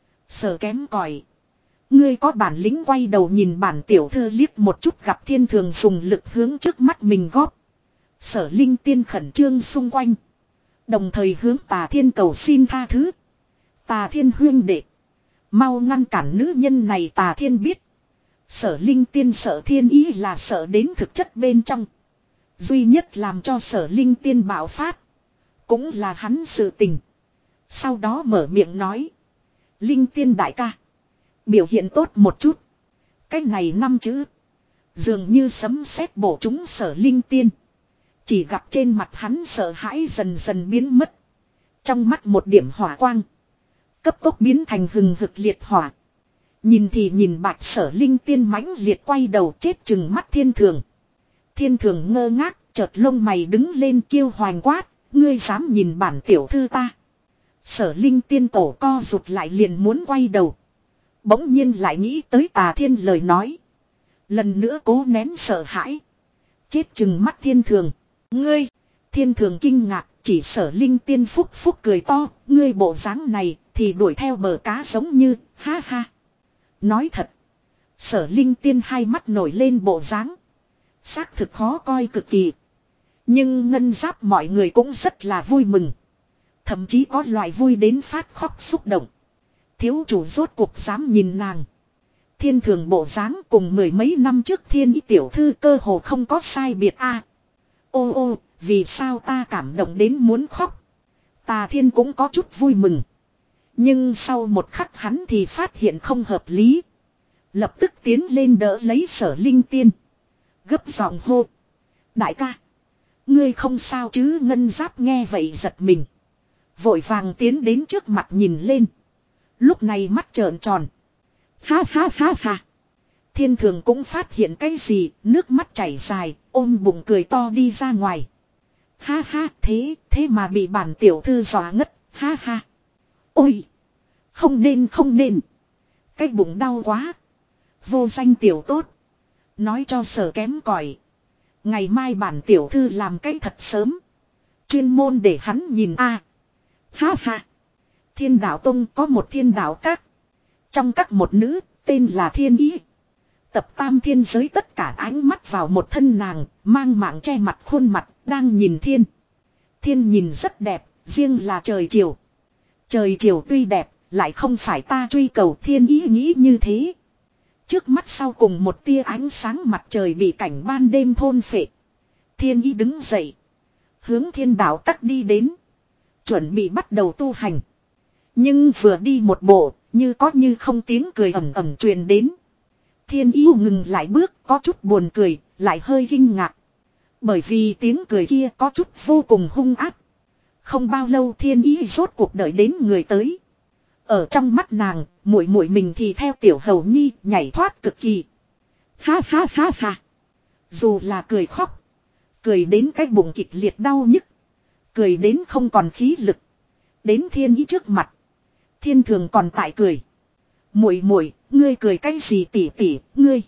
Sở kém cỏi. Ngươi có bản lĩnh quay đầu nhìn bản tiểu thư liếc một chút gặp Thiên Thường dùng lực hướng trước mắt mình góp. Sở Linh Tiên khẩn trương xung quanh. Đồng thời hướng Tà Thiên cầu xin tha thứ. Tà Thiên huyên đệ. Mau ngăn cản nữ nhân này. Tà Thiên biết. Sở Linh Tiên sợ Thiên Ý là sợ đến thực chất bên trong. Duy nhất làm cho Sở Linh Tiên bạo phát. Cũng là hắn sự tình. Sau đó mở miệng nói. Linh Tiên đại ca. Biểu hiện tốt một chút. Cái này năm chữ. Dường như sấm sét bổ trúng Sở Linh Tiên. Chỉ gặp trên mặt hắn sợ hãi dần dần biến mất. Trong mắt một điểm hỏa quang. Cấp tốc biến thành hừng hực liệt hỏa. Nhìn thì nhìn bạch Sở Linh Tiên mãnh liệt quay đầu chết chừng mắt Thiên Thường. Thiên Thường ngơ ngác, chợt lông mày đứng lên kêu hoành quát. Ngươi dám nhìn bản tiểu thư ta. Sở Linh Tiên cổ co rụt lại liền muốn quay đầu. Bỗng nhiên lại nghĩ tới Tà Thiên lời nói. Lần nữa cố nén sợ hãi. Chết chừng mắt Thiên Thường. Ngươi. Thiên Thường kinh ngạc. Chỉ Sở Linh Tiên phúc phúc cười to. Ngươi bộ dáng này thì đuổi theo bờ cá giống như. Ha ha. Nói thật. Sở Linh Tiên hai mắt nổi lên bộ dáng. Xác thực khó coi cực kỳ. Nhưng ngân giáp mọi người cũng rất là vui mừng. Thậm chí có loại vui đến phát khóc xúc động. Thiếu chủ rốt cuộc dám nhìn nàng. Thiên Thường bộ dáng cùng mười mấy năm trước Thiên Ý tiểu thư cơ hồ không có sai biệt a. À, ô ô, vì sao ta cảm động đến muốn khóc. Tà Thiên cũng có chút vui mừng. Nhưng sau một khắc hắn thì phát hiện không hợp lý. Lập tức tiến lên đỡ lấy Sở Linh Tiên. Gấp giọng hô. Đại ca. Ngươi không sao chứ? Ngân giáp nghe vậy giật mình. Vội vàng tiến đến trước mặt nhìn lên. Lúc này mắt trợn tròn. Ha ha ha ha. Thiên Thường cũng phát hiện cái gì, nước mắt chảy dài, ôm bụng cười to đi ra ngoài. Ha ha, thế, thế mà bị bản tiểu thư dọa ngất, ha ha. Ôi, không nên không nên. Cái bụng đau quá. Vô danh tiểu tốt. Nói cho Sở kém cỏi. Ngày mai bản tiểu thư làm cái thật sớm. Chuyên môn để hắn nhìn a. À. Ha ha. Thiên Đạo Tông có một Thiên Đạo Các. Trong các một nữ, tên là Thiên Ý. Tập tam thiên giới tất cả ánh mắt vào một thân nàng, mang mạng che mặt khuôn mặt, đang nhìn thiên. Thiên nhìn rất đẹp, riêng là trời chiều. Trời chiều tuy đẹp, lại không phải ta truy cầu. Thiên Ý nghĩ như thế. Trước mắt sau cùng một tia ánh sáng mặt trời bị cảnh ban đêm thôn phệ. Thiên Ý đứng dậy. Hướng Thiên Đạo Các đi đến. Chuẩn bị bắt đầu tu hành. Nhưng vừa đi một bộ, như có như không tiếng cười ầm ầm truyền đến. Thiên Ý ngừng lại bước, có chút buồn cười, lại hơi kinh ngạc. Bởi vì tiếng cười kia có chút vô cùng hung ác. Không bao lâu Thiên Ý rốt cuộc đợi đến người tới. Ở trong mắt nàng, muội muội mình thì theo tiểu hầu nhi nhảy thoát cực kỳ. Ha ha ha ha. Dù là cười khóc, cười đến cái bụng kịch liệt đau nhức, cười đến không còn khí lực. Đến Thiên Ý trước mặt, Thiên Thường còn tại cười. Muội muội, ngươi cười cái gì tỉ tỉ, ngươi?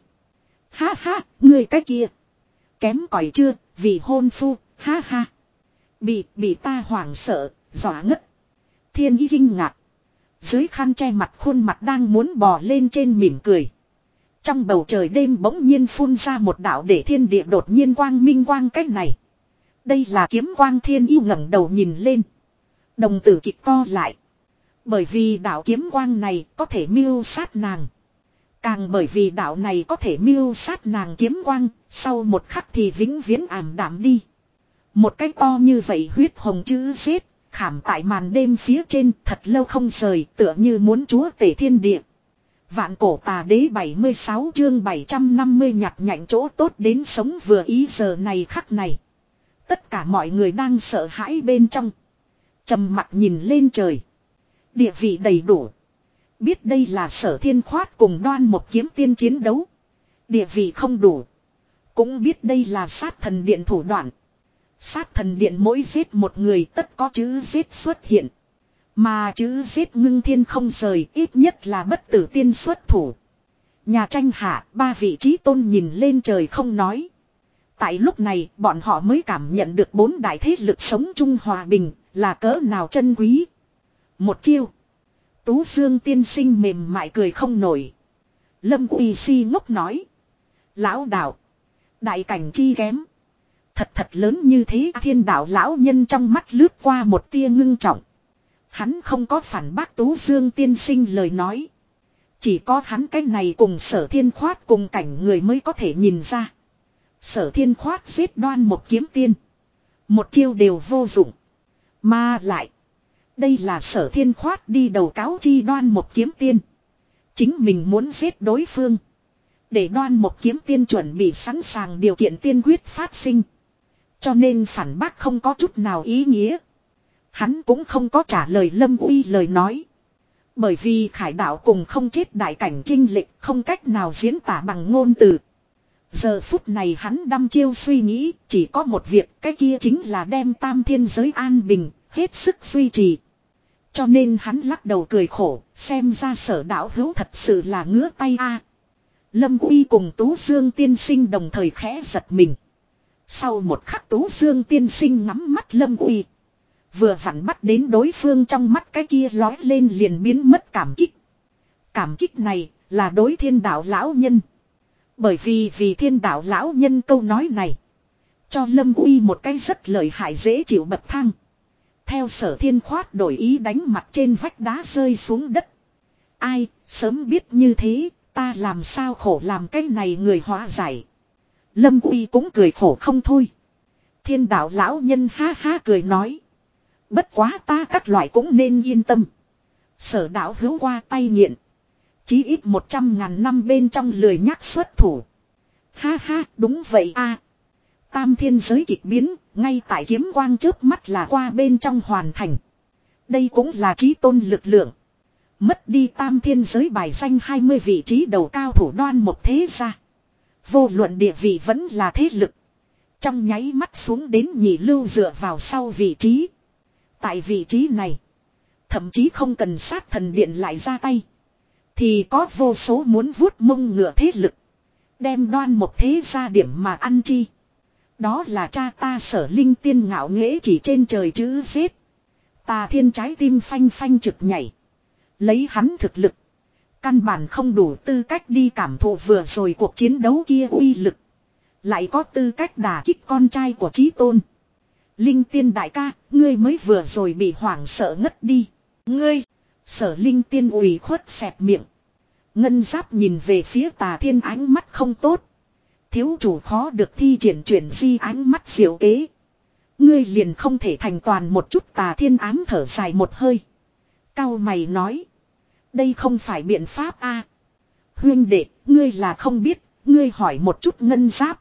Ha ha, ngươi cái kia. Kém cỏi chưa, vì hôn phu, ha ha. Bị, bị ta hoảng sợ, dọa ngất. Thiên Ý kinh ngạc. Dưới khăn che mặt khuôn mặt đang muốn bò lên trên mỉm cười. Trong bầu trời đêm bỗng nhiên phun ra một đạo để thiên địa đột nhiên quang minh quang cách này. Đây là kiếm quang. Thiên Ý ngẩng đầu nhìn lên. Đồng tử kịch co lại. Bởi vì đạo kiếm quang này có thể mưu sát nàng. Càng bởi vì đạo này có thể mưu sát nàng kiếm quang, sau một khắc thì vĩnh viễn ảm đạm đi. Một cái to như vậy huyết hồng chữ xếp, khảm tại màn đêm phía trên thật lâu không rời, tựa như muốn chúa tể thiên địa. Vạn cổ tà đế bảy mươi sáu chương bảy trăm năm mươi nhặt nhạnh chỗ tốt đến sống vừa ý giờ này khắc này. Tất cả mọi người đang sợ hãi bên trong. Trầm mặt nhìn lên trời. Địa vị đầy đủ. Biết đây là Sở Thiên Khoát cùng Đoan Một Kiếm Tiên chiến đấu. Địa vị không đủ. Cũng biết đây là sát thần điện thủ đoạn. Sát thần điện mỗi giết một người tất có chữ giết xuất hiện. Mà chữ giết ngưng thiên không rời, ít nhất là bất tử tiên xuất thủ. Nhà tranh hạ, ba vị trí tôn nhìn lên trời không nói. Tại lúc này, bọn họ mới cảm nhận được bốn đại thế lực sống chung hòa bình, là cỡ nào chân quý. Một chiêu. Tú Dương tiên sinh mềm mại cười không nổi. Lâm Uy Si ngốc nói. Lão đạo. Đại cảnh chi kém. Thật thật lớn như thế, Thiên đạo lão nhân trong mắt lướt qua một tia ngưng trọng. Hắn không có phản bác Tú Dương tiên sinh lời nói. Chỉ có hắn cái này cùng Sở Thiên Khoát cùng cảnh người mới có thể nhìn ra. Sở Thiên Khoát giết Đoan Một Kiếm Tiên. Một chiêu đều vô dụng. Mà lại. Đây là Sở Thiên Khoát đi đầu cáo chi Đoan Một Kiếm Tiên. Chính mình muốn giết đối phương. Để Đoan Một Kiếm Tiên chuẩn bị sẵn sàng điều kiện tiên quyết phát sinh. Cho nên phản bác không có chút nào ý nghĩa. Hắn cũng không có trả lời Lâm Uy lời nói. Bởi vì Khải đạo cùng không chết đại cảnh chinh lịch không cách nào diễn tả bằng ngôn từ. Giờ phút này hắn đăm chiêu suy nghĩ, chỉ có một việc, cái kia chính là đem tam thiên giới an bình, hết sức duy trì. Cho nên hắn lắc đầu cười khổ, xem ra Sở đạo hữu thật sự là ngứa tay a. Lâm Uy cùng Tú Dương tiên sinh đồng thời khẽ giật mình. Sau một khắc Tú Dương tiên sinh ngắm mắt Lâm Uy. Vừa vặn bắt đến đối phương trong mắt cái kia lói lên liền biến mất cảm kích. Cảm kích này là đối Thiên đạo lão nhân. Bởi vì vì Thiên đạo lão nhân câu nói này. Cho Lâm Uy một cái rất lợi hại dễ chịu bậc thang. Theo Sở Thiên Khoát đổi ý đánh mặt trên vách đá rơi xuống đất. Ai sớm biết như thế ta làm sao khổ làm cái này người hóa giải. Lâm Uy cũng cười khổ không thôi. Thiên đạo lão nhân ha ha cười nói. Bất quá ta các loại cũng nên yên tâm. Sở đạo hữu qua tay nghiện. Chí ít một trăm ngàn năm bên trong lười nhắc xuất thủ. Ha ha đúng vậy a. Tam thiên giới kịch biến. Ngay tại kiếm quang chớp mắt là qua bên trong hoàn thành. Đây cũng là chí tôn lực lượng. Mất đi tam thiên giới bài danh hai mươi vị trí đầu cao thủ Đoan Một thế gia. Vô luận địa vị vẫn là thế lực. Trong nháy mắt xuống đến nhị lưu dựa vào sau vị trí. Tại vị trí này. Thậm chí không cần sát thần điện lại ra tay. Thì có vô số muốn vuốt mông ngựa thế lực. Đem Đoan Một thế gia điểm mà ăn chi. Đó là cha ta Sở Linh tiên ngạo nghễ chỉ trên trời chữ giết. Tà Thiên trái tim phanh phanh trực nhảy. Lấy hắn thực lực. Căn bản không đủ tư cách đi cảm thụ vừa rồi cuộc chiến đấu kia uy lực. Lại có tư cách đả kích con trai của Chí Tôn. Linh tiên đại ca, ngươi mới vừa rồi bị hoảng sợ ngất đi. Ngươi, Sở Linh tiên ủy khuất xẹp miệng. Ngân Giáp nhìn về phía Tà Thiên ánh mắt không tốt. Thiếu chủ khó được thi triển chuyển di ánh mắt diệu kế. Ngươi liền không thể thành toàn một chút. Tà Thiên ám thở dài một hơi. Cao mày nói. Đây không phải biện pháp a. Huyên đệ, ngươi là không biết, ngươi hỏi một chút Ngân Giáp.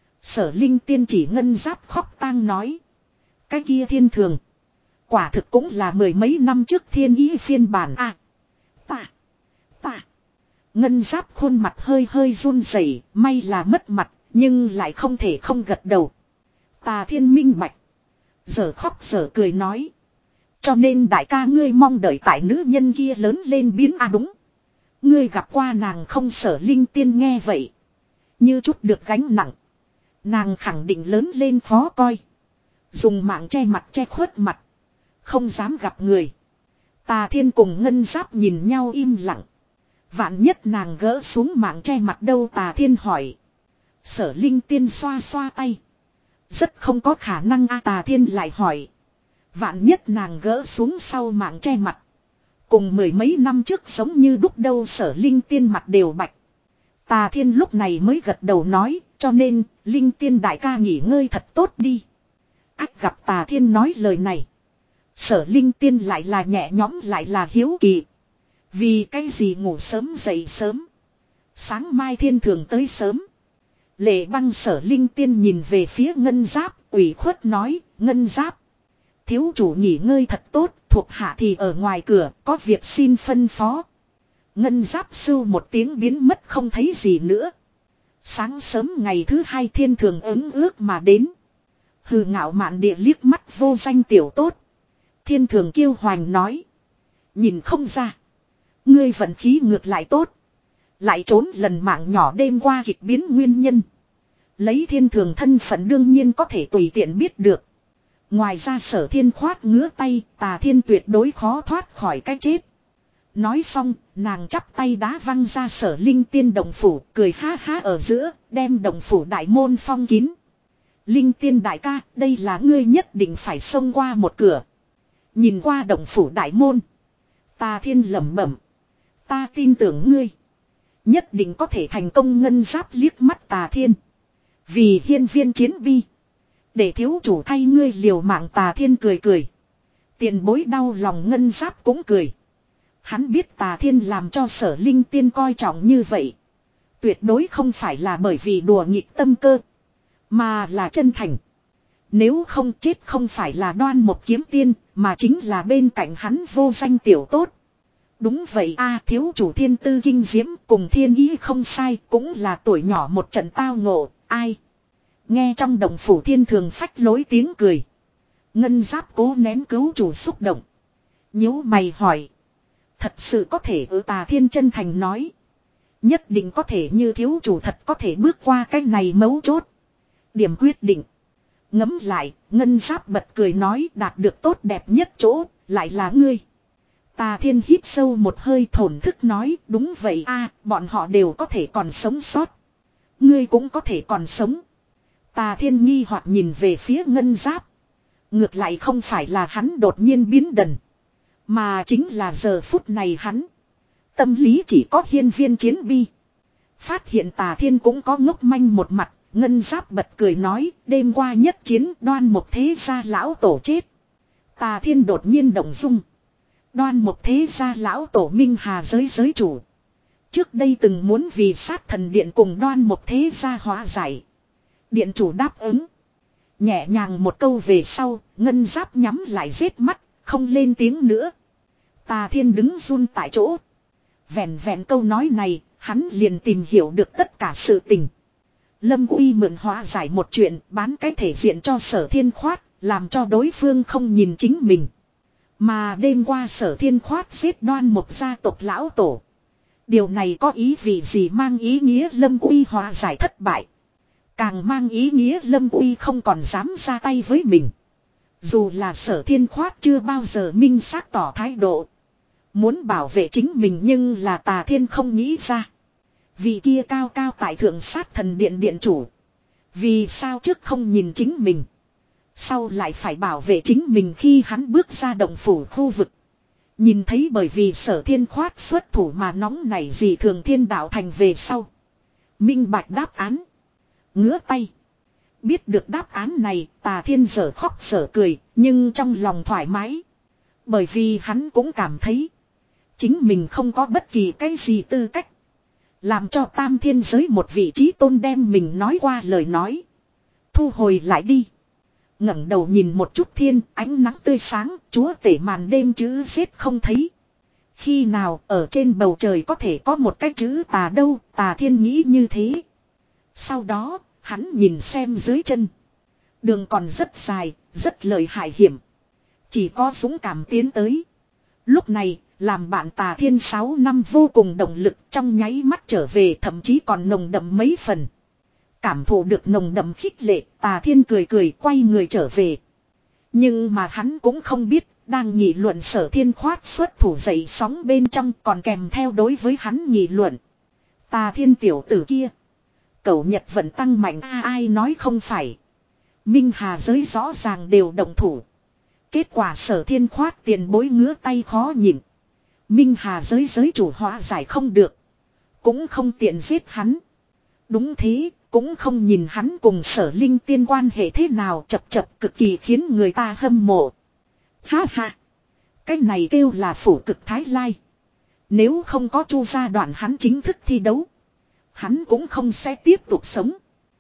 Sở Linh tiên chỉ Ngân Giáp khóc tang nói. Cái kia thiên thường. Quả thực cũng là mười mấy năm trước thiên ý phiên bản a. À, ta, ta. Ngân Giáp khuôn mặt hơi hơi run rẩy, may là mất mặt, nhưng lại không thể không gật đầu. Tà Thiên minh bạch. Giờ khóc giờ cười nói. Cho nên đại ca ngươi mong đợi tại nữ nhân kia lớn lên biến à đúng. Ngươi gặp qua nàng không? Sở Linh tiên nghe vậy. Như chút được gánh nặng. Nàng khẳng định lớn lên khó coi. Dùng mạng che mặt che khuất mặt. Không dám gặp người. Tà Thiên cùng Ngân Giáp nhìn nhau im lặng. Vạn nhất nàng gỡ xuống mạng che mặt đâu? Tà Thiên hỏi. Sở Linh tiên xoa xoa tay. Rất không có khả năng a. Tà Thiên lại hỏi. Vạn nhất nàng gỡ xuống sau mạng che mặt. Cùng mười mấy năm trước giống như đúc đâu? Sở Linh tiên mặt đều bạch. Tà Thiên lúc này mới gật đầu nói. Cho nên Linh tiên đại ca nghỉ ngơi thật tốt đi. Ách gặp Tà Thiên nói lời này. Sở Linh tiên lại là nhẹ nhõm lại là hiếu kỳ. Vì cái gì ngủ sớm dậy sớm. Sáng mai thiên thường tới sớm. Lệ Băng Sở Linh Tiên nhìn về phía Ngân Giáp, ủy khuất nói, Ngân Giáp. Thiếu chủ nghỉ ngơi thật tốt, thuộc hạ thì ở ngoài cửa, có việc xin phân phó. Ngân Giáp sưu một tiếng biến mất không thấy gì nữa. Sáng sớm ngày thứ hai thiên thường ứng ước mà đến. Hừ ngạo mạn địa liếc mắt vô danh tiểu tốt. Thiên thường kiêu hoành nói. Nhìn không ra. Ngươi vận khí ngược lại tốt. Lại trốn lần mạng nhỏ đêm qua kịch biến nguyên nhân. Lấy thiên thường thân phận đương nhiên có thể tùy tiện biết được. Ngoài ra Sở Thiên khoát ngứa tay, Tà Thiên tuyệt đối khó thoát khỏi cái chết. Nói xong, nàng chắp tay đá văng ra Sở Linh Tiên động phủ, cười ha ha ở giữa, đem động phủ đại môn phong kín. Linh Tiên đại ca, đây là ngươi nhất định phải xông qua một cửa. Nhìn qua động phủ đại môn. Tà Thiên lẩm bẩm. Ta tin tưởng ngươi. Nhất định có thể thành công. Ngân Giáp liếc mắt Tà Thiên. Vì hiên viên chiến bi. Để thiếu chủ thay ngươi liều mạng. Tà Thiên cười cười. Tiền bối đau lòng. Ngân Giáp cũng cười. Hắn biết Tà Thiên làm cho Sở Linh Tiên coi trọng như vậy. Tuyệt đối không phải là bởi vì đùa nghịch tâm cơ. Mà là chân thành. Nếu không chết không phải là Đoan Mộc Kiếm Tiên. Mà chính là bên cạnh hắn vô danh tiểu tốt. Đúng vậy a, thiếu chủ thiên tư kinh diễm cùng thiên ý không sai, cũng là tuổi nhỏ một trận tao ngộ, ai. Nghe trong động phủ thiên thường phách lối tiếng cười. Ngân Giáp cố nén cứu chủ xúc động. Nhíu mày hỏi. Thật sự có thể ở Tà Thiên chân thành nói. Nhất định có thể như thiếu chủ thật có thể bước qua cái này mấu chốt. Điểm quyết định. Ngấm lại, Ngân Giáp bật cười nói đạt được tốt đẹp nhất chỗ, lại là ngươi. Tà Thiên hít sâu một hơi thổn thức nói đúng vậy a, bọn họ đều có thể còn sống sót. Ngươi cũng có thể còn sống. Tà Thiên nghi hoặc nhìn về phía Ngân Giáp. Ngược lại không phải là hắn đột nhiên biến đần. Mà chính là giờ phút này hắn. Tâm lý chỉ có hiên viên chiến bi. Phát hiện Tà Thiên cũng có ngốc manh một mặt. Ngân Giáp bật cười nói đêm qua nhất chiến Đoan Mộc thế gia lão tổ chết. Tà Thiên đột nhiên động dung. Đoan Mộc thế gia lão tổ Minh Hà giới giới chủ. Trước đây từng muốn vì sát thần điện cùng Đoan Mộc thế gia hóa giải. Điện chủ đáp ứng. Nhẹ nhàng một câu về sau, Ngân Giáp nhắm lại rết mắt, không lên tiếng nữa. Tà Thiên đứng run tại chỗ. Vẹn vẹn câu nói này, hắn liền tìm hiểu được tất cả sự tình. Lâm Uy mượn hóa giải một chuyện, bán cái thể diện cho Sở Thiên khoát, làm cho đối phương không nhìn chính mình. Mà đêm qua Sở Thiên khoát giết Đoan Mộc gia tộc lão tổ. Điều này có ý vị gì? Mang ý nghĩa Lâm Uy hóa giải thất bại. Càng mang ý nghĩa Lâm Uy không còn dám ra tay với mình. Dù là Sở Thiên khoát chưa bao giờ minh xác tỏ thái độ. Muốn bảo vệ chính mình nhưng là Tà Thiên không nghĩ ra. Vị kia cao cao tại thượng sát thần điện điện chủ. Vì sao trước không nhìn chính mình. Sau lại phải bảo vệ chính mình khi hắn bước ra động phủ khu vực. Nhìn thấy bởi vì Sở Thiên khoát xuất thủ mà nóng nảy gì thường thiên đạo thành về sau. Minh bạch đáp án. Ngứa tay. Biết được đáp án này, Tà Thiên dở khóc dở cười, nhưng trong lòng thoải mái. Bởi vì hắn cũng cảm thấy. Chính mình không có bất kỳ cái gì tư cách. Làm cho tam thiên giới một vị trí tôn đem mình nói qua lời nói. Thu hồi lại đi. Ngẩng đầu nhìn một chút thiên, ánh nắng tươi sáng, chúa tể màn đêm chữ xếp không thấy. Khi nào ở trên bầu trời có thể có một cái chữ tà đâu, Tà Thiên nghĩ như thế. Sau đó, hắn nhìn xem dưới chân. Đường còn rất dài, rất lợi hại hiểm. Chỉ có dũng cảm tiến tới. Lúc này, làm bạn Tà Thiên sáu năm vô cùng động lực trong nháy mắt trở về thậm chí còn nồng đậm mấy phần. Cảm thụ được nồng đậm khích lệ, Tà Thiên cười cười quay người trở về. Nhưng mà hắn cũng không biết, đang nghị luận Sở Thiên khoát xuất thủ dậy sóng bên trong còn kèm theo đối với hắn nghị luận. Tà Thiên tiểu tử kia. Cẩu Nhật vẫn tăng mạnh a, ai nói không phải. Minh Hà giới rõ ràng đều động thủ. Kết quả Sở Thiên khoát tiền bối ngứa tay khó nhìn. Minh Hà giới giới chủ hóa giải không được. Cũng không tiện giết hắn. Đúng thế, cũng không nhìn hắn cùng Sở Linh Tiên quan hệ thế nào chập chập cực kỳ khiến người ta hâm mộ. Ha ha. Cái này kêu là phủ cực thái lai. Nếu không có Chu gia đoạn hắn chính thức thi đấu. Hắn cũng không sẽ tiếp tục sống.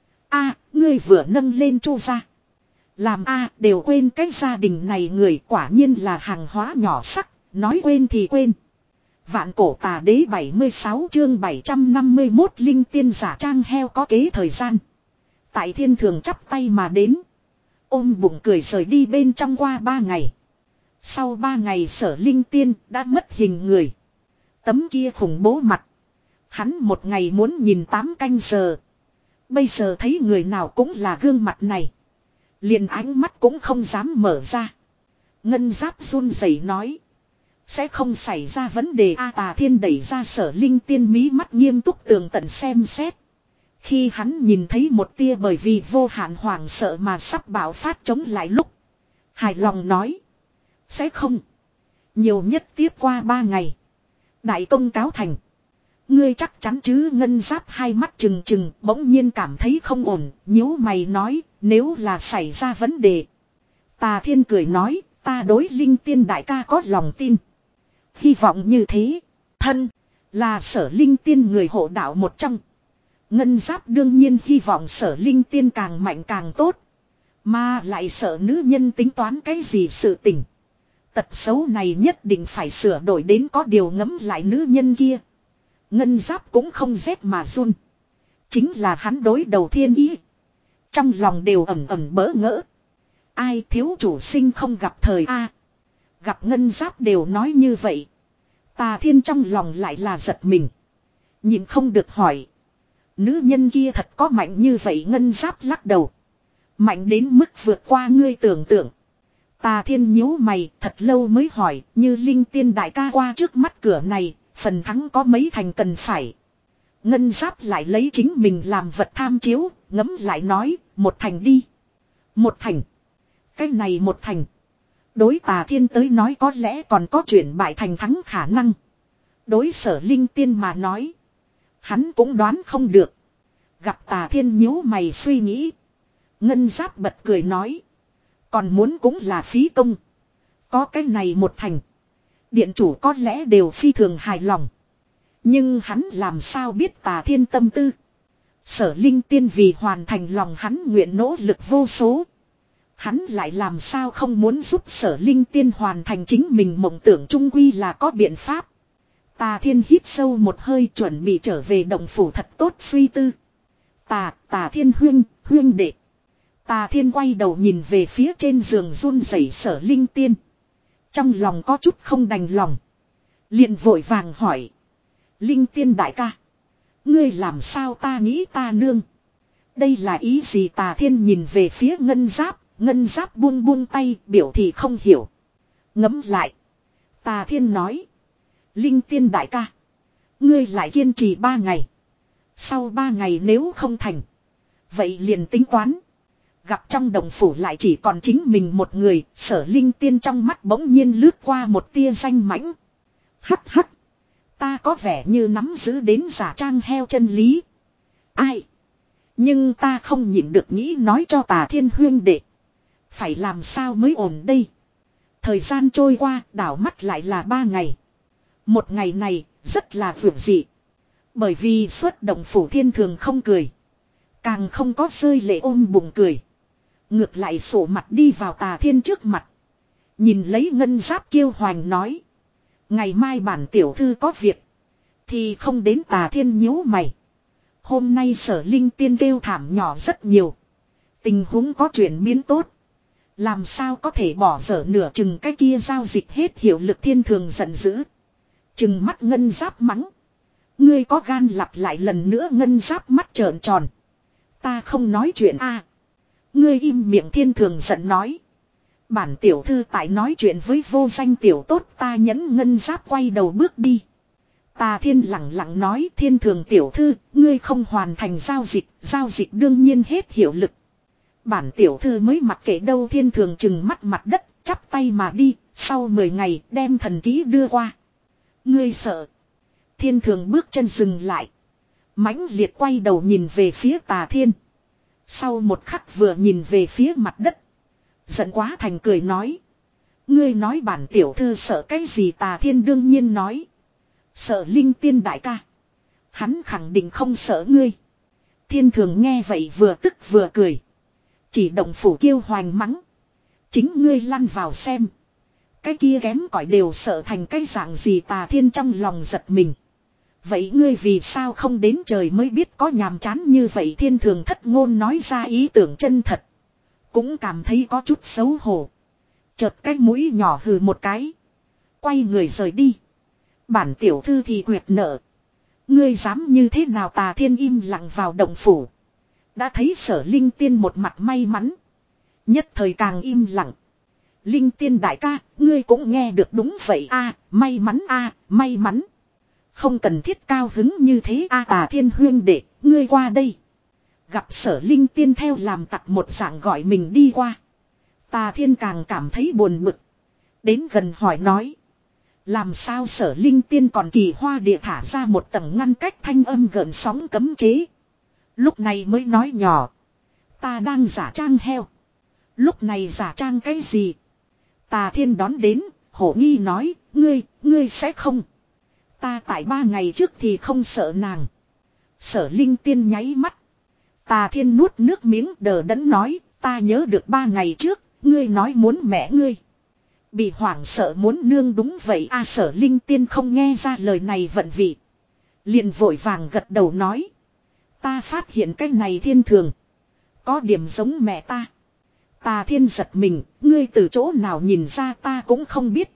A, ngươi vừa nâng lên Chu gia. Làm A đều quên cái gia đình này người quả nhiên là hàng hóa nhỏ sắc. Nói quên thì quên. Vạn cổ tà đế bảy mươi sáu chương bảy trăm năm mươi mốt linh tiên giả trang heo có kế thời gian. Tại thiên thường chắp tay mà đến. Ôm bụng cười rời đi bên trong qua ba ngày. Sau ba ngày Sở Linh Tiên đã mất hình người. Tấm kia khủng bố mặt. Hắn một ngày muốn nhìn tám canh giờ. Bây giờ thấy người nào cũng là gương mặt này. Liền ánh mắt cũng không dám mở ra. Ngân Giáp run rẩy nói. Sẽ không xảy ra vấn đề A Tà Thiên đẩy ra Sở Linh Tiên mí mắt nghiêm túc tường tận xem xét. Khi hắn nhìn thấy một tia bởi vì vô hạn hoảng sợ mà sắp bạo phát chống lại lúc. Hài lòng nói. Sẽ không. Nhiều nhất tiếp qua ba ngày. Đại công cáo thành. Ngươi chắc chắn chứ? Ngân Giáp hai mắt trừng trừng bỗng nhiên cảm thấy không ổn. Nhíu mày nói nếu là xảy ra vấn đề. Tà Thiên cười nói ta đối Linh Tiên đại ca có lòng tin. Hy vọng như thế. Thân là Sở Linh Tiên người hộ đạo một trong. Ngân Giáp đương nhiên hy vọng Sở Linh Tiên càng mạnh càng tốt. Mà lại sợ nữ nhân tính toán cái gì sự tình. Tật xấu này nhất định phải sửa đổi đến có điều ngẫm lại nữ nhân kia. Ngân Giáp cũng không rét mà run. Chính là hắn đối đầu Thiên Ý. Trong lòng đều ẩm ẩm bỡ ngỡ. Ai thiếu chủ sinh không gặp thời A. Gặp Ngân Giáp đều nói như vậy. Tà Thiên trong lòng lại là giật mình. Nhìn không được hỏi. Nữ nhân kia thật có mạnh như vậy? Ngân Giáp lắc đầu. Mạnh đến mức vượt qua ngươi tưởng tượng. Tà Thiên nhíu mày thật lâu mới hỏi. Như Linh Tiên đại ca qua trước mắt cửa này. Phần thắng có mấy thành cần phải. Ngân Giáp lại lấy chính mình làm vật tham chiếu. Ngấm lại nói. Một thành đi. Một thành. Cái này một thành. Đối Tà Thiên tới nói có lẽ còn có chuyển bại thành thắng khả năng. Đối Sở Linh Tiên mà nói. Hắn cũng đoán không được. Gặp Tà Thiên nhíu mày suy nghĩ. Ngân Giáp bật cười nói. Còn muốn cũng là phí công. Có cái này một thành. Điện chủ có lẽ đều phi thường hài lòng. Nhưng hắn làm sao biết Tà Thiên tâm tư. Sở Linh Tiên vì hoàn thành lòng hắn nguyện nỗ lực vô số. Hắn lại làm sao không muốn giúp Sở Linh Tiên hoàn thành chính mình mộng tưởng trung quy là có biện pháp. Tà Thiên hít sâu một hơi chuẩn bị trở về động phủ thật tốt suy tư. Tà, Tà Thiên huyên, huyên đệ. Tà Thiên quay đầu nhìn về phía trên giường run rẩy Sở Linh Tiên. Trong lòng có chút không đành lòng. Liền vội vàng hỏi. Linh Tiên đại ca. Ngươi làm sao ta nghĩ ta nương. Đây là ý gì? Tà Thiên nhìn về phía Ngân Giáp. Ngân Giáp buông buông tay biểu thị không hiểu. Ngẫm lại. Tà Thiên nói. Linh Tiên đại ca. Ngươi lại kiên trì ba ngày. Sau ba ngày nếu không thành. Vậy liền tính toán. Gặp trong đồng phủ lại chỉ còn chính mình một người. Sở Linh Tiên trong mắt bỗng nhiên lướt qua một tia danh mãnh. Hắc hắc. Ta có vẻ như nắm giữ đến giả trang heo chân lý. Ai. Nhưng ta không nhịn được nghĩ nói cho Tà Thiên huyên đệ. Phải làm sao mới ổn đây. Thời gian trôi qua đảo mắt lại là ba ngày. Một ngày này rất là vượt dị. Bởi vì xuất động phủ thiên thường không cười. Càng không có rơi lệ ôm bụng cười. Ngược lại sổ mặt đi vào Tà Thiên trước mặt. Nhìn lấy Ngân Giáp kiêu hoành nói. Ngày mai bản tiểu thư có việc. Thì không đến. Tà Thiên nhíu mày. Hôm nay Sở Linh Tiên kêu thảm nhỏ rất nhiều. Tình huống có chuyển biến tốt. Làm sao có thể bỏ dở nửa chừng cái kia giao dịch hết hiệu lực. Thiên thường giận dữ. Chừng mắt Ngân Giáp mắng. Ngươi có gan lặp lại lần nữa. Ngân Giáp mắt trợn tròn. Ta không nói chuyện a. Ngươi im miệng. Thiên thường giận nói. Bản tiểu thư tại nói chuyện với vô danh tiểu tốt. Ta nhẫn. Ngân Giáp quay đầu bước đi. Tà Thiên lặng lặng nói. Thiên thường tiểu thư. Ngươi không hoàn thành giao dịch. Giao dịch đương nhiên hết hiệu lực. Bản tiểu thư mới mặc kệ đâu. Thiên thường chừng mắt mặt đất. Chắp tay mà đi. Sau mười ngày đem thần ký đưa qua. Ngươi sợ. Thiên thường bước chân dừng lại. Mãnh liệt quay đầu nhìn về phía Tà Thiên. Sau một khắc vừa nhìn về phía mặt đất. Giận quá thành cười nói. Ngươi nói bản tiểu thư sợ cái gì? Tà Thiên đương nhiên nói. Sợ linh tiên đại ca. Hắn khẳng định không sợ ngươi. Thiên thường nghe vậy vừa tức vừa cười. Chỉ động phủ kêu hoành mắng. Chính ngươi lăn vào xem. Cái kia kém cỏi đều sợ thành cái dạng gì. Tà Thiên trong lòng giật mình. Vậy ngươi vì sao không đến trời mới biết có nhàm chán như vậy. Thiên thường thất ngôn nói ra ý tưởng chân thật. Cũng cảm thấy có chút xấu hổ. Chợt cái mũi nhỏ hừ một cái. Quay người rời đi. Bản tiểu thư thì quyệt nợ. Ngươi dám như thế nào. Tà Thiên im lặng vào động phủ. Đã thấy Sở Linh Tiên một mặt may mắn. Nhất thời càng im lặng. Linh Tiên đại ca, ngươi cũng nghe được đúng vậy a, à, may mắn a, à, may mắn. Không cần thiết cao hứng như thế a. À, Tà Thiên huyên đệ, ngươi qua đây. Gặp Sở Linh Tiên theo làm tặc một dạng gọi mình đi qua. Tà Thiên càng cảm thấy buồn bực. Đến gần hỏi nói. Làm sao Sở Linh Tiên còn kỳ hoa địa thả ra một tầng ngăn cách thanh âm gợn sóng cấm chế. Lúc này mới nói nhỏ. Ta đang giả trang heo. Lúc này giả trang cái gì? Tà Thiên đón đến, hổ nghi nói, ngươi, ngươi sẽ không. Ta tại ba ngày trước thì không sợ nàng. Sở Linh Tiên nháy mắt. Tà Thiên nuốt nước miếng đờ đẫn nói, ta nhớ được ba ngày trước, ngươi nói muốn mẹ ngươi. Bị hoảng sợ muốn nương đúng vậy a. À, Sở Linh Tiên không nghe ra lời này vận vị. Liền vội vàng gật đầu nói. Ta phát hiện cái này Thiên thường. Có điểm giống mẹ ta. Tà Thiên giật mình, ngươi từ chỗ nào nhìn ra ta cũng không biết.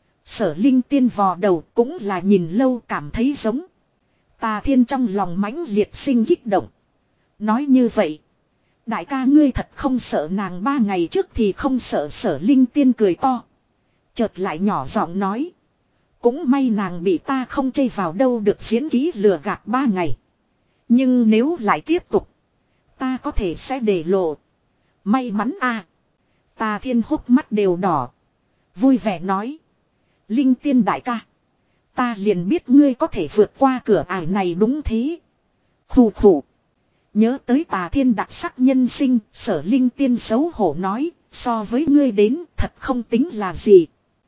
Sở Linh Tiên vò đầu cũng là nhìn lâu cảm thấy giống. Tà Thiên trong lòng mãnh liệt sinh kích động. Nói như vậy. Đại ca ngươi thật không sợ nàng ba ngày trước thì không sợ. Sở Linh Tiên cười to. Chợt lại nhỏ giọng nói. Cũng may nàng bị ta không chây vào đâu được diễn ký lừa gạt ba ngày. Nhưng nếu lại tiếp tục. Ta có thể sẽ để lộ. May mắn a. À. Tà Thiên hốc mắt đều đỏ. Vui vẻ nói. Linh Tiên đại ca. Ta liền biết ngươi có thể vượt qua cửa ải này đúng thế. Khủ khủ. Nhớ tới Tà Thiên đặc sắc nhân sinh. Sở Linh Tiên xấu hổ nói. So với ngươi đến thật không tính là gì.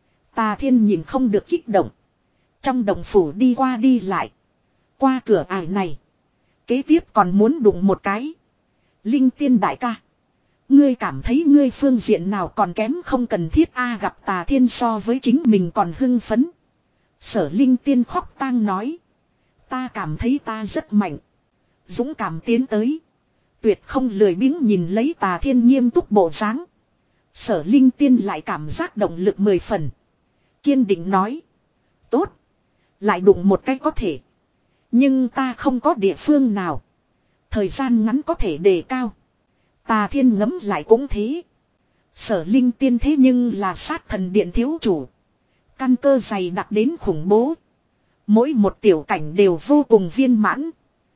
Tà Thiên nhìn không được kích động. Trong động phủ đi qua đi lại. Qua cửa ải này. Kế tiếp còn muốn đụng một cái. Linh Tiên đại ca. Ngươi cảm thấy ngươi phương diện nào còn kém không cần thiết a. À, gặp Tà Thiên so với chính mình còn hưng phấn. Sở Linh Tiên khóc tang nói. Ta cảm thấy ta rất mạnh. Dũng cảm tiến tới. Tuyệt không lười biếng nhìn lấy Tà Thiên nghiêm túc bộ dáng. Sở Linh Tiên lại cảm giác động lực mười phần. Kiên định nói. Tốt. Lại đụng một cái có thể. Nhưng ta không có địa phương nào. Thời gian ngắn có thể đề cao. Tà Thiên ngấm lại cũng thế. Sở Linh Tiên thế nhưng là sát thần điện thiếu chủ. Căn cơ dày đặc đến khủng bố. Mỗi một tiểu cảnh đều vô cùng viên mãn.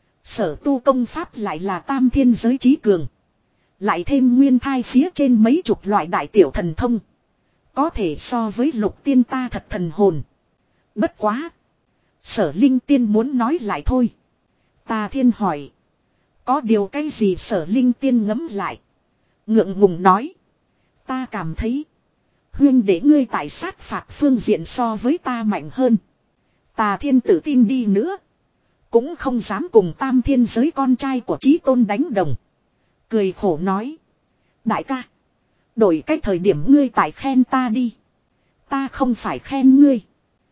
Sở tu công pháp lại là tam thiên giới trí cường. Lại thêm nguyên thai phía trên mấy chục loại đại tiểu thần thông. Có thể so với lục tiên ta thật thần hồn. Bất quá. Sở Linh Tiên muốn nói lại thôi. Tà Thiên hỏi. Có điều cái gì Sở Linh Tiên ngấm lại. Ngượng ngùng nói. Ta cảm thấy. Huyên để ngươi tại sát phạt phương diện so với ta mạnh hơn. Tà Thiên tự tin đi nữa. Cũng không dám cùng tam thiên giới con trai của Chí Tôn đánh đồng. Cười khổ nói. Đại ca. Đổi cái thời điểm ngươi tại khen ta đi. Ta không phải khen ngươi.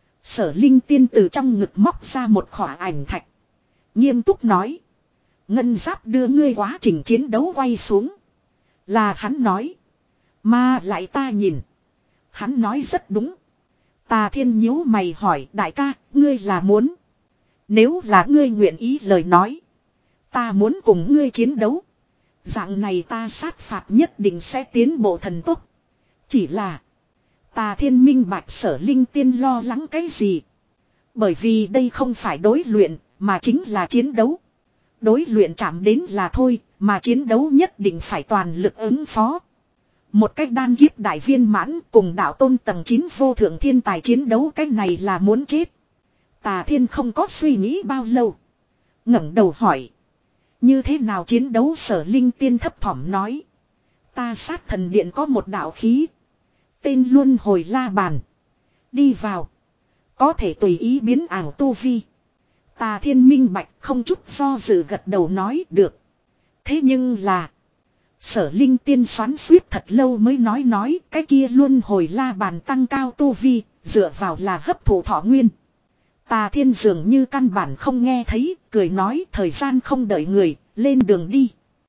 Sở Linh Tiên từ trong ngực móc ra một khỏa ảnh thạch. Nghiêm túc nói. Ngân giáp đưa ngươi quá trình chiến đấu quay xuống. Là hắn nói. Mà lại ta nhìn. Hắn nói rất đúng. Tà Thiên nhíu mày hỏi đại ca, ngươi là muốn. Nếu là ngươi nguyện ý lời nói. Ta muốn cùng ngươi chiến đấu. Dạng này ta sát phạt nhất định sẽ tiến bộ thần tốc. Chỉ là. Tà Thiên minh bạch Sở Linh Tiên lo lắng cái gì. Bởi vì đây không phải đối luyện, mà chính là chiến đấu. Đối luyện chạm đến là thôi, mà chiến đấu nhất định phải toàn lực ứng phó. Một cách đan kiếp đại viên mãn cùng đạo tôn tầng chín vô thượng thiên tài chiến đấu cái này là muốn chết. Tà Thiên không có suy nghĩ bao lâu. Ngẩng đầu hỏi. Như thế nào chiến đấu Sở Linh Tiên thấp thỏm nói. Ta sát thần điện có một đạo khí. Tên Luân Hồi La Bàn. Đi vào. Có thể tùy ý biến ảo tu vi. Tà Thiên minh bạch không chút do dự gật đầu nói được. Thế nhưng là. Sở Linh tiên xoắn suýt thật lâu mới nói nói cái kia luôn hồi la bàn tăng cao tu vi, dựa vào là hấp thụ thọ nguyên. Tà Thiên dường như căn bản không nghe thấy, cười nói thời gian không đợi người, lên đường đi.